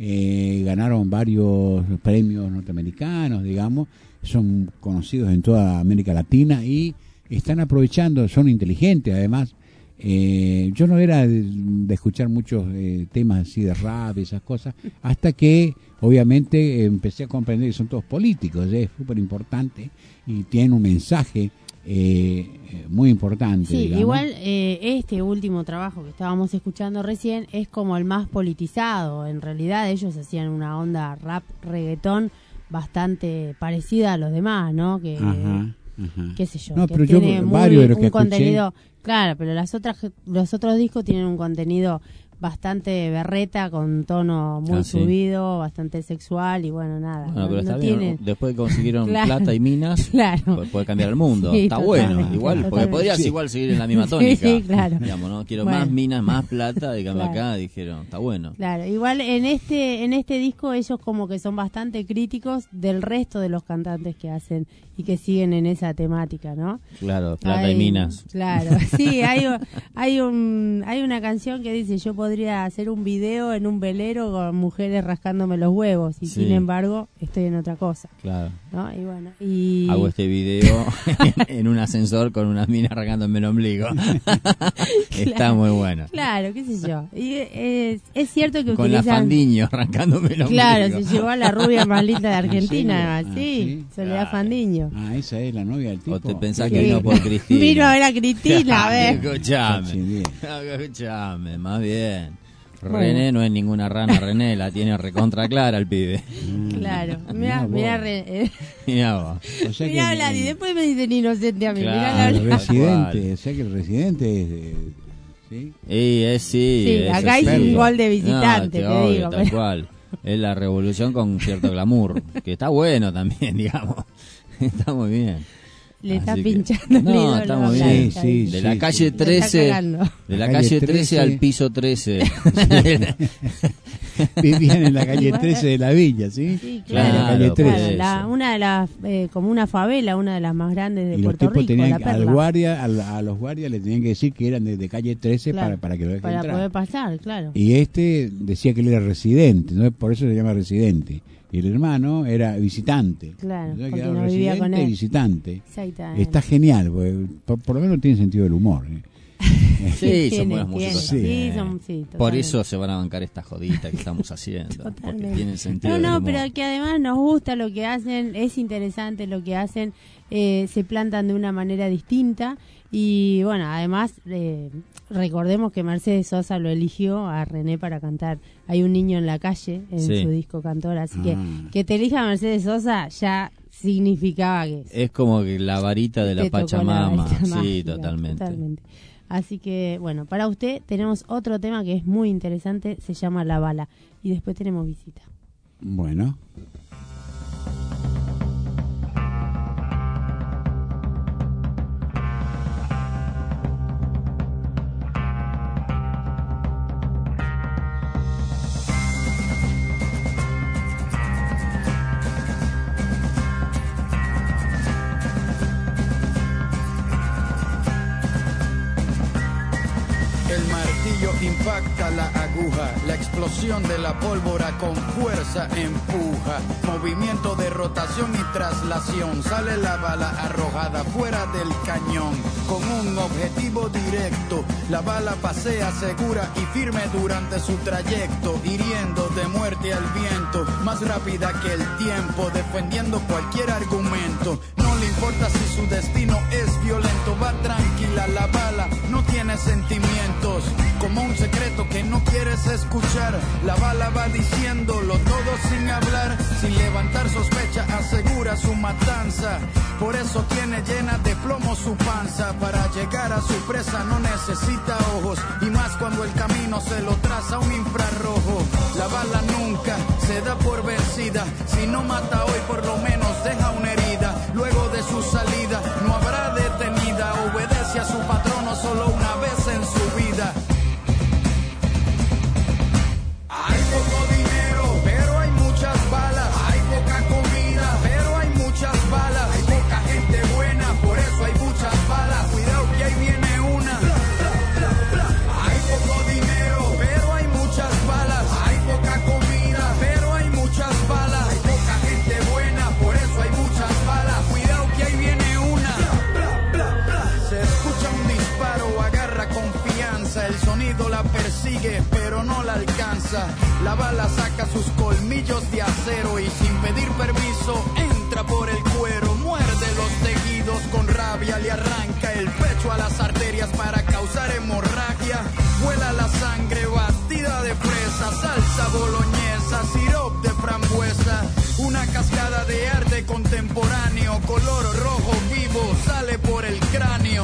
eh, ganaron varios premios norteamericanos, digamos, son conocidos en toda América Latina y están aprovechando, son inteligentes además. Eh, yo no era de, de escuchar muchos eh, temas así de rap y esas cosas, hasta que obviamente eh, empecé a comprender que son todos políticos, ¿eh? Es súper importante y tienen un mensaje eh, muy importante. Sí, digamos. igual eh, este último trabajo que estábamos escuchando recién es como el más politizado. En realidad ellos hacían una onda rap, reggaetón bastante parecida a los demás, ¿no? Que Ajá. Ajá. qué sé yo, no, que pero tiene yo, muy, varios de los que un escuché, contenido, claro, pero las otras los otros discos tienen un contenido bastante berreta, con tono muy Ah, sí. subido, bastante sexual y bueno, nada. Bueno, no, pero está no bien, tienen- después que consiguieron Claro, plata y minas, claro. pues puede cambiar el mundo. Sí, Está totalmente, bueno, igual, porque totalmente. podrías Sí. igual seguir en la misma Sí, tónica. sí, claro. Digamos, ¿no? Quiero Bueno. más minas, más plata, digamos Claro. acá, dijeron, está bueno. Claro, igual en este en este disco ellos como que son bastante críticos del resto de los cantantes que hacen y que siguen en esa temática, ¿no? Claro, plata Hay- y minas. Claro, sí, hay, un- hay un hay una canción que dice yo podría hacer un video en un velero con mujeres rascándome los huevos y Sí. sin embargo estoy en otra cosa, Claro. ¿no? Y bueno, y Hago este video en, en un ascensor con unas minas arrancándome el ombligo. Está Claro, muy bueno. Claro, qué sé yo. Y es, es cierto que Con la utilizan Fandiño arrancándome el ombligo. Claro, se llevó a la rubia más linda de ¿En Argentina, serio? sí, Ah, Soledad Fandiño. Ah, esa es la novia del tipo. O te pensás Sí. que vino por Cristina. Vino a ver a Cristina, a ver. Escuchame. Escuchame, más bien. Bueno. René no es ninguna rana, René la tiene recontra clara el pibe. Claro, mira, mira, re- eh, Mirá vos. O sea mirá que- Vlad, y después me dicen inocente a mí, mirá Claro, la El Vlad. residente, o sea que el residente es de- ¿sí? Y es sí. Sí, es acá hay así. un gol de visitante, No, que te obvio, digo, tal pero- cual. Es la revolución con cierto glamour, que está bueno también, digamos. Está muy bien. Le está Así que- pinchando el No, ídolo está a muy Vlad, bien. está bien. De la calle Le está trece, cagando. de la La calle calle trece trece al piso trece. Vivían en la calle Igual- trece de la villa, ¿sí? Sí, En la claro, calle claro, trece. la- una de las, eh, como una favela, una de las más grandes de Y los Puerto tipos Rico, tenían la que- al Perla, guardia, al- a los guardias le tenían que decir que eran de, de calle trece Claro, para, para que lo dejen para entrar. poder pasar, claro. Y este decía que él era residente, ¿no? Por eso se llama residente. Y el hermano era visitante. Claro, Entonces porque quedaron no vivía con residente y él. visitante. Exactamente. Está genial, porque por, por lo menos tiene sentido del humor. ¿eh? Sí, Tiene, son buenos tiene, músicos. sí, también. son- sí, Por totalmente. eso se van a bancar esta jodita que estamos haciendo. Porque Totalmente. tienen sentido No, del no, humor. pero que además nos gusta lo que hacen, es interesante lo que hacen, eh, se plantan de una manera distinta y bueno, además eh, recordemos que Mercedes Sosa lo eligió a René para cantar Hay un niño en la calle en Sí. su disco Cantora, así que Ah. que te elija Mercedes Sosa ya significaba que Es como que la varita de la te tocó la Pachamama. varita Sí, mágica, totalmente. totalmente. Así que, bueno, para usted tenemos otro tema que es muy interesante, se llama La Bala. Y después tenemos visita. Bueno. El martillo impacta la aguja, la explosión de la pólvora con fuerza empuja. Movimiento de rotación y traslación, sale la bala arrojada fuera del cañón. Con un objetivo directo, la bala pasea segura y firme durante su trayecto, hiriendo de muerte al viento, más rápida que el tiempo, defendiendo cualquier argumento. No le importa si su destino es violento, va tranquila la bala, no tiene sentimientos. Como un secreto que no quieres escuchar, la bala va diciéndolo todo sin hablar, sin levantar sospecha, asegura su matanza. Por eso tiene llena de plomo su panza, para llegar a su presa no necesita ojos, y más cuando el camino se lo traza un infrarrojo. La bala nunca se da por vencida, si no mata hoy por lo menos deja una herida. Luego de su salida no habrá detenida, obedece a su patrono solo una vez en su vida. Hay poco dinero, pero hay muchas balas. Hay poca comida, pero hay muchas balas. Hay poca gente buena, por eso hay muchas balas. Cuidado que ahí viene una. Hay poco dinero, pero hay muchas balas. Hay poca comida, gruesa. La bala saca sus colmillos de acero y sin pedir permiso entra por el cuero. Muerde los tejidos con rabia, le arranca el pecho a las arterias para causar hemorragia. Vuela la sangre batida de fresa, salsa boloñesa, sirop de frambuesa. Una cascada de arte contemporáneo, color rojo vivo, sale por el cráneo.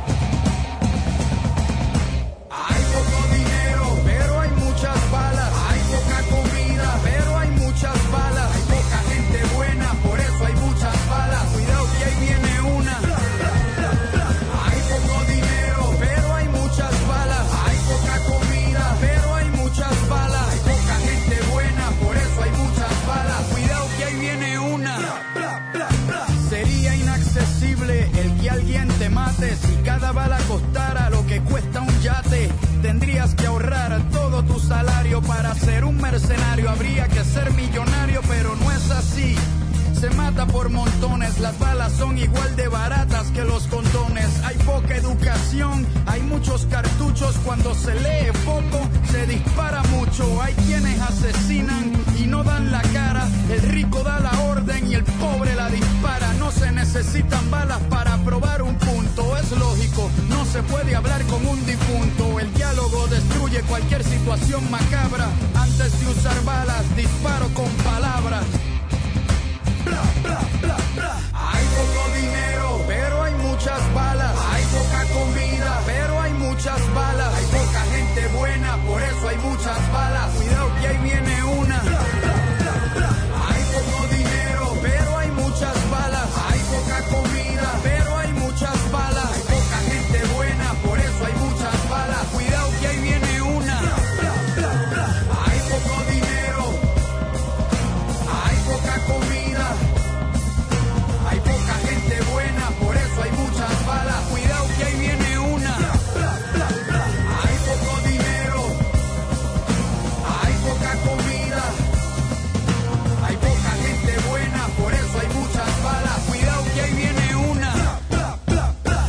Hay poco dinero, pero hay muchas balas. Hay poca comida, pero hay muchas balas. Hay poca gente buena, por eso hay muchas balas. Cuidado que ahí viene una. Hay poco dinero, pero hay muchas balas. Hay poca comida, pero hay muchas balas. Hay poca gente buena, por eso hay muchas balas. Cuidado que ahí viene una. Sería inaccesible el que alguien te mate. Si cada bala costara lo que cuesta un yate, tendrías que ahorrar todo tu salario para ser un mercenario. Habría que ser millonario, pero no es así. Se mata por montones, las balas son igual de baratas que los condones. Hay poca educación, hay muchos cartuchos. Cuando se lee poco, se dispara mucho. Hay quienes asesinan y no dan la cara. El rico da la orden y el pobre la dispara. No se necesitan balas para probar un punto. Es lógico, no se puede hablar con un difunto. El diálogo destruye cualquier situación macabra. Antes de usar balas, disparo con palabras. Bla, bla, bla, bla. Hay poco dinero, pero hay muchas balas. Hay poca comida, pero hay muchas balas. Hay poca gente buena, por eso hay muchas balas. Cuidado que ahí viene una. Bla, bla, bla, bla. Hay poco dinero, pero hay muchas balas. Hay poca comida, pero hay muchas balas. Hay poca gente buena, por eso hay muchas balas. Cuidado que ahí viene una. Bla, bla, bla, bla. Hay poco dinero, hay poca comida. Hay poca gente buena, por eso hay muchas balas. Cuidado que ahí viene una. Bla, bla, bla. Hay poco dinero, hay poca comida. Hay poca gente buena, por eso hay muchas balas. Cuidado que ahí viene una. Bla, bla, bla.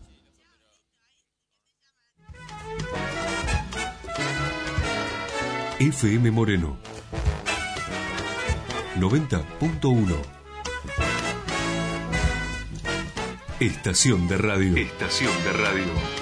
F M Moreno noventa punto uno. Estación de radio. Estación de radio.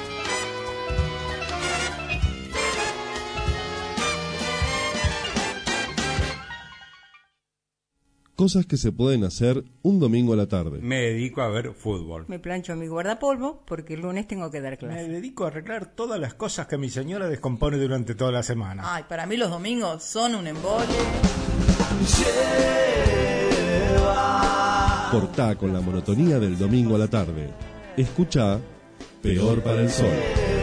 Cosas que se pueden hacer un domingo a la tarde. Me dedico a ver fútbol. Me plancho mi guardapolvo porque el lunes tengo que dar Me clase. dedico a arreglar todas las cosas que mi señora descompone durante toda la semana. Ay, para mí los domingos son un embole. Cortá con la monotonía del domingo a la tarde. Escuchá Peor para el Sol.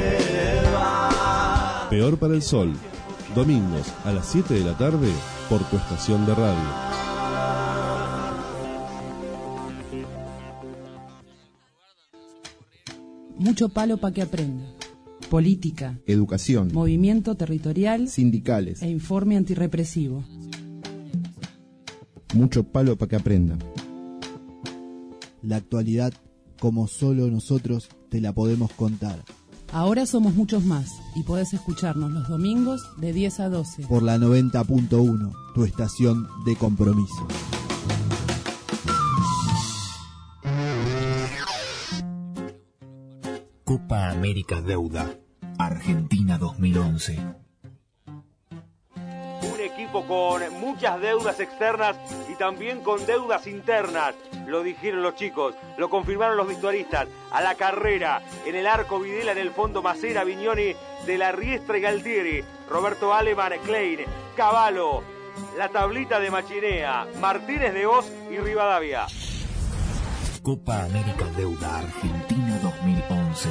Peor para el Sol. Domingos a las siete de la tarde por tu estación de radio. Mucho palo para que aprenda. Política, educación, movimiento territorial, sindicales e informe antirrepresivo. Mucho palo para que aprenda. La actualidad, como solo nosotros te la podemos contar. Ahora somos muchos más y podés escucharnos los domingos de diez a doce. Por la noventa punto uno, tu estación de compromiso. Copa América Deuda, Argentina dos mil once. Un equipo con muchas deudas externas y también con deudas internas. Lo dijeron los chicos, lo confirmaron los vestuaristas. A la carrera, en el arco Videla, en el fondo Macera, Vignoni, De la Riestra y Galtieri, Roberto Aleman, Klein, Cavallo, la tablita de Machinea, Martínez de Oz y Rivadavia. Copa América Deuda, Argentina dos mil once.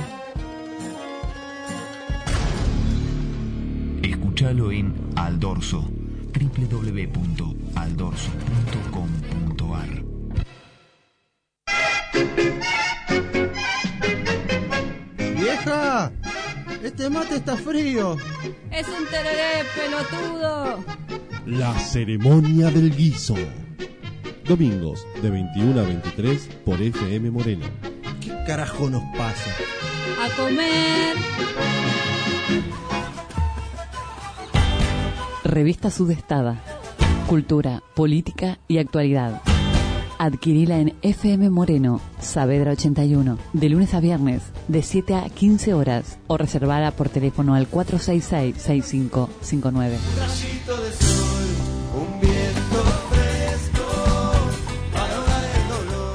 Escúchalo en Aldorso, doble u doble u doble u punto aldorso punto com punto a r. ¡Vieja! ¡Este mate está frío! Es un tereré, pelotudo. La ceremonia del guiso. Domingos de veintiuno a veintitrés por F M Moreno. ¿Qué carajo nos pasa? A comer. Revista Sudestada. Cultura, política y actualidad. Adquirila en F M Moreno, Saavedra ochenta y uno, de lunes a viernes, de siete a quince horas, o reservada por teléfono al cuatro seis seis, seis cinco cinco nueve. Un rayito de sol, un viento fresco, para ahogar el dolor.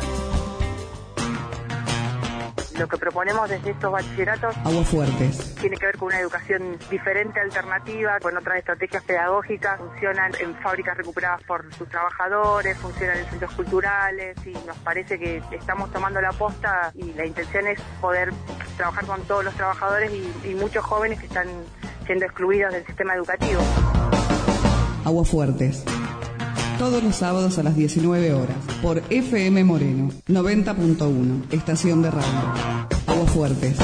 Lo que proponemos desde estos bachilleratos Aguafuertes. tiene que ver con una educación diferente, alternativa, con otras estrategias pedagógicas. Funcionan en fábricas recuperadas por sus trabajadores, funcionan en centros culturales, y nos parece que estamos tomando la posta, y la intención es poder trabajar con todos los trabajadores y, y muchos jóvenes que están siendo excluidos del sistema educativo. Aguafuertes. Todos los sábados a las diecinueve horas, por F M Moreno, noventa punto uno, estación de radio. Aguafuertes.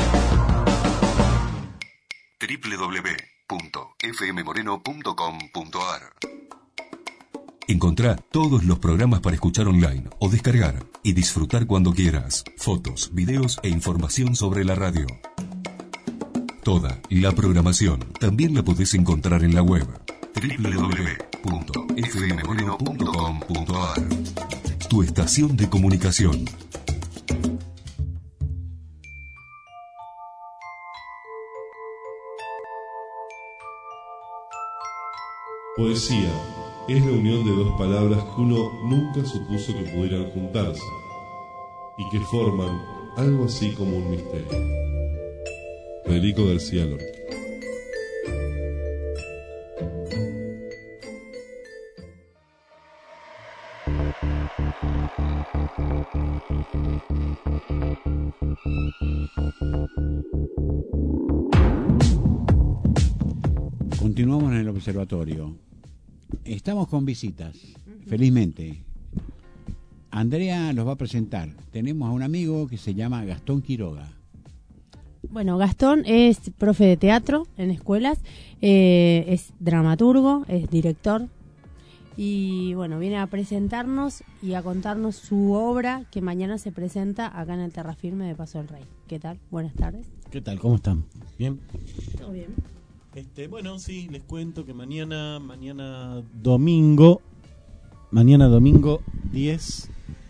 doble u doble u doble u punto f m moreno punto com punto a r. Encontrá todos los programas para escuchar online o descargar y disfrutar cuando quieras. Fotos, videos e información sobre la radio. Toda la programación también la podés encontrar en la web doble u doble u doble u punto f m moreno punto com punto a r. Tu estación de comunicación. Poesía es la unión de dos palabras que uno nunca supuso que pudieran juntarse y que forman algo así como un misterio. Federico García Lorca. Continuamos en el observatorio. Estamos con visitas, felizmente. Andrea los va a presentar. Tenemos a un amigo que se llama Gastón Quiroga. Bueno, Gastón es profe de teatro en escuelas, eh, es dramaturgo, es director, y bueno, viene a presentarnos y a contarnos su obra que mañana se presenta acá en el Terrafirme de Paso del Rey. ¿Qué tal? Buenas tardes. ¿Qué tal? ¿Cómo están? ¿Bien? Todo bien. Este, bueno, sí, les cuento que mañana, mañana domingo, mañana domingo diez,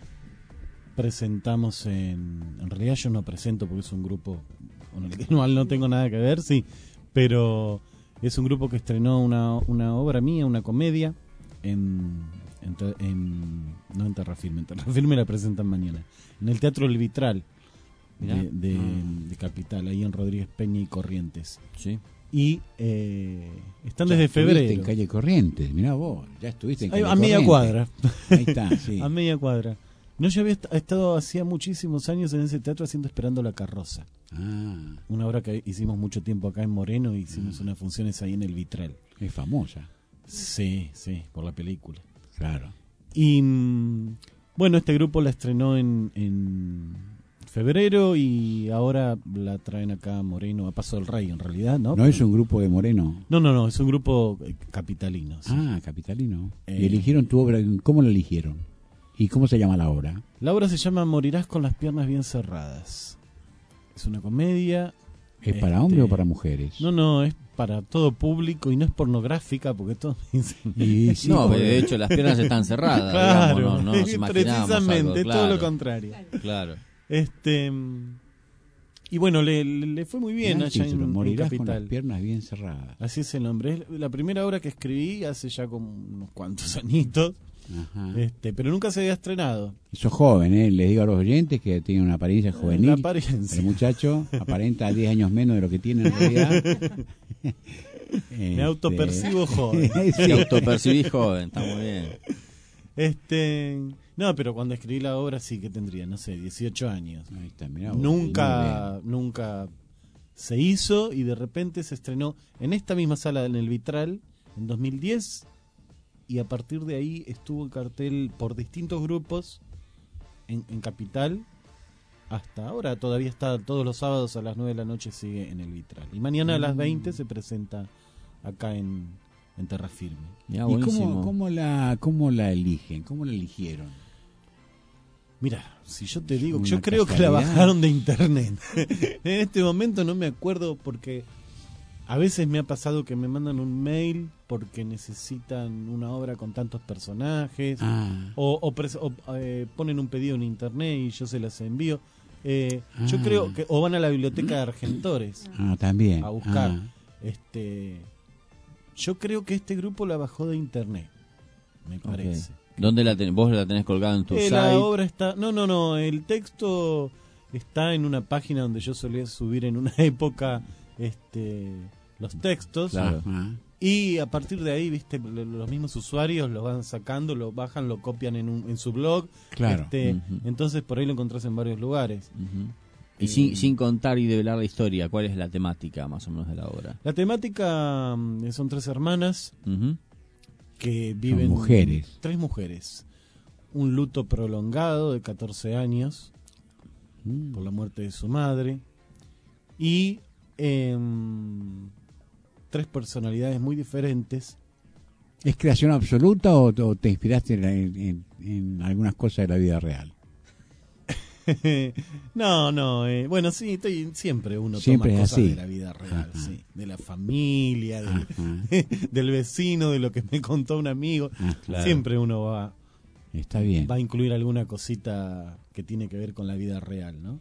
presentamos en, en realidad yo no presento porque es un grupo con el que no, no tengo nada que ver, sí, pero es un grupo que estrenó una, una obra mía, una comedia, en, en, en no en Terrafirme, en Terrafirme la presentan mañana, en el Teatro El Vitral de, de, ah. de Capital, ahí en Rodríguez Peña y Corrientes. Sí. Y eh, están ya desde febrero. en calle Corrientes, mirá vos, ya estuviste en calle a Corrientes. media cuadra. Ahí está, sí. A media cuadra. No, yo había est- estado hacía muchísimos años en ese teatro haciendo Esperando la Carroza. Ah. Una obra que hicimos mucho tiempo acá en Moreno, y hicimos ah. unas funciones ahí en el Vitral. Es famosa. Sí, sí, por la película. Claro. Y bueno, este grupo la estrenó en, en febrero y ahora la traen acá a Moreno, a Paso del Rey en realidad, ¿no? No es un grupo de Moreno. No, no, no, es un grupo capitalino. Sí. Ah, capitalino. Eh, ¿Y eligieron tu obra? ¿Cómo la eligieron? ¿Y cómo se llama la obra? La obra se llama Morirás con las piernas bien cerradas. Es una comedia. ¿Es para este, hombres o para mujeres? No, no, es para todo público y no es pornográfica porque todos dicen... Y, sí, no, de hecho las piernas están cerradas. Claro, digamos, no, no nos imaginábamos precisamente, algo, claro, todo lo contrario. Claro. Este y bueno, le, le fue muy bien allá en, Morirás en Capital. Con las piernas bien cerradas. Así es el nombre. Es la primera obra que escribí hace ya como unos cuantos añitos. Ajá. Este, pero nunca se había estrenado. Y sos joven, ¿eh? Les digo a los oyentes que tiene una apariencia juvenil. La apariencia. El muchacho aparenta diez años menos de lo que tiene en realidad. Me este... autopercibo joven. Sí. Te autopercibís joven, está muy bien. Este, no, pero cuando escribí la obra sí que tendría, no sé, dieciocho años. Ahí está, mirá vos, nunca, nunca se hizo y de repente se estrenó en esta misma sala en el Vitral en dos mil diez y a partir de ahí estuvo el cartel por distintos grupos en, en Capital hasta ahora. Todavía está todos los sábados a las nueve de la noche, sigue en el Vitral. Y mañana a las veinte se presenta acá en, en Terrafirme. Ya, ¿y cómo, cómo, la, cómo la eligen? ¿Cómo la eligieron? Mira, si yo te digo, yo creo que la bajaron de internet. En este momento no me acuerdo porque a veces me ha pasado que me mandan un mail porque necesitan una obra con tantos personajes, Ah. o, o pres- o, eh, ponen un pedido en internet y yo se las envío. Eh, Yo Ah. creo que o van a la biblioteca de Argentores Ah, también. a buscar. Ah. Este, yo creo que este grupo la bajó de internet, me parece. ¿Dónde la tenés? ¿Vos la tenés colgada en tu Eh, site? la obra está, no, no, no, el texto está en una página donde yo solía subir en una época, este, los textos. Claro. Ajá. Y a partir de ahí, viste, lo- los mismos usuarios lo van sacando, lo bajan, lo copian en, un, en su blog. Claro. Este, Ujú. Entonces por ahí lo encontrás en varios lugares. Ujú. Y sin, sin contar y develar la historia, ¿cuál es la temática más o menos de la obra? La temática mm, son tres hermanas Ujú. que viven... mujeres. Tres mujeres. Un luto prolongado de catorce años Mm. por la muerte de su madre. Y em, tres personalidades muy diferentes. ¿Es creación absoluta o, o te inspiraste en, en- en algunas cosas de la vida real? no, no, eh, bueno, sí, estoy, siempre uno Siempre toma es cosas así. de la vida real, Ajá. sí, de la familia, del, Ajá. del vecino, de lo que me contó un amigo. Ah, claro. Siempre uno va, Está bien. va a incluir alguna cosita que tiene que ver con la vida real, ¿no?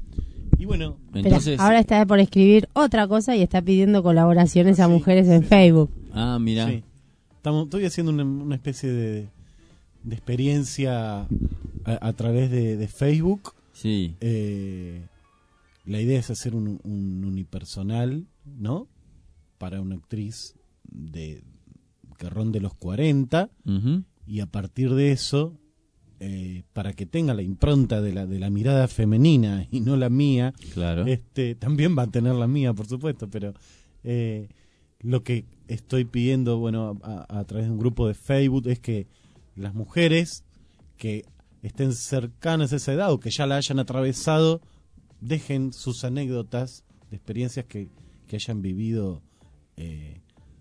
Y bueno, Espera, ahora está por escribir otra cosa y está pidiendo colaboraciones a mujeres en Facebook. Ah, mira. sí, estamos, estoy haciendo una, una especie de, de experiencia a, a través de, de Facebook. Sí. Eh, la idea es hacer un, un unipersonal, ¿no? Para una actriz de que ronde los cuarenta. Ujú. Y a partir de eso, eh, para que tenga la impronta de la de la mirada femenina y no la mía, Claro. este también va a tener la mía, por supuesto, pero eh, lo que estoy pidiendo, bueno, a, a través de un grupo de Facebook es que las mujeres que estén cercanas a esa edad o que ya la hayan atravesado dejen sus anécdotas de experiencias que, que hayan vivido eh,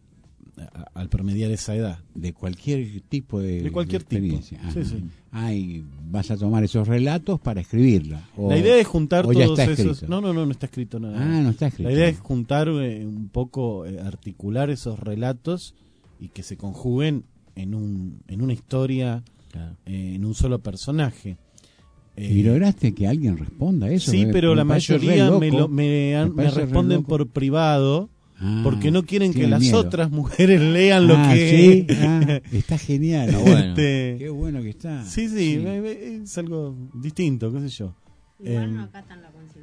a- al promediar esa edad. De cualquier tipo de, De cualquier tipo. experiencia. Sí, Ajá. sí. Ah, y vas a tomar esos relatos para escribirla. O- La idea es juntar o ya todos está esos. escrito. No, no, no, no está escrito nada. Ah, no está escrito. La idea es juntar eh, un poco, eh, articular esos relatos y que se conjuguen en un en una historia, Claro. eh, en un solo personaje. Eh, ¿Y lograste que alguien responda a eso? sí, Me- pero me la parece re mayoría me, loco. lo- me, han- Me me parece re responden loco. por privado. Ah, Porque no quieren que tienen las miedo. otras mujeres lean lo Ah, que... sí, ah, está genial. Está bueno. Este, Qué bueno que está. sí, sí, me- me- es algo distinto, qué sé yo. Em, acatan la consigna.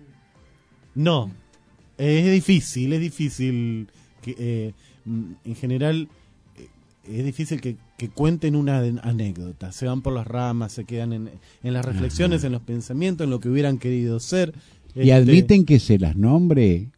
No, eh, es difícil, es difícil que eh, mm, en general eh, es difícil que, que cuenten una de- anécdota, se van por las ramas, se quedan en, en las reflexiones, en los pensamientos, en lo que hubieran querido ser. ¿Y Este, admiten que se las nombre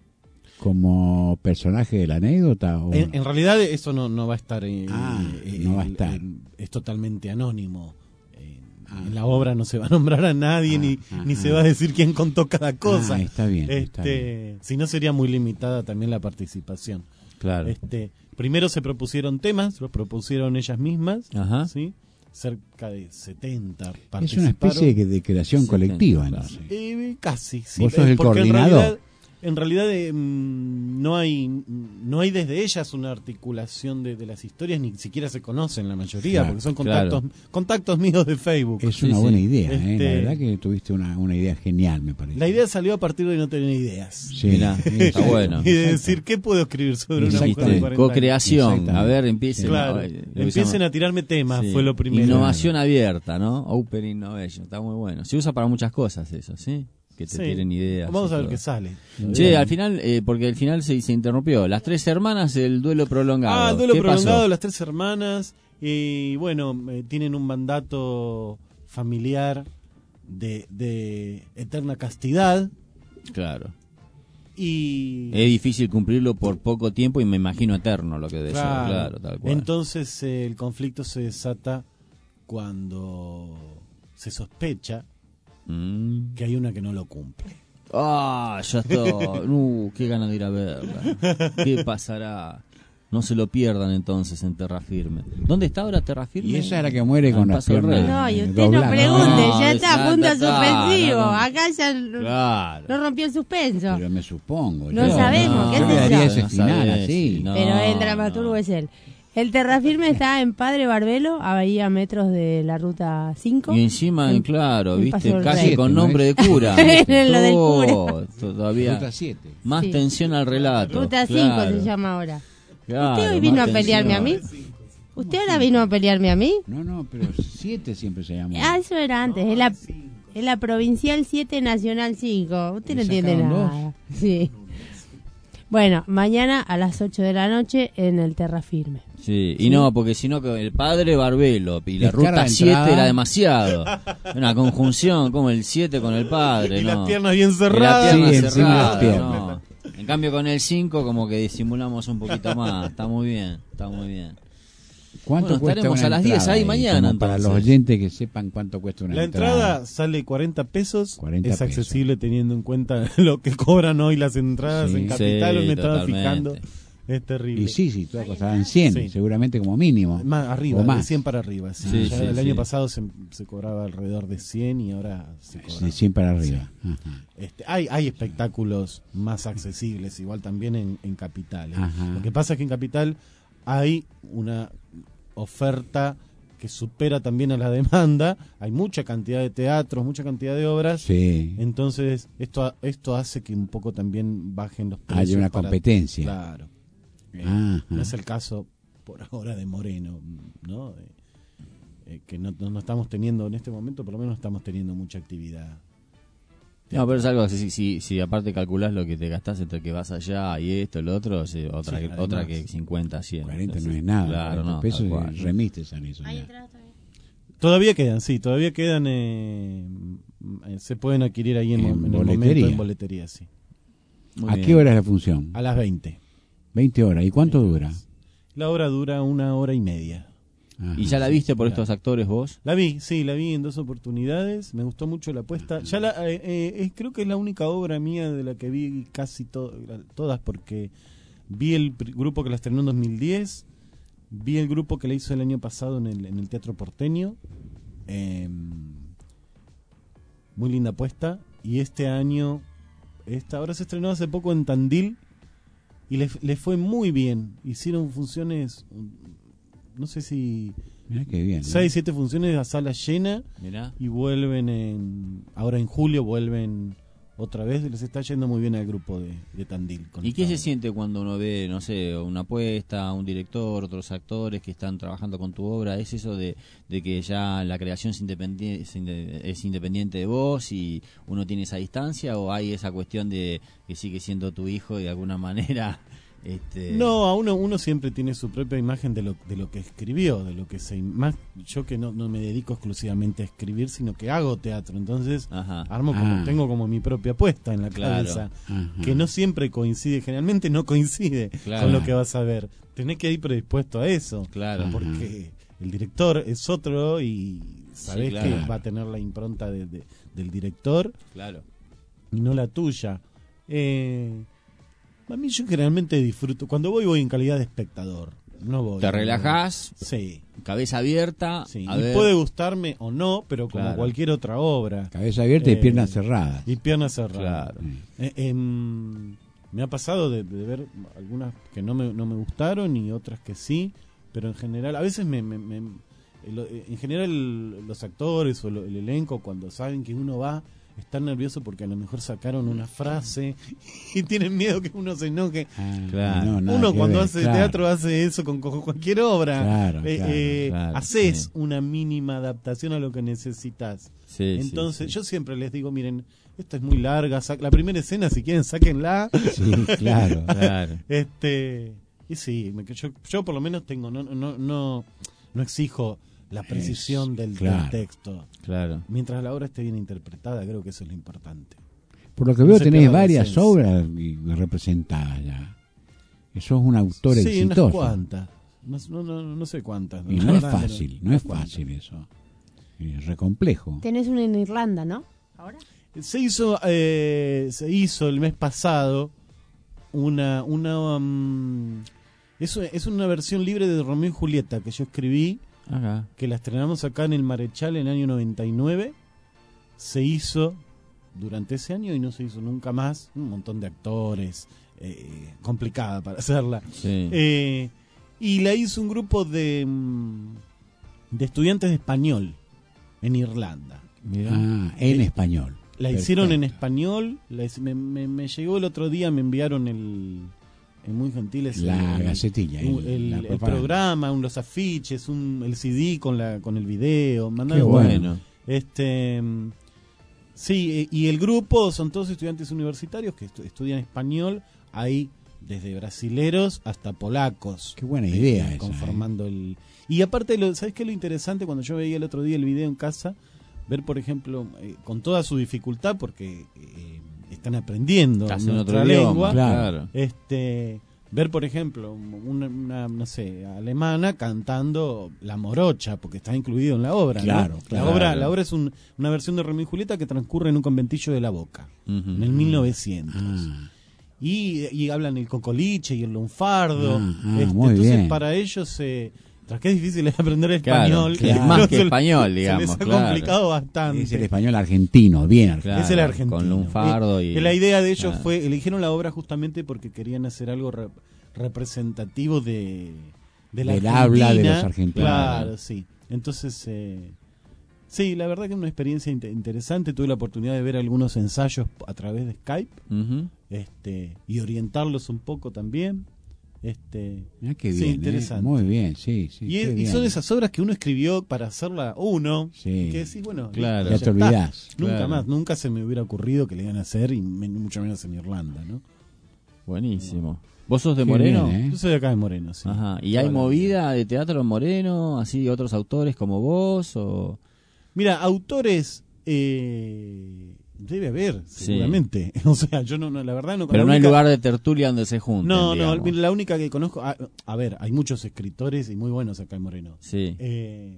como personaje de la anécdota? O en, en realidad eso no, no va a estar, eh, Ah, eh, no va a el- estar. el- es totalmente anónimo. Eh, Ah. En la obra no se va a nombrar a nadie, Ah, ni, ah, ni ah. se va a decir quién contó cada cosa. Ah, está bien, está Este, si no sería muy limitada también la participación. Claro. Este, primero se propusieron temas, los propusieron ellas mismas, Ajá. ¿sí? Cerca de setenta es participaron. una especie de, de creación setenta, colectiva, claro. entonces. Eh, casi, sí. Vos sos eh, el porque coordinador. En realidad, en realidad eh, mm, no hay no hay desde ellas una articulación de, de las historias, ni siquiera se conocen la mayoría, Claro, porque son claro. contactos contactos míos de Facebook. Es Sí, una sí. buena idea, ¿eh? La Este- verdad que tuviste una, una idea genial, me parece. La idea salió a partir de no tener ideas. Sí, Mirá, sí, está sí. bueno. Y de Exacto. decir, ¿qué puedo escribir sobre una mujer de Exactamente. cuarenta años? Co-creación. Exactamente. A ver, empiecen. Claro, a- lo que se empiecen llama- a tirarme temas, Sí. fue lo primero. Innovación abierta, ¿no? Open Innovation. Está muy bueno. Se usa para muchas cosas eso, ¿sí? Que te Sí. tienen ideas. Vamos y a ver todo. qué sale. Che, al final, eh, porque al final se, se interrumpió. Las tres hermanas, el duelo prolongado. Ah, duelo ¿Qué prolongado, pasó? las tres hermanas. Y bueno, eh, tienen un mandato familiar de, de eterna castidad. Claro. Y. Es difícil cumplirlo por poco tiempo y me imagino eterno lo que de Claro. claro, tal cual. Entonces eh, el conflicto se desata cuando se sospecha Mm. que hay una que no lo cumple. Ah, ya está. Uh, qué ganas de ir a verla. ¿Qué pasará? No se lo pierdan entonces en Terra Firme. ¿Dónde está ahora Terra Firme? Y esa es la que muere Ah, con en las Paso del piernas. Rey. No, y usted dobladas. no pregunte, No, ya está a punto ya está, suspensivo. no, no. Acá ya Claro. no rompió el suspenso. Pero me supongo. No yo, sabemos, qué yo sé le daría yo. ese No final sabés, así. no. Pero el dramaturgo es él. El Terrafirme está en Padre Barbelo, a ahí a metros de la ruta cinco. Y encima, En- claro, en viste, Paso del casi Rey. con ¿no nombre de es? cura. Lo del Todo, cura. Todavía Ruta siete. más Sí. tensión al relato. Ruta cinco claro. se llama ahora. Claro, ¿Usted hoy vino más a pelearme tensión. a mí? ¿Usted ahora vino a pelearme a mí? No, no, pero siete siempre se llama. Ah, eso era antes. Es la, es la Provincial siete, Nacional cinco. Usted no Le entiende sacaron nada. Sí. Bueno, mañana a las ocho de la noche en el Terrafirme. Sí, y no, porque si no, que el padre Barbelo y la Descarga ruta de siete entrada. era demasiado. Una conjunción, como el siete con el padre. Y no. las piernas bien Y las cerradas. piernas Sí, encima cerradas, las piernas. no. En cambio, con el cinco, como que disimulamos un poquito más. Está muy bien, está muy bien. ¿Cuánto Bueno, cuesta estaremos una a las diez entrada ahí ahí? mañana, Como para los entonces. oyentes que sepan cuánto cuesta una La entrada. entrada sale cuarenta pesos. cuarenta es pesos. accesible teniendo en cuenta lo que cobran hoy las entradas Sí. en Capital. Sí, me estaba totalmente. fijando. Es terrible. Y sí, sí, todas costarán cien, Sí. seguramente como mínimo. Más arriba, o más. de cien para arriba. Sí. Sí, Ya sí, el sí. año pasado se, se cobraba alrededor de cien y ahora se cobra. De cien para arriba. Ajá. Este, hay, hay espectáculos más accesibles, igual también en, en Capital. ¿eh? Ajá. Lo que pasa es que en Capital hay una oferta que supera también a la demanda. Hay mucha cantidad de teatros, mucha cantidad de obras. Sí. Entonces, esto esto hace que un poco también bajen los precios. Haya una para- competencia. Claro. Eh, Ajá. no es el caso por ahora de Moreno, ¿no? Eh, eh, que no, no, no estamos teniendo en este momento, por lo menos no estamos teniendo mucha actividad. No, pero es algo que si, si, si aparte calculás lo que te gastás entre que vas allá y esto y lo otro, sí, otra, Sí, que- además. otra que cincuenta, cien. cuarenta Sí, no es nada. Claro, cuarenta no, pesos tal y cual. remites en eso. ya. Todavía quedan, sí, todavía quedan. Eh, eh, se pueden adquirir ahí en, En mo- en el boletería. momento en boletería, sí. Muy ¿A bien. qué hora es la función? A las veinte. veinte horas. ¿Y cuánto dura? La obra dura una hora y media. Ajá. ¿Y ya la viste por estos actores vos? La vi, sí, la vi en dos oportunidades. Me gustó mucho la apuesta. Ya la, eh, eh, es- creo que es la única obra mía de la que vi casi to- todas, porque vi el pr- grupo que la estrenó en dos mil diez, vi el grupo que la hizo el año pasado en el, en el Teatro Porteño. Eh, muy linda apuesta. Y este año, esta ahora se estrenó hace poco en Tandil y le, le fue muy bien. Hicieron funciones, no sé si Mirá qué bien. ¿no? seis, siete funciones a sala llena. Mirá. Y vuelven en, ahora en julio vuelven otra vez. Les está yendo muy bien al grupo de, de Tandil. con ¿Y esta qué se obra. siente cuando uno ve, no sé, una apuesta, un director, otros actores que están trabajando con tu obra? ¿Es eso de, de que ya la creación es independiente, es inde- es independiente de vos y uno tiene esa distancia? ¿O hay esa cuestión de que sigue siendo tu hijo y de alguna manera... Este... No, a uno uno siempre tiene su propia imagen de lo de lo que escribió, de lo que se más yo que no, no me dedico exclusivamente a escribir, sino que hago teatro, entonces Ajá. armo como Ah. tengo como mi propia apuesta en la Claro. cabeza, Ajá. que no siempre coincide, generalmente no coincide Claro. con lo que vas a ver. Tenés que ir predispuesto a eso, Claro. porque el director es otro y sabés Sí, claro. que va a tener la impronta de- de- del director Claro. y no la tuya. Eh, a mí yo generalmente disfruto. Cuando voy, voy en calidad de espectador. No voy. Te relajás, Sí. cabeza abierta, sí. a Y ver... puede gustarme o no, pero como Claro. cualquier otra obra. Cabeza abierta y Eh, piernas cerradas. Y piernas cerradas. Claro. Eh, em, me ha pasado de, de ver algunas que no me, no me gustaron y otras que sí, pero en general, a veces me, me- me- lo- en general los actores o lo- el elenco cuando saben que uno va están nerviosos porque a lo mejor sacaron una frase y tienen miedo que uno se enoje. Ah, Claro. no, nada Uno que cuando ver, hace claro. teatro hace eso con, con cualquier obra. Claro, Eh, claro, eh, claro, haces sí. una mínima adaptación a lo que necesitas. Sí, sí, Entonces, sí. yo siempre les digo, miren, esta es muy larga, sa- la primera escena, si quieren, sáquenla. Sí, claro. Claro. Este, y sí, me- yo, yo por lo menos tengo, no, no, no, no exijo la precisión Es- del, del claro. texto. Claro. Mientras la obra esté bien interpretada, creo que eso es lo importante. Por lo que No veo se tenés pierda la varias esencia. obras y- representadas ya. Que sos un autor Sí, exitoso. unas cuantas. No, no, no, no sé cuántas. Y la no es verdad, fácil, pero no unas es cuantas. fácil eso. Es re complejo. Tenés una en Irlanda, ¿no? ¿Ahora? Se hizo, eh, se hizo el mes pasado una, una, um, Es, es una versión libre de Romeo y Julieta que yo escribí, Ajá. que la estrenamos acá en el Marechal en el año noventa y nueve. Se hizo durante ese año y no se hizo nunca más. Un montón de actores, eh, complicada para hacerla. Sí. Eh, y la hizo un grupo de, de estudiantes de español en Irlanda. Ah, en Eh, español. La Perfecto. hicieron en español. La hice- me, me- me llegó el otro día, me enviaron el... el muy gentiles La el, gacetilla, el, el- el- la el propaganda. programa, un, los afiches, un, el C D con la con el video. Mandaron- Qué bueno. Este, mm, sí, eh, y el grupo son todos estudiantes universitarios que estu- estudian español. Hay desde brasileros hasta polacos. Qué buena idea esa, Conformando el... Y aparte, lo, ¿sabes qué es lo interesante? Cuando yo veía el otro día el video en casa, ver, por ejemplo, eh, con toda su dificultad, porque eh, están aprendiendo Estás en nuestra otro idioma, lengua, claro. este, ver, por ejemplo, una, una, no sé, alemana cantando La Morocha, porque está incluido en la obra. ¿no? Claro, claro. La obra, la obra es un- una versión de Romeo y Julieta que transcurre en un conventillo de La Boca, Ujú. en el mil novecientos. Ah. Y, y hablan el cocoliche y el lunfardo. Ah, ah, Este, muy entonces, bien. para ellos, eh, tras que es difícil es aprender el Claro, español. que es más no que se- español, se digamos, les ha claro. complicado bastante. Es el español argentino, bien argentino. Claro, es el argentino. con lunfardo y- Eh, la idea de ellos claro. fue, eligieron la obra justamente porque querían hacer algo re- representativo de, de la Del habla de Argentina. los argentinos. Claro, sí. Entonces, eh, sí, la verdad que es una experiencia inte- interesante. Tuve la oportunidad de ver algunos ensayos a través de Skype, Ujú. este, y orientarlos un poco también. Este, Mirá qué sí, bien, ¿eh? interesante. Muy bien, sí, sí. Y, qué es- y bien. son esas obras que uno escribió para hacerla uno, Sí. que decís, bueno, Claro. listo, Ya te está. olvidás. Nunca Claro. más, nunca se me hubiera ocurrido que le iban a hacer, y men- mucho menos en Irlanda, ¿no? Buenísimo. ¿Vos sos de Qué Moreno? bien, ¿eh? Yo soy de acá de Moreno, sí. Ajá. ¿Y Toda hay la movida de teatro en Moreno? ¿Así otros autores como vos? O... Mira, autores eh, debe haber, Sí. seguramente. O sea, yo no, no, la verdad no. Pero la no hay única- lugar de tertulia donde se junten, No, no, digamos. la única que conozco. A, a ver, hay muchos escritores y muy buenos acá en Moreno. Sí, Eh,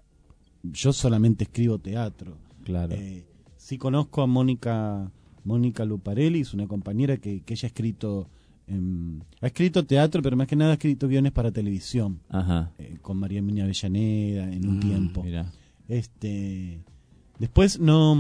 yo solamente escribo teatro. claro. Eh, sí conozco a Mónica Mónica Luparelli, es una compañera que, que ella ha escrito em, ha escrito teatro, pero más que nada ha escrito guiones para televisión, Ajá. eh, con María Emilia Avellaneda en un Ah, tiempo. Mira. Este, después no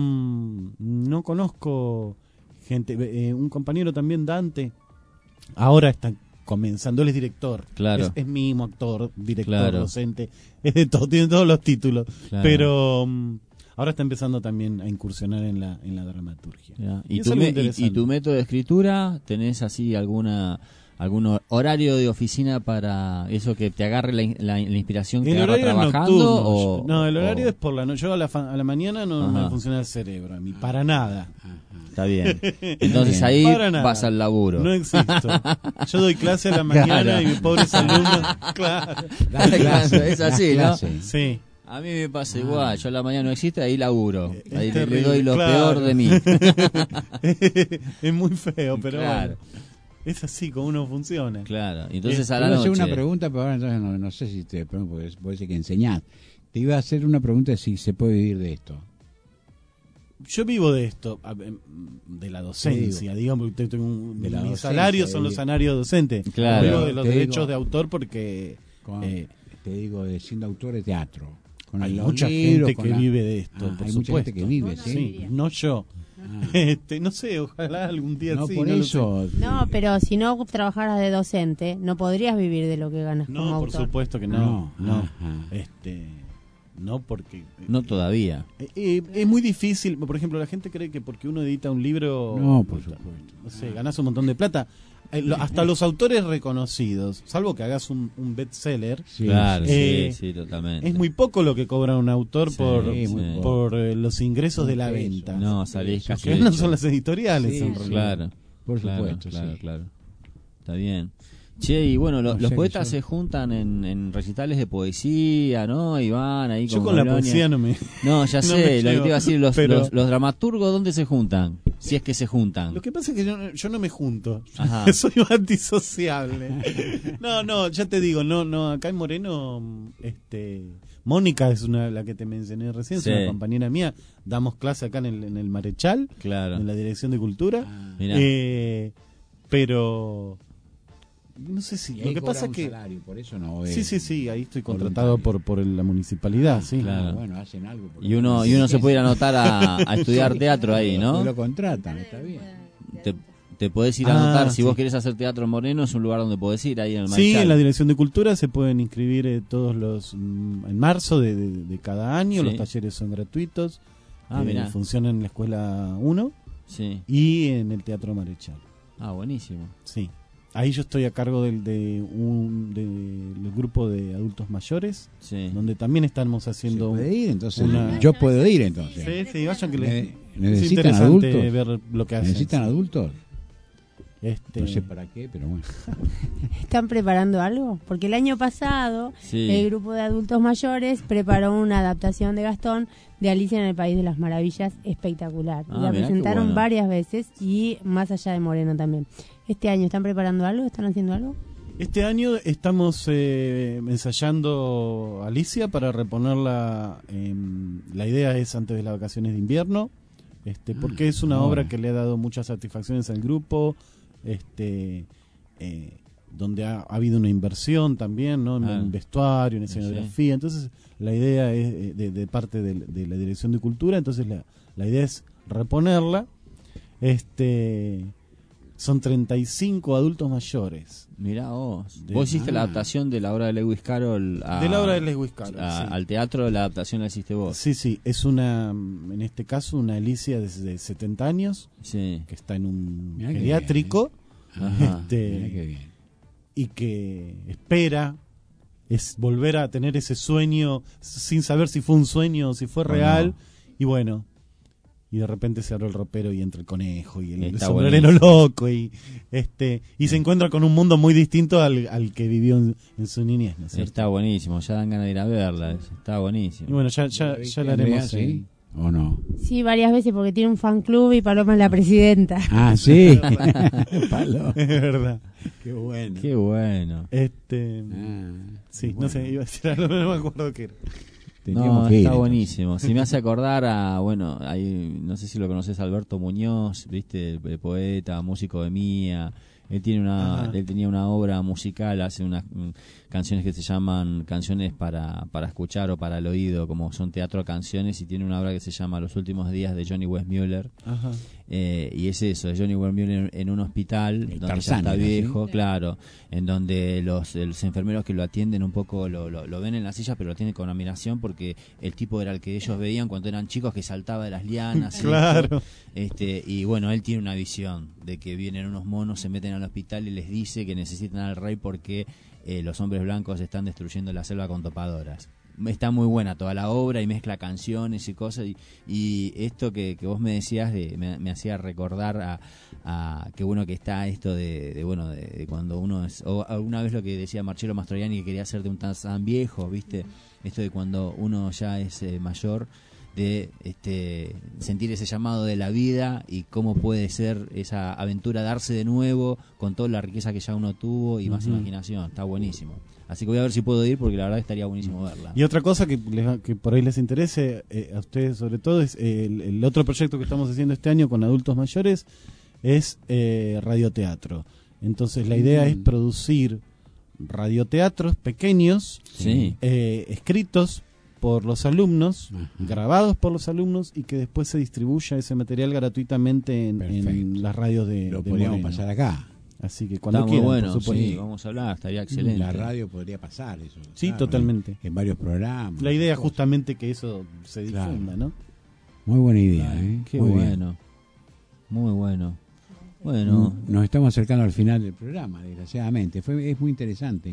no conozco gente, eh, un compañero también, Dante, ahora está comenzando, él es director, Claro. es, es mismo actor, director, Claro. docente, es de todo, tiene todos los títulos, Claro. pero mm, ahora está empezando también a incursionar en la en la dramaturgia. Ya. ¿Y, es tu algo me- y- interesante. y tu método de escritura? ¿Tenés así alguna algún hor- horario de oficina para eso que te agarre la, in- la- la inspiración que El agarra horario es trabajando? nocturno. O, no, el horario o- es por la noche. Yo a la, fa- a la mañana no, no Ajá. me funciona el cerebro, a mí, para nada. Está bien. Entonces Bien. ahí Para nada. vas al laburo. No existo. Yo doy clase a la mañana Claro. y mis pobres alumnos. Claro. Das clase, Es así, das ¿no? clase. Sí. A mí me pasa igual. Yo a la mañana no existe, ahí laburo. Es Ahí le- le terrible, doy lo claro. peor de mí. Es muy feo, pero Claro. bueno. Es así como uno funciona. Claro. Entonces Eh, a Te la iba a hacer noche. una pregunta, pero ahora entonces no, no sé si te pregunto, porque puede ser que enseñás. Te iba a hacer una pregunta de si se puede vivir de esto. Yo vivo de esto, a- em, de la docencia, digamos, porque tengo un, De la mis docencia, salarios son de- los salarios docentes. Claro. Vivo de los Te derechos digo- de autor porque Con- eh, te digo, de siendo autor de teatro. Con hay los mucha libros, gente con que la- vive de esto, Ah, por hay mucha supuesto. gente que vive, ¿sí? Sí, no yo. Ah. Este, no sé, ojalá algún día No, sí. por no lo eso. No, pero si no trabajaras de docente, no podrías vivir de lo que ganas sé. como No, por autor. supuesto que no. No, No, ajá. este, no porque No todavía. eh, eh, es muy difícil. Por ejemplo, la gente cree que porque uno edita un libro, No, por supuesto. no sé, ganas un montón de plata. Eh, lo- hasta los autores reconocidos, salvo que hagas un, un bestseller, Sí, Claro, sí. Eh, sí, sí, totalmente. es muy poco lo que cobra un autor Sí, por, muy poco. por eh, los ingresos de la Un peso. venta. No, salís Lo casi que ganan hecho. son las editoriales, Sí, en sí. realidad. Claro. Por Claro, supuesto, claro, sí. claro. Está bien. Che, y bueno, lo- O los sea que poetas yo- se juntan en, en recitales de poesía, ¿no? Y van ahí Yo con con la Bolonia. poesía no me... No, ya no sé, me lo que llevo, te iba a decir, los, pero- los, los dramaturgos, ¿dónde se juntan? Si es que se juntan. Lo que pasa es que yo, no- yo no me junto. Ajá. Soy antisociable. No, no, ya te digo, no, no, acá en Moreno, este, Mónica es una, la que te mencioné recién, Sí. es una compañera mía. Damos clase acá en el, en el Marechal, Claro. en la Dirección de Cultura. Ah, Mirá. Eh, pero no sé si... Y Lo ahí que cobra pasa un es que... salario, por eso no es Sí, sí, sí, ahí estoy contratado por, por la municipalidad, sí. Claro. Bueno, hacen algo. por Y uno, y uno se puede ir a anotar a, a estudiar teatro ahí, No ¿no? lo contratan, está bien. Te, te podés ir a Ah, anotar, si sí. vos querés hacer teatro en Moreno, es un lugar donde podés ir, ahí en el Sí, Marechal. en la Dirección de Cultura se pueden inscribir eh, todos los... mm, en marzo de, de- de cada año, Sí. los talleres son gratuitos. Ah, eh, mirá. funcionan en la Escuela uno Sí. y en el Teatro Marechal. Ah, buenísimo. Sí. Ahí yo estoy a cargo del, de un de- del grupo de adultos mayores, Sí. donde también estamos haciendo... ¿Se puede ir? Entonces, una- yo puedo ir entonces. Sí, sí, vayan que les... Ne- es ¿Necesitan interesante adultos? ver lo que hacen. ¿Necesitan sí. adultos? Este... No sé para qué, pero bueno. ¿Están preparando algo? Porque el año pasado Sí. el grupo de adultos mayores preparó una adaptación de Gastón de Alicia en el País de las Maravillas espectacular. Ah, Y la mirá, qué presentaron bueno. varias veces y más allá de Moreno también. ¿Este año están preparando algo? ¿Están haciendo algo? Este año estamos eh, ensayando Alicia para reponerla. em, la idea es antes de las vacaciones de invierno, este, porque es una ahora. obra que le ha dado muchas satisfacciones al grupo, este, eh, donde ha, ha habido una inversión también, ¿no? En, Ah. en vestuario, en Sí. escenografía. Entonces, la idea es eh, de, de parte de, de la Dirección de Cultura. Entonces, la, la idea es reponerla. Este. Son treinta y cinco adultos mayores. Mirá vos. De- Vos hiciste la Ah. adaptación de la obra de Lewis Carroll a- De la obra de Lewis Carroll, a- sí. al teatro, la adaptación la hiciste vos. Sí, sí, es una, en este caso, una Alicia de setenta años, Sí. que está en un Mirá qué geriátrico, Ajá. este, Mirá qué bien. y que espera es volver a tener ese sueño sin saber si fue un sueño o si fue O real, no. y bueno, y de repente se abre el ropero y entra el conejo y el, Está sombrerero buenísimo. loco y este y se encuentra con un mundo muy distinto al, al que vivió en, en su niñez, ¿no es cierto? Está buenísimo, ya dan ganas de ir a verla. Está Y buenísimo. bueno, ya, ya, ya la Andrea, haremos. ¿sí? en- ¿O no? Sí, varias veces porque tiene un fan club y Paloma es la presidenta. Ah, sí. Palo. Es verdad. Qué bueno. Qué bueno. Este, Ah, sí, bueno. no sé, iba a decir algo, no me acuerdo qué era. Teníamos No, que ir, está entonces. buenísimo. Si me hace acordar a, bueno, ahí, no sé si lo conoces, Alberto Muñoz, viste, el, el poeta, músico de Mía. Él tiene una, Ajá. él tenía una obra musical, hace unas mm, canciones que se llaman canciones para, para escuchar o para el oído, como son teatro canciones, y tiene una obra que se llama Los últimos días de Johnny Weissmuller. Ajá. Eh, y es eso, es Johnny Weissmuller en, en un hospital donde Tarzán, ya está ¿no? viejo, ¿Sí? claro, en donde los, los enfermeros que lo atienden un poco lo, lo, lo ven en la silla, pero lo atienden con admiración porque el tipo era el que ellos veían cuando eran chicos, que saltaba de las lianas. y Claro. esto. Este, y bueno, él tiene una visión de que vienen unos monos, se meten al hospital y les dice que necesitan al rey porque eh, los hombres blancos están destruyendo la selva con topadoras. Está muy buena toda la obra y mezcla canciones y cosas, y, y esto que, que vos me decías de, me, me hacía recordar a, a qué bueno que está esto de, de bueno de, de cuando uno es, o alguna vez lo que decía Marcello Mastroianni, que quería ser de un tan viejo, viste, esto de cuando uno ya es eh, mayor, de este sentir ese llamado de la vida y cómo puede ser esa aventura, darse de nuevo con toda la riqueza que ya uno tuvo y más Ujú. imaginación. Está buenísimo. Así que voy a ver si puedo ir porque la verdad estaría buenísimo verla. Y otra cosa que, les- que por ahí les interese eh, a ustedes sobre todo es eh, el, el otro proyecto que estamos haciendo este año con adultos mayores es eh, radioteatro. Entonces la idea Mm. es producir radioteatros pequeños, Sí. eh, escritos por los alumnos, Ajá. grabados por los alumnos y que después se distribuya ese material gratuitamente en, en Perfecto. las radios de, Lo de podríamos Moreno. pasar acá. Así que cuando Está muy quieran, bueno, por supuesto. sí, vamos a hablar, estaría excelente. La radio podría pasar eso. Sí, claro, totalmente. En, en varios programas. La idea es cosas. justamente que eso se Claro. difunda, ¿no? Muy buena idea, ¿eh? Qué Muy bien. bueno. Muy bueno. Bueno, Mm, Nos estamos acercando al final del programa, desgraciadamente. Fue, es muy interesante.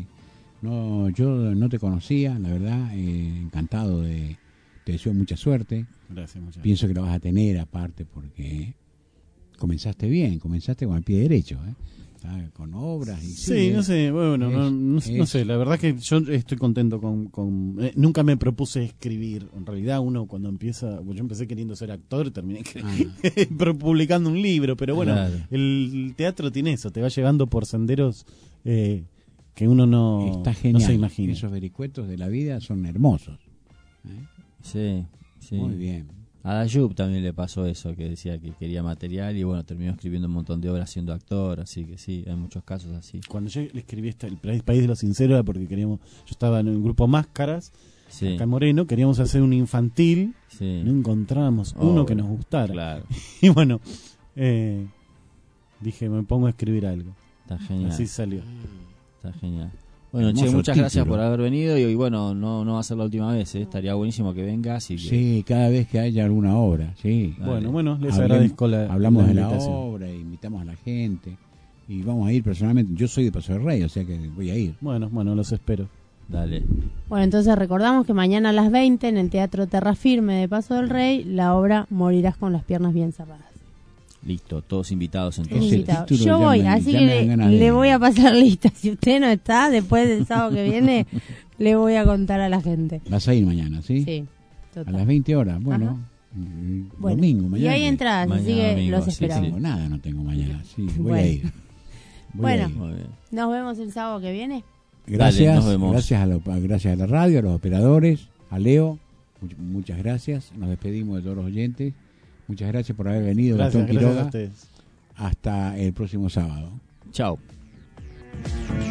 No, yo no te conocía, la verdad. eh, encantado de. Te deseo mucha suerte. Gracias, muchas Pienso que lo vas a tener aparte porque comenzaste bien, comenzaste con el pie derecho, ¿eh? Ah, con obras y Sí, sigue. no sé, bueno, no, Es- no, sé- no es- sé, la verdad que yo estoy contento con... con eh, nunca me propuse escribir, en realidad uno cuando empieza, yo empecé queriendo ser actor y terminé que- pero publicando un libro, pero bueno, Claro. el teatro tiene eso, te va llevando por senderos eh, que uno no, Está no genial. se imagina. Esos vericuetos de la vida son hermosos. ¿eh? sí, sí. Muy bien. A Dayub también le pasó eso, que decía que quería material y bueno, terminó escribiendo un montón de obras siendo actor, así que sí, hay muchos casos así. Cuando yo le escribí este, el País de los Sinceros era porque queríamos, yo estaba en el grupo Máscaras, sí. acá en Moreno, queríamos hacer un infantil, sí. no encontrábamos Oh, uno que nos gustara. Claro. Y bueno, eh, dije, me pongo a escribir algo. Está genial. Así salió. Está genial. Bueno, Hermoso che, muchas título. gracias por haber venido y, y bueno, no no va a ser la última vez, ¿eh? Estaría buenísimo que vengas y que... Sí, cada vez que haya alguna obra, sí. Bueno, bueno, les Hablem- agradezco la Hablamos la de la invitación. obra, invitamos a la gente y vamos a ir personalmente. Yo soy de Paso del Rey, o sea que voy a ir. Bueno, bueno, los espero. Dale. Bueno, entonces recordamos que mañana a las veinte en el Teatro Terra Firme de Paso del Rey, la obra Morirás con las piernas bien cerradas. Listo, todos invitados entonces. Invitado. Yo voy, así que le, le voy a pasar lista. Si usted no está, después del sábado que viene, le voy a contar a la gente. Vas a ir mañana, ¿sí? Sí, A total. las veinte horas, bueno. mm, Bueno, domingo, mañana. y hay que- entradas, así Mañana que domingo, los sí, esperamos. sí. No, nada no tengo mañana, sí, voy Bueno. a ir. Voy Bueno, a ir. Muy bien. nos vemos el sábado que viene. Gracias, Dale, nos vemos. gracias a, lo- gracias a la radio, a los operadores, a Leo, much- muchas gracias. Nos despedimos de todos los oyentes. Muchas gracias por haber venido, Gracias, Gastón gracias a Quiroga. ustedes. Hasta el próximo sábado. Chao.